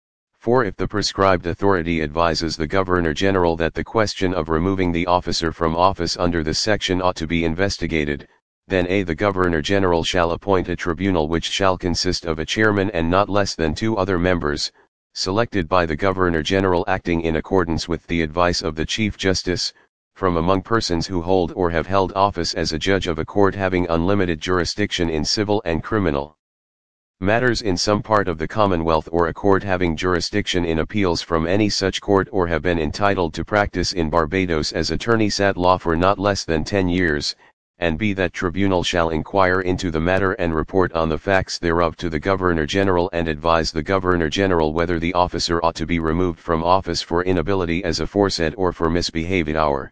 4. If the prescribed authority advises the Governor-General that the question of removing the officer from office under this section ought to be investigated, then the Governor-General shall appoint a tribunal which shall consist of a chairman and not less than 2 other members, selected by the Governor-General acting in accordance with the advice of the Chief Justice, from among persons who hold or have held office as a judge of a court having unlimited jurisdiction in civil and criminal matters in some part of the Commonwealth or a court having jurisdiction in appeals from any such court or have been entitled to practice in Barbados as attorneys at law for not less than 10 years, and b. that tribunal shall inquire into the matter and report on the facts thereof to the Governor-General and advise the Governor-General whether the officer ought to be removed from office for inability as aforesaid or for misbehavior.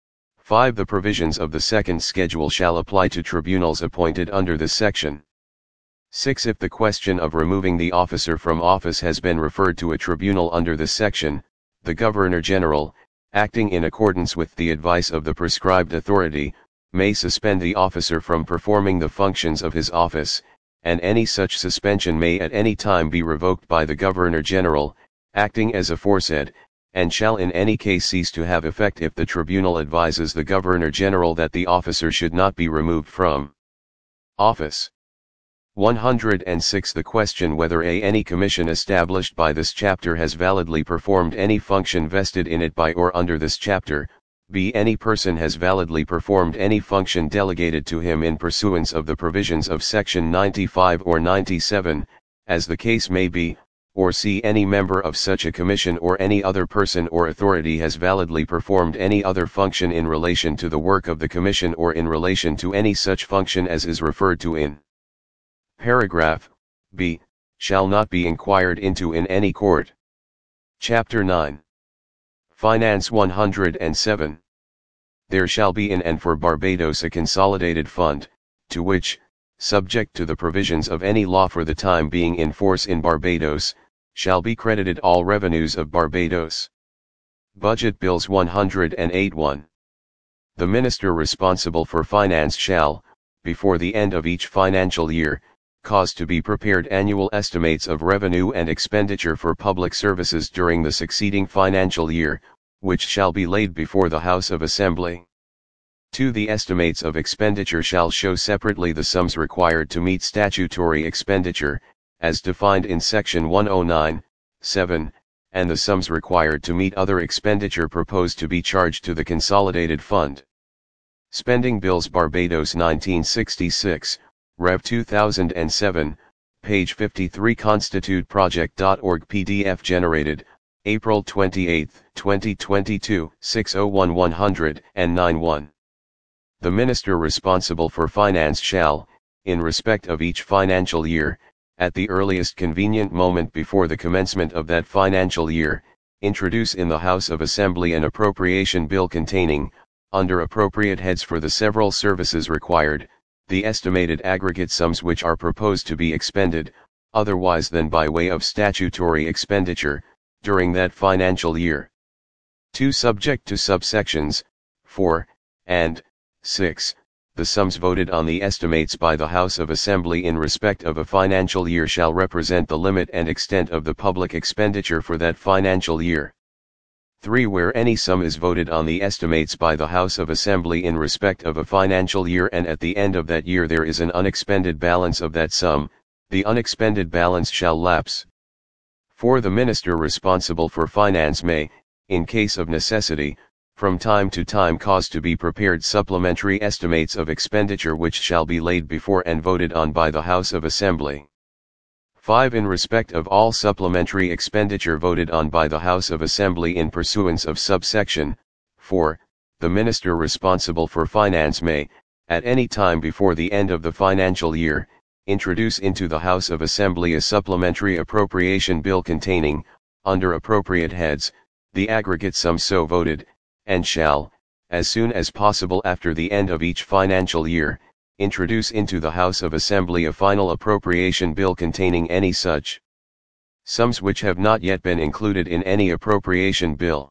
5. The provisions of the second schedule shall apply to tribunals appointed under this section. 6. If the question of removing the officer from office has been referred to a tribunal under this section, the Governor-General, acting in accordance with the advice of the prescribed authority, may suspend the officer from performing the functions of his office, and any such suspension may at any time be revoked by the Governor-General, acting as aforesaid, and shall in any case cease to have effect if the tribunal advises the Governor-General that the officer should not be removed from office. 106. The question whether any commission established by this chapter has validly performed any function vested in it by or under this chapter, b. Any person has validly performed any function delegated to him in pursuance of the provisions of Section 95 or 97, as the case may be, or c. Any member of such a commission or any other person or authority has validly performed any other function in relation to the work of the commission or in relation to any such function as is referred to in paragraph b. Shall not be inquired into in any court. Chapter 9. Finance 107. There shall be in and for Barbados a consolidated fund, to which, subject to the provisions of any law for the time being in force in Barbados, shall be credited all revenues of Barbados. Budget Bills 108-1. The minister responsible for finance shall, before the end of each financial year, cause to be prepared annual estimates of revenue and expenditure for public services during the succeeding financial year, which shall be laid before the House of Assembly. 2. The estimates of expenditure shall show separately the sums required to meet statutory expenditure, as defined in Section 109(7), and the sums required to meet other expenditure proposed to be charged to the Consolidated Fund. Spending Bills Barbados 1966, Rev 2007, page 53 constituteproject.org PDF generated, April 28, 2022, 601-100-91. The minister responsible for finance shall, in respect of each financial year, at the earliest convenient moment before the commencement of that financial year, introduce in the House of Assembly an appropriation bill containing, under appropriate heads for the several services required, the estimated aggregate sums which are proposed to be expended, otherwise than by way of statutory expenditure, during that financial year. 2. Subject to subsections 4 and 6, the sums voted on the estimates by the House of Assembly in respect of a financial year shall represent the limit and extent of the public expenditure for that financial year. 3. Where any sum is voted on the estimates by the House of Assembly in respect of a financial year and at the end of that year there is an unexpended balance of that sum, the unexpended balance shall lapse. 4. The minister responsible for finance may, in case of necessity, from time to time cause to be prepared supplementary estimates of expenditure which shall be laid before and voted on by the House of Assembly. 5. In respect of all supplementary expenditure voted on by the House of Assembly in pursuance of subsection 4, the minister responsible for finance may, at any time before the end of the financial year, introduce into the House of Assembly a supplementary appropriation bill containing, under appropriate heads, the aggregate sum so voted, and shall, as soon as possible after the end of each financial year, introduce into the House of Assembly a final appropriation bill containing any such sums which have not yet been included in any appropriation bill.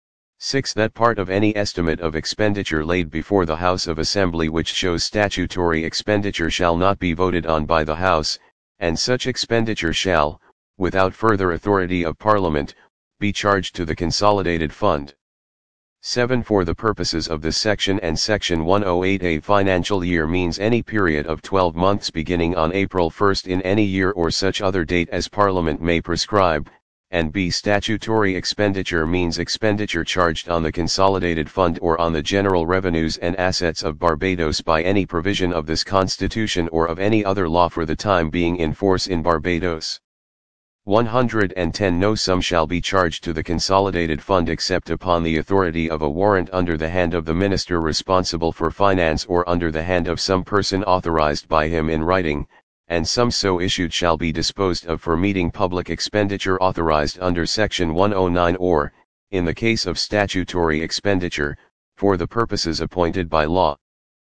6. That part of any estimate of expenditure laid before the House of Assembly which shows statutory expenditure shall not be voted on by the House, and such expenditure shall, without further authority of Parliament, be charged to the Consolidated Fund. 7. For the purposes of this section and Section 108, a financial year means any period of 12 months beginning on April 1 in any year or such other date as Parliament may prescribe, and b. Statutory expenditure means expenditure charged on the Consolidated Fund or on the general revenues and assets of Barbados by any provision of this Constitution or of any other law for the time being in force in Barbados. 110. No sum shall be charged to the Consolidated Fund except upon the authority of a warrant under the hand of the minister responsible for finance or under the hand of some person authorized by him in writing, and sum so issued shall be disposed of for meeting public expenditure authorized under Section 109 or, in the case of statutory expenditure, for the purposes appointed by law.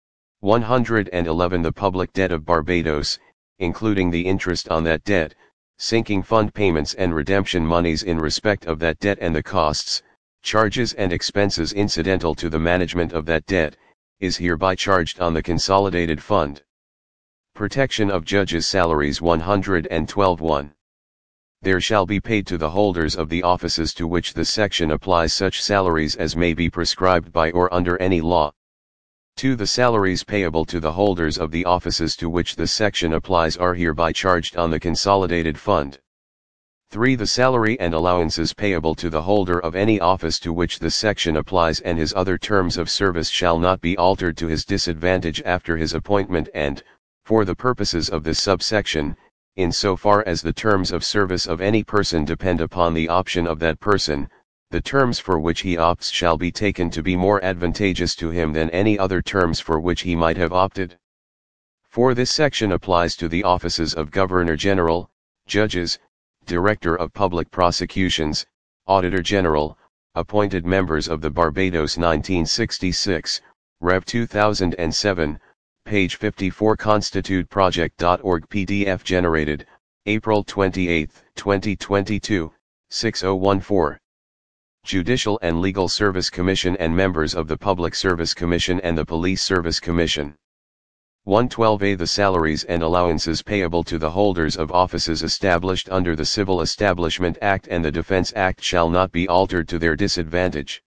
111. The public debt of Barbados, including the interest on that debt, sinking fund payments and redemption monies in respect of that debt and the costs, charges and expenses incidental to the management of that debt, is hereby charged on the Consolidated Fund. Protection of Judges' Salaries 112-1. There shall be paid to the holders of the offices to which this section applies such salaries as may be prescribed by or under any law. 2. The salaries payable to the holders of the offices to which this section applies are hereby charged on the Consolidated Fund. 3. The salary and allowances payable to the holder of any office to which this section applies and his other terms of service shall not be altered to his disadvantage after his appointment and, for the purposes of this subsection, in so far as the terms of service of any person depend upon the option of that person, the terms for which he opts shall be taken to be more advantageous to him than any other terms for which he might have opted. 4. This section applies to the offices of Governor General, Judges, Director of Public Prosecutions, Auditor General, appointed members of the Barbados 1966, Rev 2007, page 54 constituteproject.org PDF generated, April 28, 2022, 6014. Judicial and Legal Service Commission and members of the Public Service Commission and the Police Service Commission. 112A. The salaries and allowances payable to the holders of offices established under the Civil Establishment Act and the Defense Act shall not be altered to their disadvantage.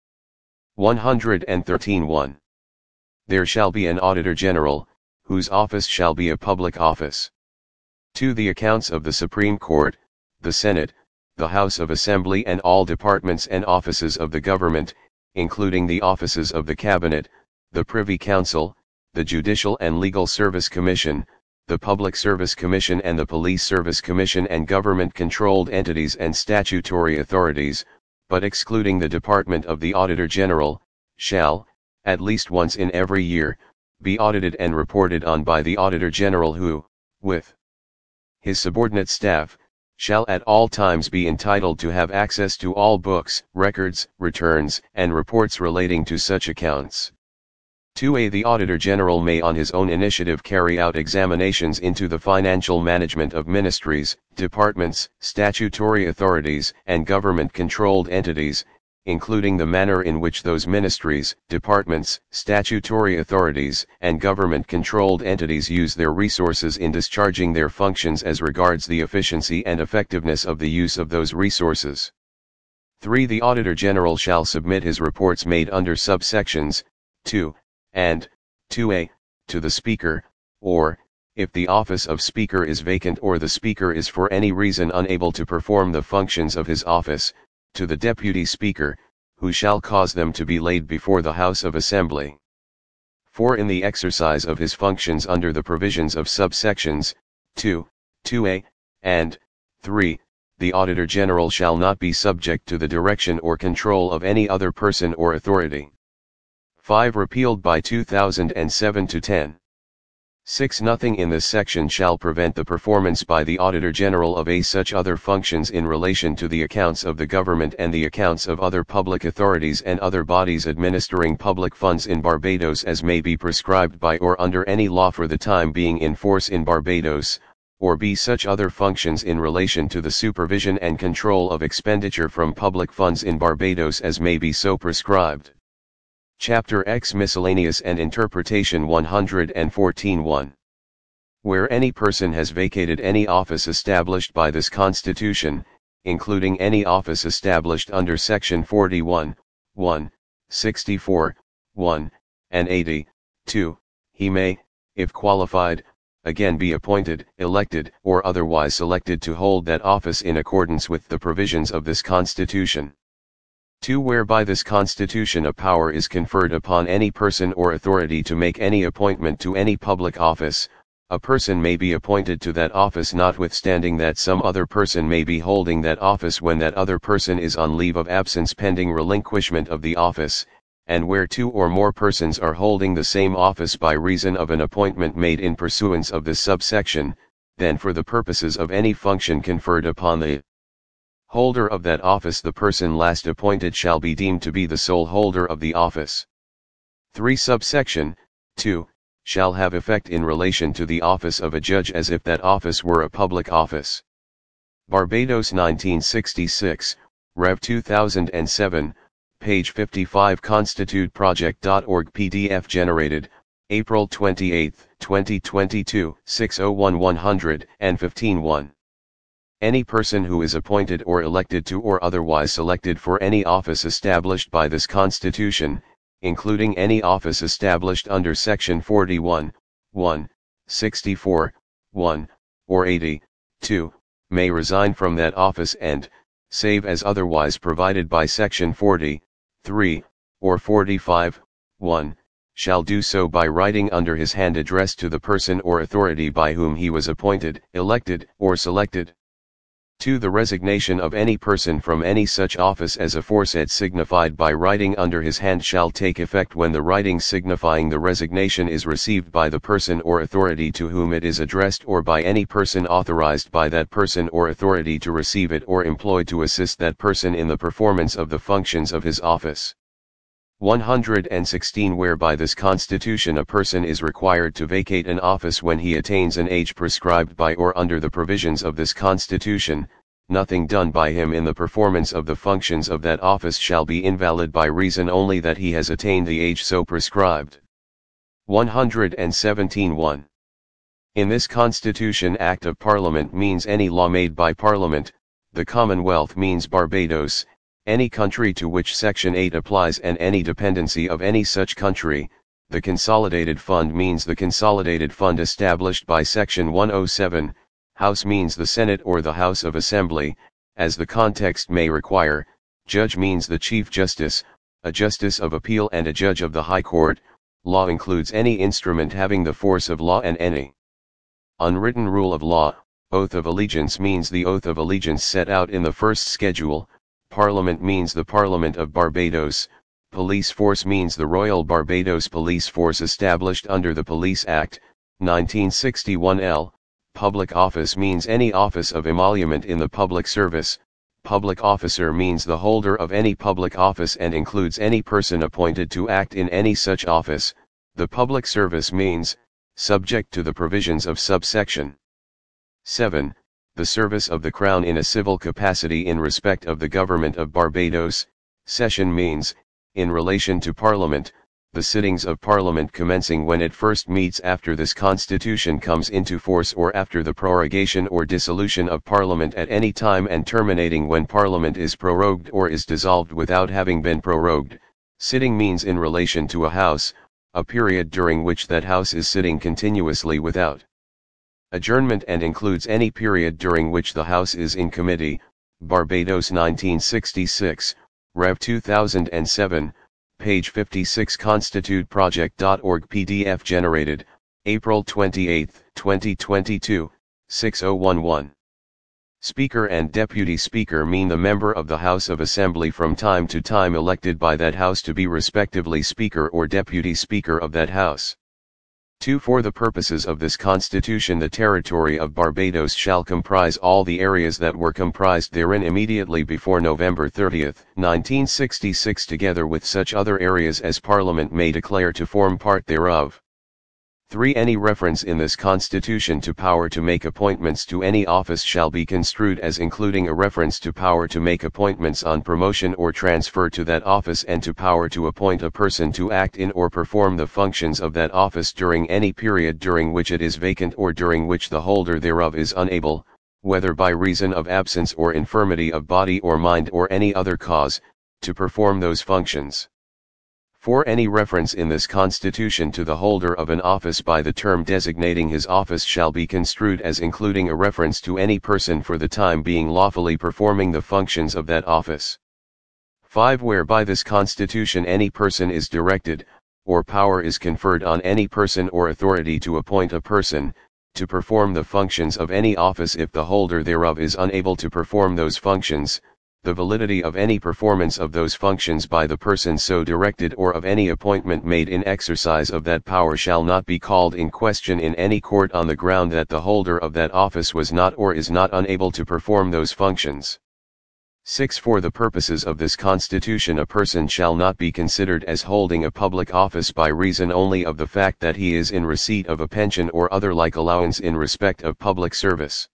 113.1. There shall be an Auditor General, whose office shall be a public office. 2. The accounts of the Supreme Court, the Senate, the House of Assembly and all departments and offices of the government, including the offices of the Cabinet, the Privy Council, the Judicial and Legal Service Commission, the Public Service Commission and the Police Service Commission and government-controlled entities and statutory authorities, but excluding the Department of the Auditor General, shall, at least once in every year, be audited and reported on by the Auditor General who, with his subordinate staff, shall at all times be entitled to have access to all books, records, returns, and reports relating to such accounts. 2a. The Auditor General may on his own initiative carry out examinations into the financial management of ministries, departments, statutory authorities, and government-controlled entities, including the manner in which those ministries, departments, statutory authorities, and government-controlled entities use their resources in discharging their functions as regards the efficiency and effectiveness of the use of those resources. 3. The Auditor General shall submit his reports made under subsections 2 and 2a, to the Speaker, or, if the office of Speaker is vacant or the Speaker is for any reason unable to perform the functions of his office, to the Deputy Speaker, who shall cause them to be laid before the House of Assembly. 4. In the exercise of his functions under the provisions of subsections 2, 2a, and 3, the Auditor General shall not be subject to the direction or control of any other person or authority. 5. Repealed by 2007 to 10. 6. Nothing in this section shall prevent the performance by the Auditor General of such other functions in relation to the accounts of the government and the accounts of other public authorities and other bodies administering public funds in Barbados as may be prescribed by or under any law for the time being in force in Barbados, or b. such other functions in relation to the supervision and control of expenditure from public funds in Barbados as may be so prescribed. Chapter X Miscellaneous and Interpretation 114.1. Where any person has vacated any office established by this Constitution, including any office established under Section 41, 1, 64, 1, and 80, 2, he may, if qualified, again be appointed, elected, or otherwise selected to hold that office in accordance with the provisions of this Constitution. 2. Where by this Constitution a power is conferred upon any person or authority to make any appointment to any public office, a person may be appointed to that office notwithstanding that some other person may be holding that office when that other person is on leave of absence pending relinquishment of the office, and where 2 or more persons are holding the same office by reason of an appointment made in pursuance of this subsection, then for the purposes of any function conferred upon the holder of that office the person last appointed shall be deemed to be the sole holder of the office. 3. Subsection 2 shall have effect in relation to the office of a judge as if that office were a public office. Barbados 1966, Rev 2007, page 55 constituteproject.org PDF generated, April 28, 2022, 601-115-1. Any person who is appointed or elected to or otherwise selected for any office established by this Constitution, including any office established under Section 41, 1, 64, 1, or 80, 2, may resign from that office and, save as otherwise provided by section 40, 3, or 45, 1, shall do so by writing under his hand addressed to the person or authority by whom he was appointed, elected, or selected. 2. The resignation of any person from any such office as aforesaid signified by writing under his hand shall take effect when the writing signifying the resignation is received by the person or authority to whom it is addressed or by any person authorized by that person or authority to receive it or employed to assist that person in the performance of the functions of his office. 116. Whereby this Constitution a person is required to vacate an office when he attains an age prescribed by or under the provisions of this Constitution, nothing done by him in the performance of the functions of that office shall be invalid by reason only that he has attained the age so prescribed. 117. 1. In this Constitution Act of Parliament means any law made by Parliament, the Commonwealth means Barbados, any country to which Section 8 applies and any dependency of any such country. The Consolidated Fund means the Consolidated Fund established by Section 107, House means the Senate or the House of Assembly, as the context may require, Judge means the Chief Justice, a Justice of Appeal and a Judge of the High Court, law includes any instrument having the force of law and any unwritten rule of law. Oath of allegiance means the oath of allegiance set out in the first schedule. Parliament means the Parliament of Barbados. Police force means the Royal Barbados Police Force established under the Police Act, 1961 L. Public office means any office of emolument in the public service. Public officer means the holder of any public office and includes any person appointed to act in any such office. The public service means, subject to the provisions of subsection 7, the service of the Crown in a civil capacity in respect of the government of Barbados. Session means, in relation to Parliament, the sittings of Parliament commencing when it first meets after this Constitution comes into force or after the prorogation or dissolution of Parliament at any time and terminating when Parliament is prorogued or is dissolved without having been prorogued. Sitting means in relation to a House, a period during which that House is sitting continuously without adjournment and includes any period during which the House is in committee. Barbados 1966, Rev 2007, page 56 constituteproject.org PDF generated, April 28, 2022, 6011. Speaker and Deputy Speaker mean the member of the House of Assembly from time to time elected by that House to be respectively Speaker or Deputy Speaker of that House. 2. For the purposes of this Constitution the territory of Barbados shall comprise all the areas that were comprised therein immediately before November 30, 1966 together with such other areas as Parliament may declare to form part thereof. 3. Any reference in this Constitution to power to make appointments to any office shall be construed as including a reference to power to make appointments on promotion or transfer to that office and to power to appoint a person to act in or perform the functions of that office during any period during which it is vacant or during which the holder thereof is unable, whether by reason of absence or infirmity of body or mind or any other cause, to perform those functions. 4. Any reference in this Constitution to the holder of an office by the term designating his office shall be construed as including a reference to any person for the time being lawfully performing the functions of that office. 5. Where by this Constitution any person is directed, or power is conferred on any person or authority to appoint a person, to perform the functions of any office if the holder thereof is unable to perform those functions, the validity of any performance of those functions by the person so directed or of any appointment made in exercise of that power shall not be called in question in any court on the ground that the holder of that office was not or is not unable to perform those functions. 6. For the purposes of this Constitution a person shall not be considered as holding a public office by reason only of the fact that he is in receipt of a pension or other like allowance in respect of public service.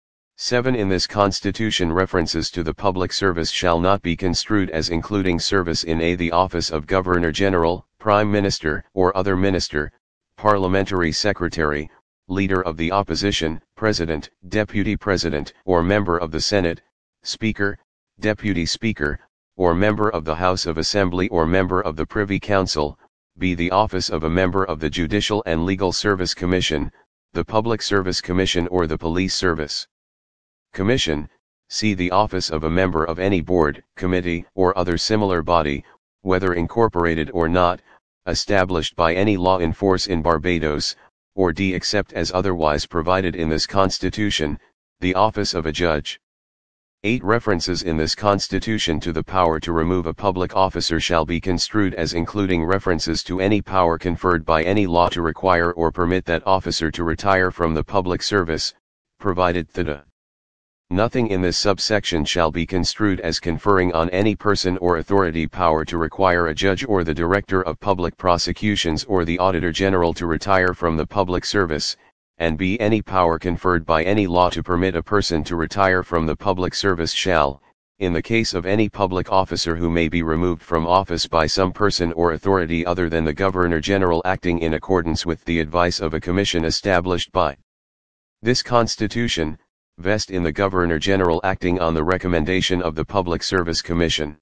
7. In this Constitution references to the public service shall not be construed as including service in the office of Governor-General, Prime Minister or other Minister, Parliamentary Secretary, Leader of the Opposition, President, Deputy President or Member of the Senate, Speaker, Deputy Speaker, or Member of the House of Assembly or Member of the Privy Council, be the office of a member of the Judicial and Legal Service Commission, the Public Service Commission or the Police Service. Commission, see the office of a member of any board, committee, or other similar body, whether incorporated or not, established by any law in force in Barbados, or d. except as otherwise provided in this Constitution, the office of a judge. 8. References in this Constitution to the power to remove a public officer shall be construed as including references to any power conferred by any law to require or permit that officer to retire from the public service, provided that nothing in this subsection shall be construed as conferring on any person or authority power to require a judge or the director of public prosecutions or the auditor general to retire from the public service, and b. any power conferred by any law to permit a person to retire from the public service shall, in the case of any public officer who may be removed from office by some person or authority other than the Governor-General acting in accordance with the advice of a commission established by this Constitution, vest in the Governor-General acting on the recommendation of the Public Service Commission.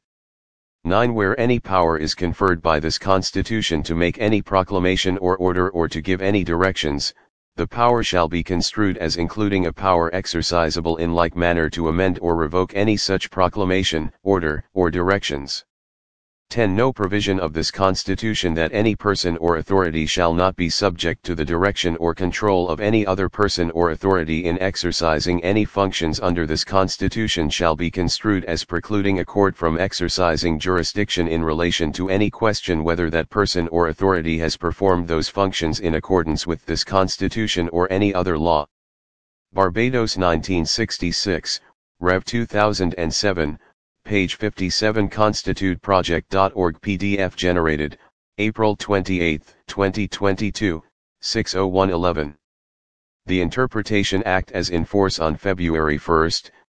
9. Where any power is conferred by this Constitution to make any proclamation or order or to give any directions, the power shall be construed as including a power exercisable in like manner to amend or revoke any such proclamation, order, or directions. 10. No provision of this Constitution that any person or authority shall not be subject to the direction or control of any other person or authority in exercising any functions under this Constitution shall be construed as precluding a court from exercising jurisdiction in relation to any question whether that person or authority has performed those functions in accordance with this Constitution or any other law. Barbados 1966, Rev 2007, page 57 constituteproject.org PDF generated, April 28, 2022, 6:01:11. The Interpretation Act as in force on February 1,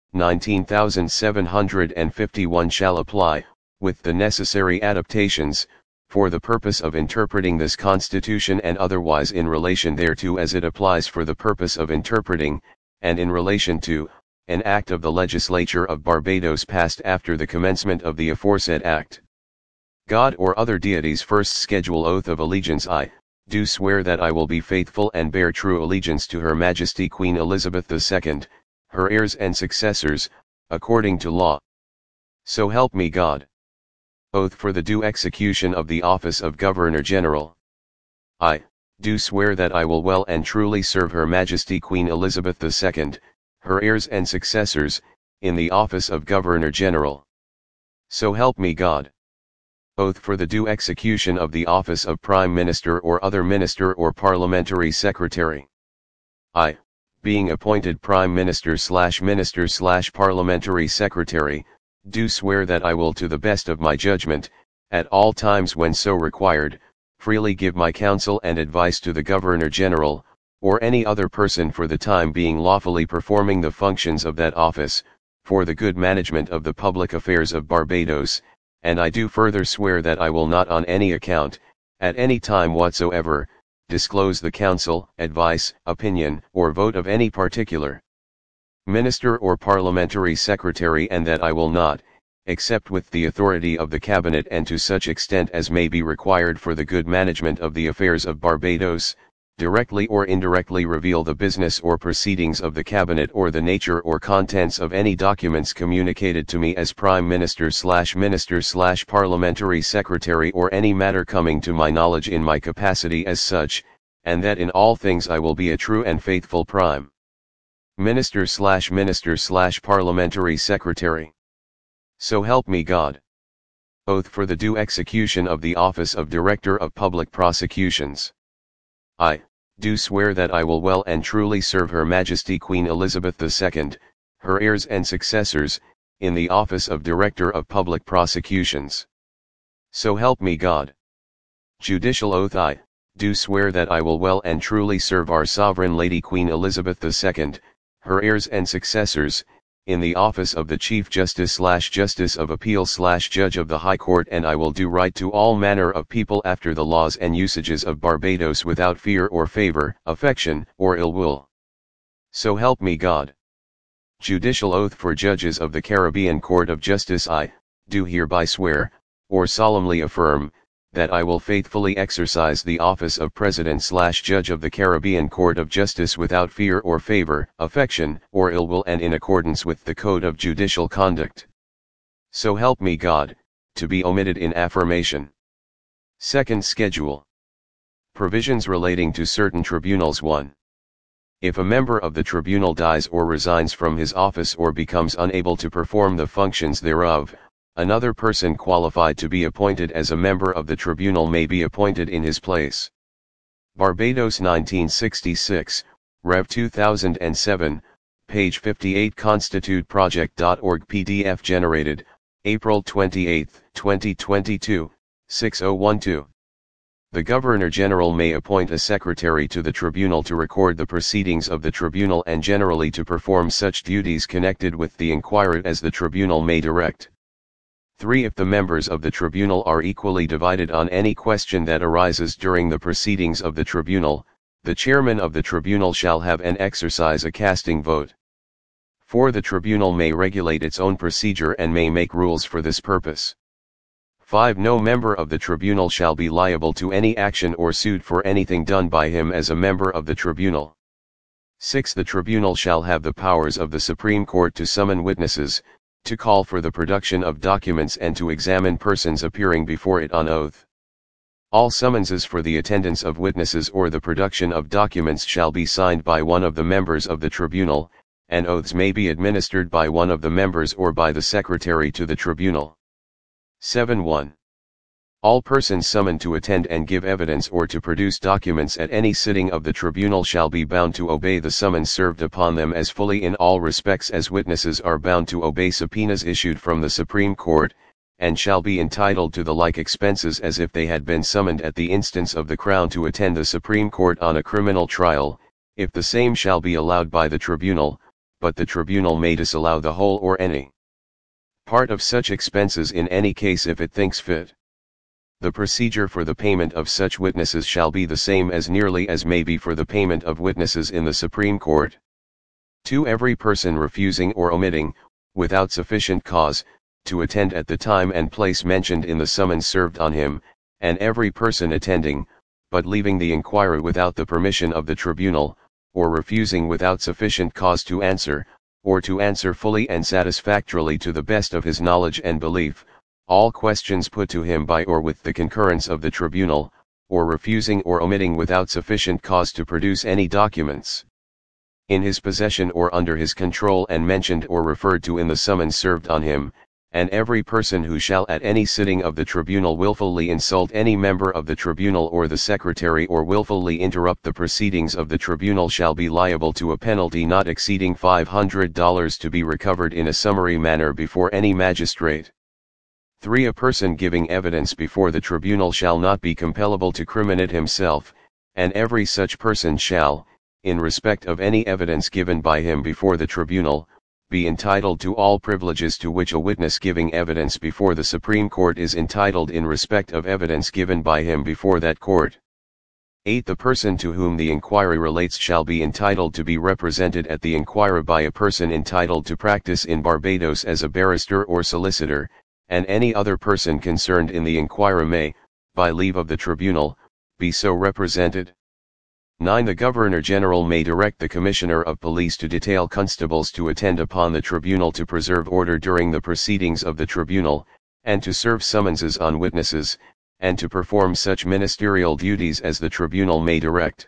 19751 shall apply, with the necessary adaptations, for the purpose of interpreting this Constitution and otherwise in relation thereto as it applies for the purpose of interpreting, and in relation to, an act of the legislature of Barbados passed after the commencement of the aforesaid act. God or other deities. First schedule oath of allegiance. I do swear that I will be faithful and bear true allegiance to Her Majesty Queen Elizabeth II, her heirs and successors, according to law. So help me God. Oath for the due execution of the office of Governor-General. I do swear that I will well and truly serve Her Majesty Queen Elizabeth II, her heirs and successors, in the office of Governor-General. So help me God. Oath for the due execution of the office of Prime Minister or other Minister or Parliamentary Secretary. I, being appointed Prime Minister/Minister/Parliamentary Secretary, do swear that I will to the best of my judgment, at all times when so required, freely give my counsel and advice to the Governor-General, or any other person for the time being lawfully performing the functions of that office, for the good management of the public affairs of Barbados, and I do further swear that I will not on any account, at any time whatsoever, disclose the counsel, advice, opinion, or vote of any particular Minister or Parliamentary Secretary, and that I will not, except with the authority of the Cabinet and to such extent as may be required for the good management of the affairs of Barbados, directly or indirectly reveal the business or proceedings of the Cabinet or the nature or contents of any documents communicated to me as Prime Minister/Minister/Parliamentary Secretary or any matter coming to my knowledge in my capacity as such, and that in all things I will be a true and faithful Prime Minister/Minister/Parliamentary Secretary. So help me God. Oath for the due execution of the office of Director of Public Prosecutions. I do swear that I will well and truly serve Her Majesty Queen Elizabeth II, her heirs and successors, in the office of Director of Public Prosecutions. So help me God. Judicial oath. I do swear that I will well and truly serve our Sovereign Lady Queen Elizabeth II, her heirs and successors, in the office of the Chief Justice/Justice of Appeal/Judge of the High Court, and I will do right to all manner of people after the laws and usages of Barbados without fear or favor, affection, or ill will. So help me God. Judicial oath for judges of the Caribbean Court of Justice. I do hereby swear, or solemnly affirm, that I will faithfully exercise the office of President/Judge of the Caribbean Court of Justice without fear or favor, affection, or ill will, and in accordance with the Code of Judicial Conduct. So help me God, to be omitted in affirmation. Second Schedule. Provisions relating to certain tribunals. 1. If a member of the tribunal dies or resigns from his office or becomes unable to perform the functions thereof, another person qualified to be appointed as a member of the tribunal may be appointed in his place. Barbados 1966, Rev 2007, page 58 constituteproject.org PDF generated, April 28, 2022, 6012. The Governor-General may appoint a secretary to the tribunal to record the proceedings of the tribunal and generally to perform such duties connected with the inquiry as the tribunal may direct. 3. If the members of the tribunal are equally divided on any question that arises during the proceedings of the tribunal, the chairman of the tribunal shall have and exercise a casting vote. 4. The tribunal may regulate its own procedure and may make rules for this purpose. 5. No member of the tribunal shall be liable to any action or sued for anything done by him as a member of the tribunal. 6. The tribunal shall have the powers of the Supreme Court to summon witnesses, to call for the production of documents and to examine persons appearing before it on oath. All summonses for the attendance of witnesses or the production of documents shall be signed by one of the members of the tribunal, and oaths may be administered by one of the members or by the secretary to the tribunal. 7.1. All persons summoned to attend and give evidence or to produce documents at any sitting of the tribunal shall be bound to obey the summons served upon them as fully in all respects as witnesses are bound to obey subpoenas issued from the Supreme Court, and shall be entitled to the like expenses as if they had been summoned at the instance of the Crown to attend the Supreme Court on a criminal trial, if the same shall be allowed by the tribunal, but the tribunal may disallow the whole or any part of such expenses in any case if it thinks fit. The procedure for the payment of such witnesses shall be the same as nearly as may be for the payment of witnesses in the Supreme Court. 2. Every person refusing or omitting, without sufficient cause, to attend at the time and place mentioned in the summons served on him, and every person attending, but leaving the inquiry without the permission of the tribunal, or refusing without sufficient cause to answer, or to answer fully and satisfactorily to the best of his knowledge and belief, all questions put to him by or with the concurrence of the tribunal, or refusing or omitting without sufficient cause to produce any documents in his possession or under his control and mentioned or referred to in the summons served on him, and every person who shall at any sitting of the tribunal willfully insult any member of the tribunal or the secretary or willfully interrupt the proceedings of the tribunal shall be liable to a penalty not exceeding $500 to be recovered in a summary manner before any magistrate. 3. A person giving evidence before the tribunal shall not be compellable to criminate himself, and every such person shall, in respect of any evidence given by him before the tribunal, be entitled to all privileges to which a witness giving evidence before the Supreme Court is entitled in respect of evidence given by him before that court. 8. The person to whom the inquiry relates shall be entitled to be represented at the inquiry by a person entitled to practice in Barbados as a barrister or solicitor, and any other person concerned in the inquiry may, by leave of the tribunal, be so represented. 9. The Governor-General may direct the Commissioner of Police to detail constables to attend upon the tribunal to preserve order during the proceedings of the tribunal, and to serve summonses on witnesses, and to perform such ministerial duties as the tribunal may direct.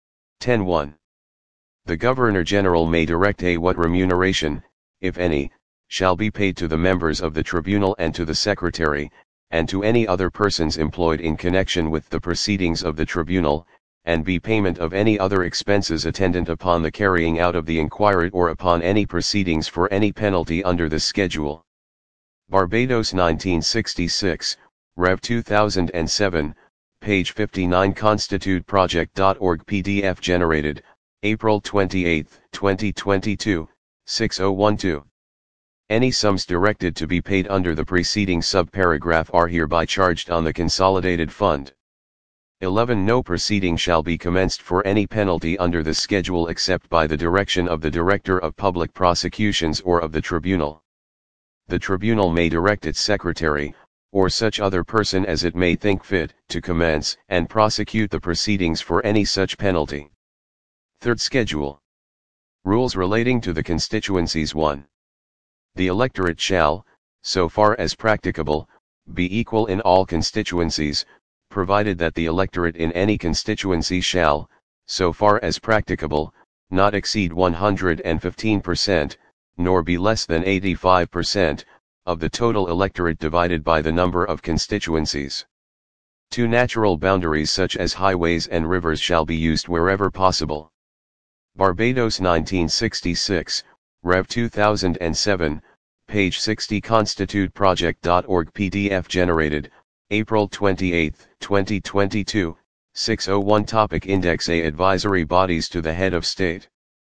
10.1. The Governor-General may direct what remuneration, if any, shall be paid to the members of the tribunal and to the secretary, and to any other persons employed in connection with the proceedings of the tribunal, and be payment of any other expenses attendant upon the carrying out of the inquiry or upon any proceedings for any penalty under this schedule. Barbados 1966, Rev 2007, page 59 constituteproject.org PDF generated, April 28, 2022, 6012. Any sums directed to be paid under the preceding subparagraph are hereby charged on the Consolidated Fund. 11. No proceeding shall be commenced for any penalty under this schedule except by the direction of the Director of Public Prosecutions or of the Tribunal. The Tribunal may direct its Secretary, or such other person as it may think fit, to commence and prosecute the proceedings for any such penalty. Third Schedule. Rules relating to the constituencies. 1. The electorate shall, so far as practicable, be equal in all constituencies, provided that the electorate in any constituency shall, so far as practicable, not exceed 115%, nor be less than 85%, of the total electorate divided by the number of constituencies. 2. Natural boundaries such as highways and rivers shall be used wherever possible. Barbados 1966, Rev 2007, page 60 constituteproject.org PDF generated, April 28, 2022, 601 Topic Index A Advisory Bodies to the Head of State.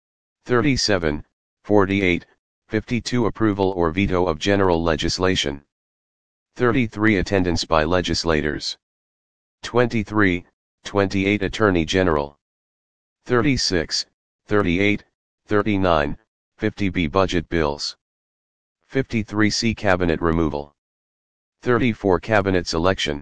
37, 48, 52 Approval or veto of general legislation. 33 Attendance by legislators. 23, 28 Attorney General. 36, 38, 39, 50B Budget bills. 53 C Cabinet removal. 34 Cabinet selection.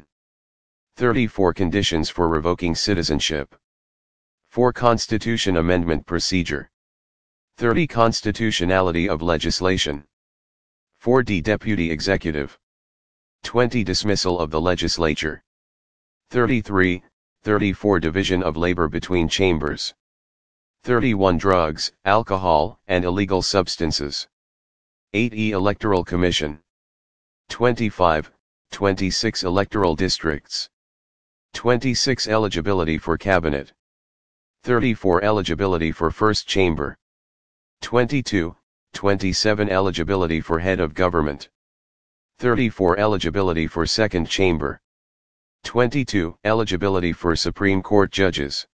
34 Conditions for revoking citizenship. 4 Constitution amendment procedure. 30 Constitutionality of legislation. 4D Deputy Executive. 20 Dismissal of the legislature. 33, 34 Division of labor between chambers. 31 Drugs, alcohol, and illegal substances. 8E Electoral Commission. 25, 26 Electoral districts. 26 Eligibility for cabinet. 34 Eligibility for first chamber. 22, 27 Eligibility for head of government. 34 Eligibility for second chamber. 22 Eligibility for Supreme Court judges.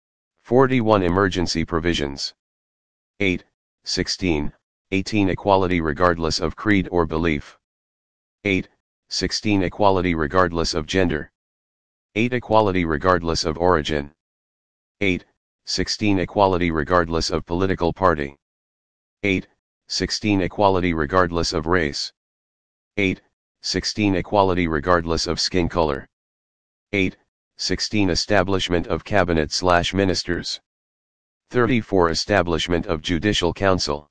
41 Emergency provisions. 8, 16, 18 Equality regardless of creed or belief. 8, 16 Equality regardless of gender. 8 Equality regardless of origin. 8, 16 Equality regardless of political party. 8, 16 Equality regardless of race. 8, 16 Equality regardless of skin color. 8, 16 Establishment of cabinet/ministers. 34 Establishment of judicial council.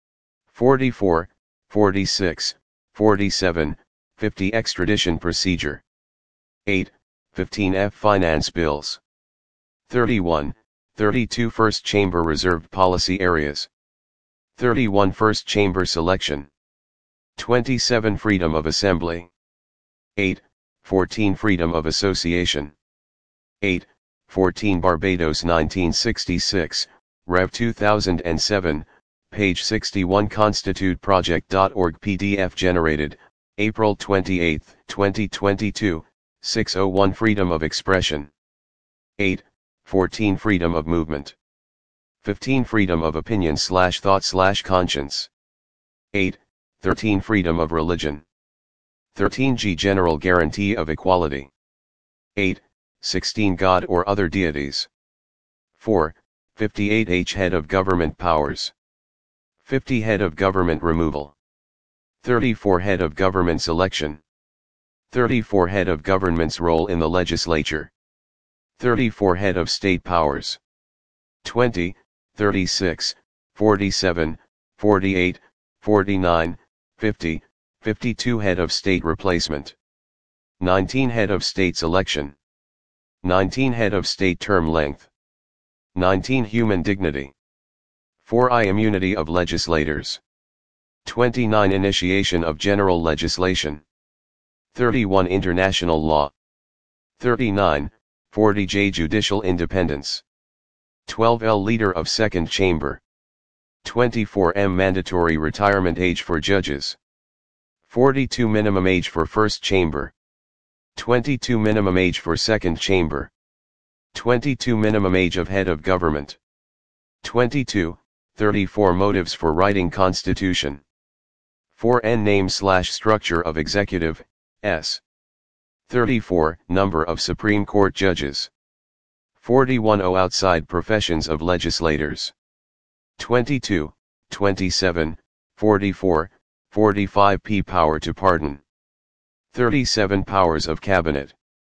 44, 46, 47, 50 Extradition procedure. 8, 15F Finance bills. 31, 32 First chamber reserved policy areas. 31 First chamber selection. 27 Freedom of assembly. 8, 14 Freedom of association. 8, 14 Barbados 1966, Rev 2007, page 61 constituteproject.org PDF generated, April 28, 2022, 601 Freedom of expression. 8, 14 Freedom of movement. 15 Freedom of opinion/thought/conscience. 8, 13 Freedom of religion. 13G General guarantee of equality. 8, 16 God or other deities. 4, 58H Head of government powers. 50 Head of government removal. 34 Head of government selection. 34 Head of government's role in the legislature. 34 Head of state powers. 20, 36, 47, 48, 49, 50, 52 Head of state replacement. 19 Head of state's election. 19 Head of state term length. 19 Human dignity. 4I Immunity of legislators. 29 Initiation of general legislation. 31 International law. 39, 40J Judicial independence. 12L Leader of second chamber. 24M Mandatory retirement age for judges. 42 Minimum age for first chamber. 22 Minimum age for second chamber. 22 Minimum age of head of government. 22, 34 Motives for writing constitution. 4N Name/structure of executive, S. 34 Number of Supreme Court judges. 41 O Outside professions of legislators. 22, 27, 44, 45 P Power to pardon. 37 Powers of Cabinet.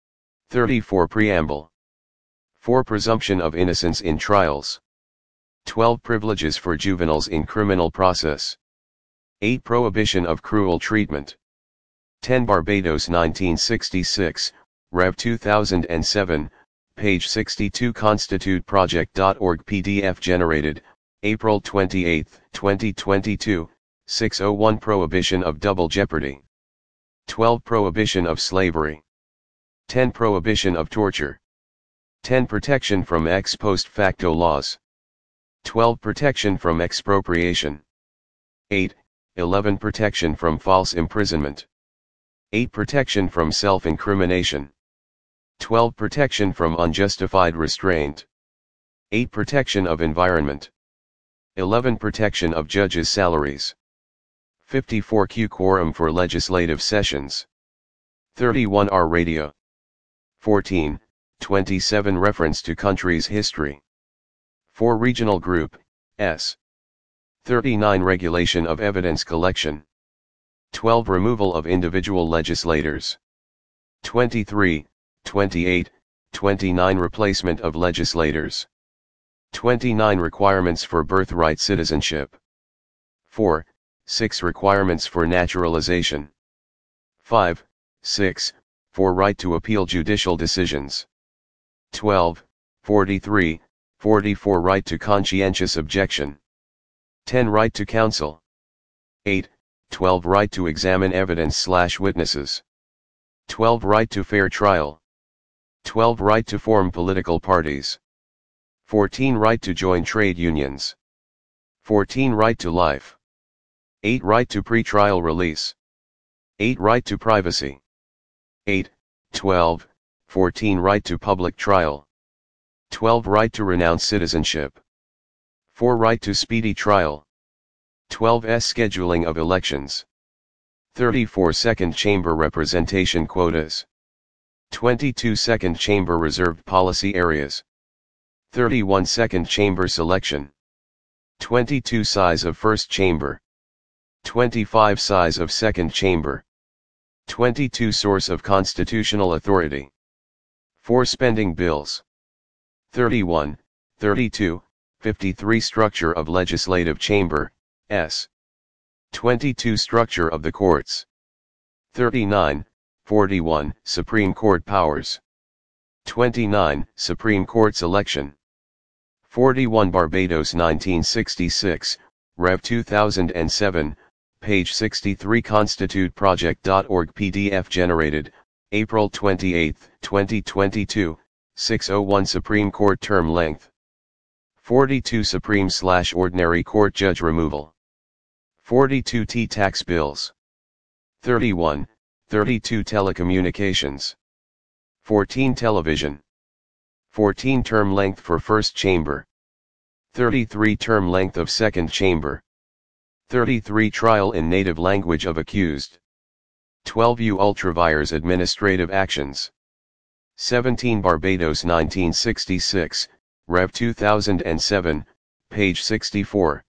34 Preamble. 4 Presumption of innocence in trials. 12 Privileges for juveniles in criminal process. 8 Prohibition of cruel treatment. 10 Barbados 1966, Rev 2007, page 62 constituteproject.org PDF generated, April 28, 2022, 601 Prohibition of double jeopardy. 12 Prohibition of slavery. 10 Prohibition of torture. 10 Protection from ex post facto laws. 12 Protection from expropriation. 11 Protection from false imprisonment. 8 Protection from self-incrimination. 12 Protection from unjustified restraint. 8 Protection of environment. 11 Protection of judges' salaries. 54Q Quorum for legislative sessions. 31 R Radio. 14, 27 Reference to country's history. 4 Regional Group, S. 39 Regulation of evidence collection. 12 Removal of individual legislators. 23, 28, 29 Replacement of legislators. 29 Requirements for birthright citizenship. 4, 6 Requirements for naturalization. 5, 6, for right to appeal judicial decisions. 12, 43, 44 Right to conscientious objection. 10 Right to counsel. 8, 12 Right to examine evidence/witnesses. 12 Right to fair trial. 12 Right to form political parties. 14 Right to join trade unions. 14 Right to life. 8 Right to pre-trial release. 8 Right to privacy. 8, 12, 14 Right to public trial. 12 Right to renounce citizenship. 4 Right to speedy trial. 12 Scheduling of elections. 34 Second Chamber representation quotas. 22 Second Chamber reserved policy areas. 31 Second Chamber selection. 22 Size of First Chamber. 25 Size of Second Chamber. 22 Source of constitutional authority. 4 Spending bills. 31, 32, 53 Structure of Legislative Chamber, S. 22 Structure of the Courts. 39, 41 Supreme Court powers. 29 Supreme Court's election. 41 Barbados 1966, Rev 2007, page 63 constituteproject.org PDF generated, April 28, 2022, 601 Supreme Court term length. 42 Supreme/Ordinary Court judge removal. 42 T-tax bills. 31, 32 Telecommunications. 14 Television. 14 Term length for First Chamber. 33 Term length of Second Chamber. 33 Trial in native language of accused. 12 U ultravires administrative actions. 17 Barbados 1966, Rev 2007, page 64.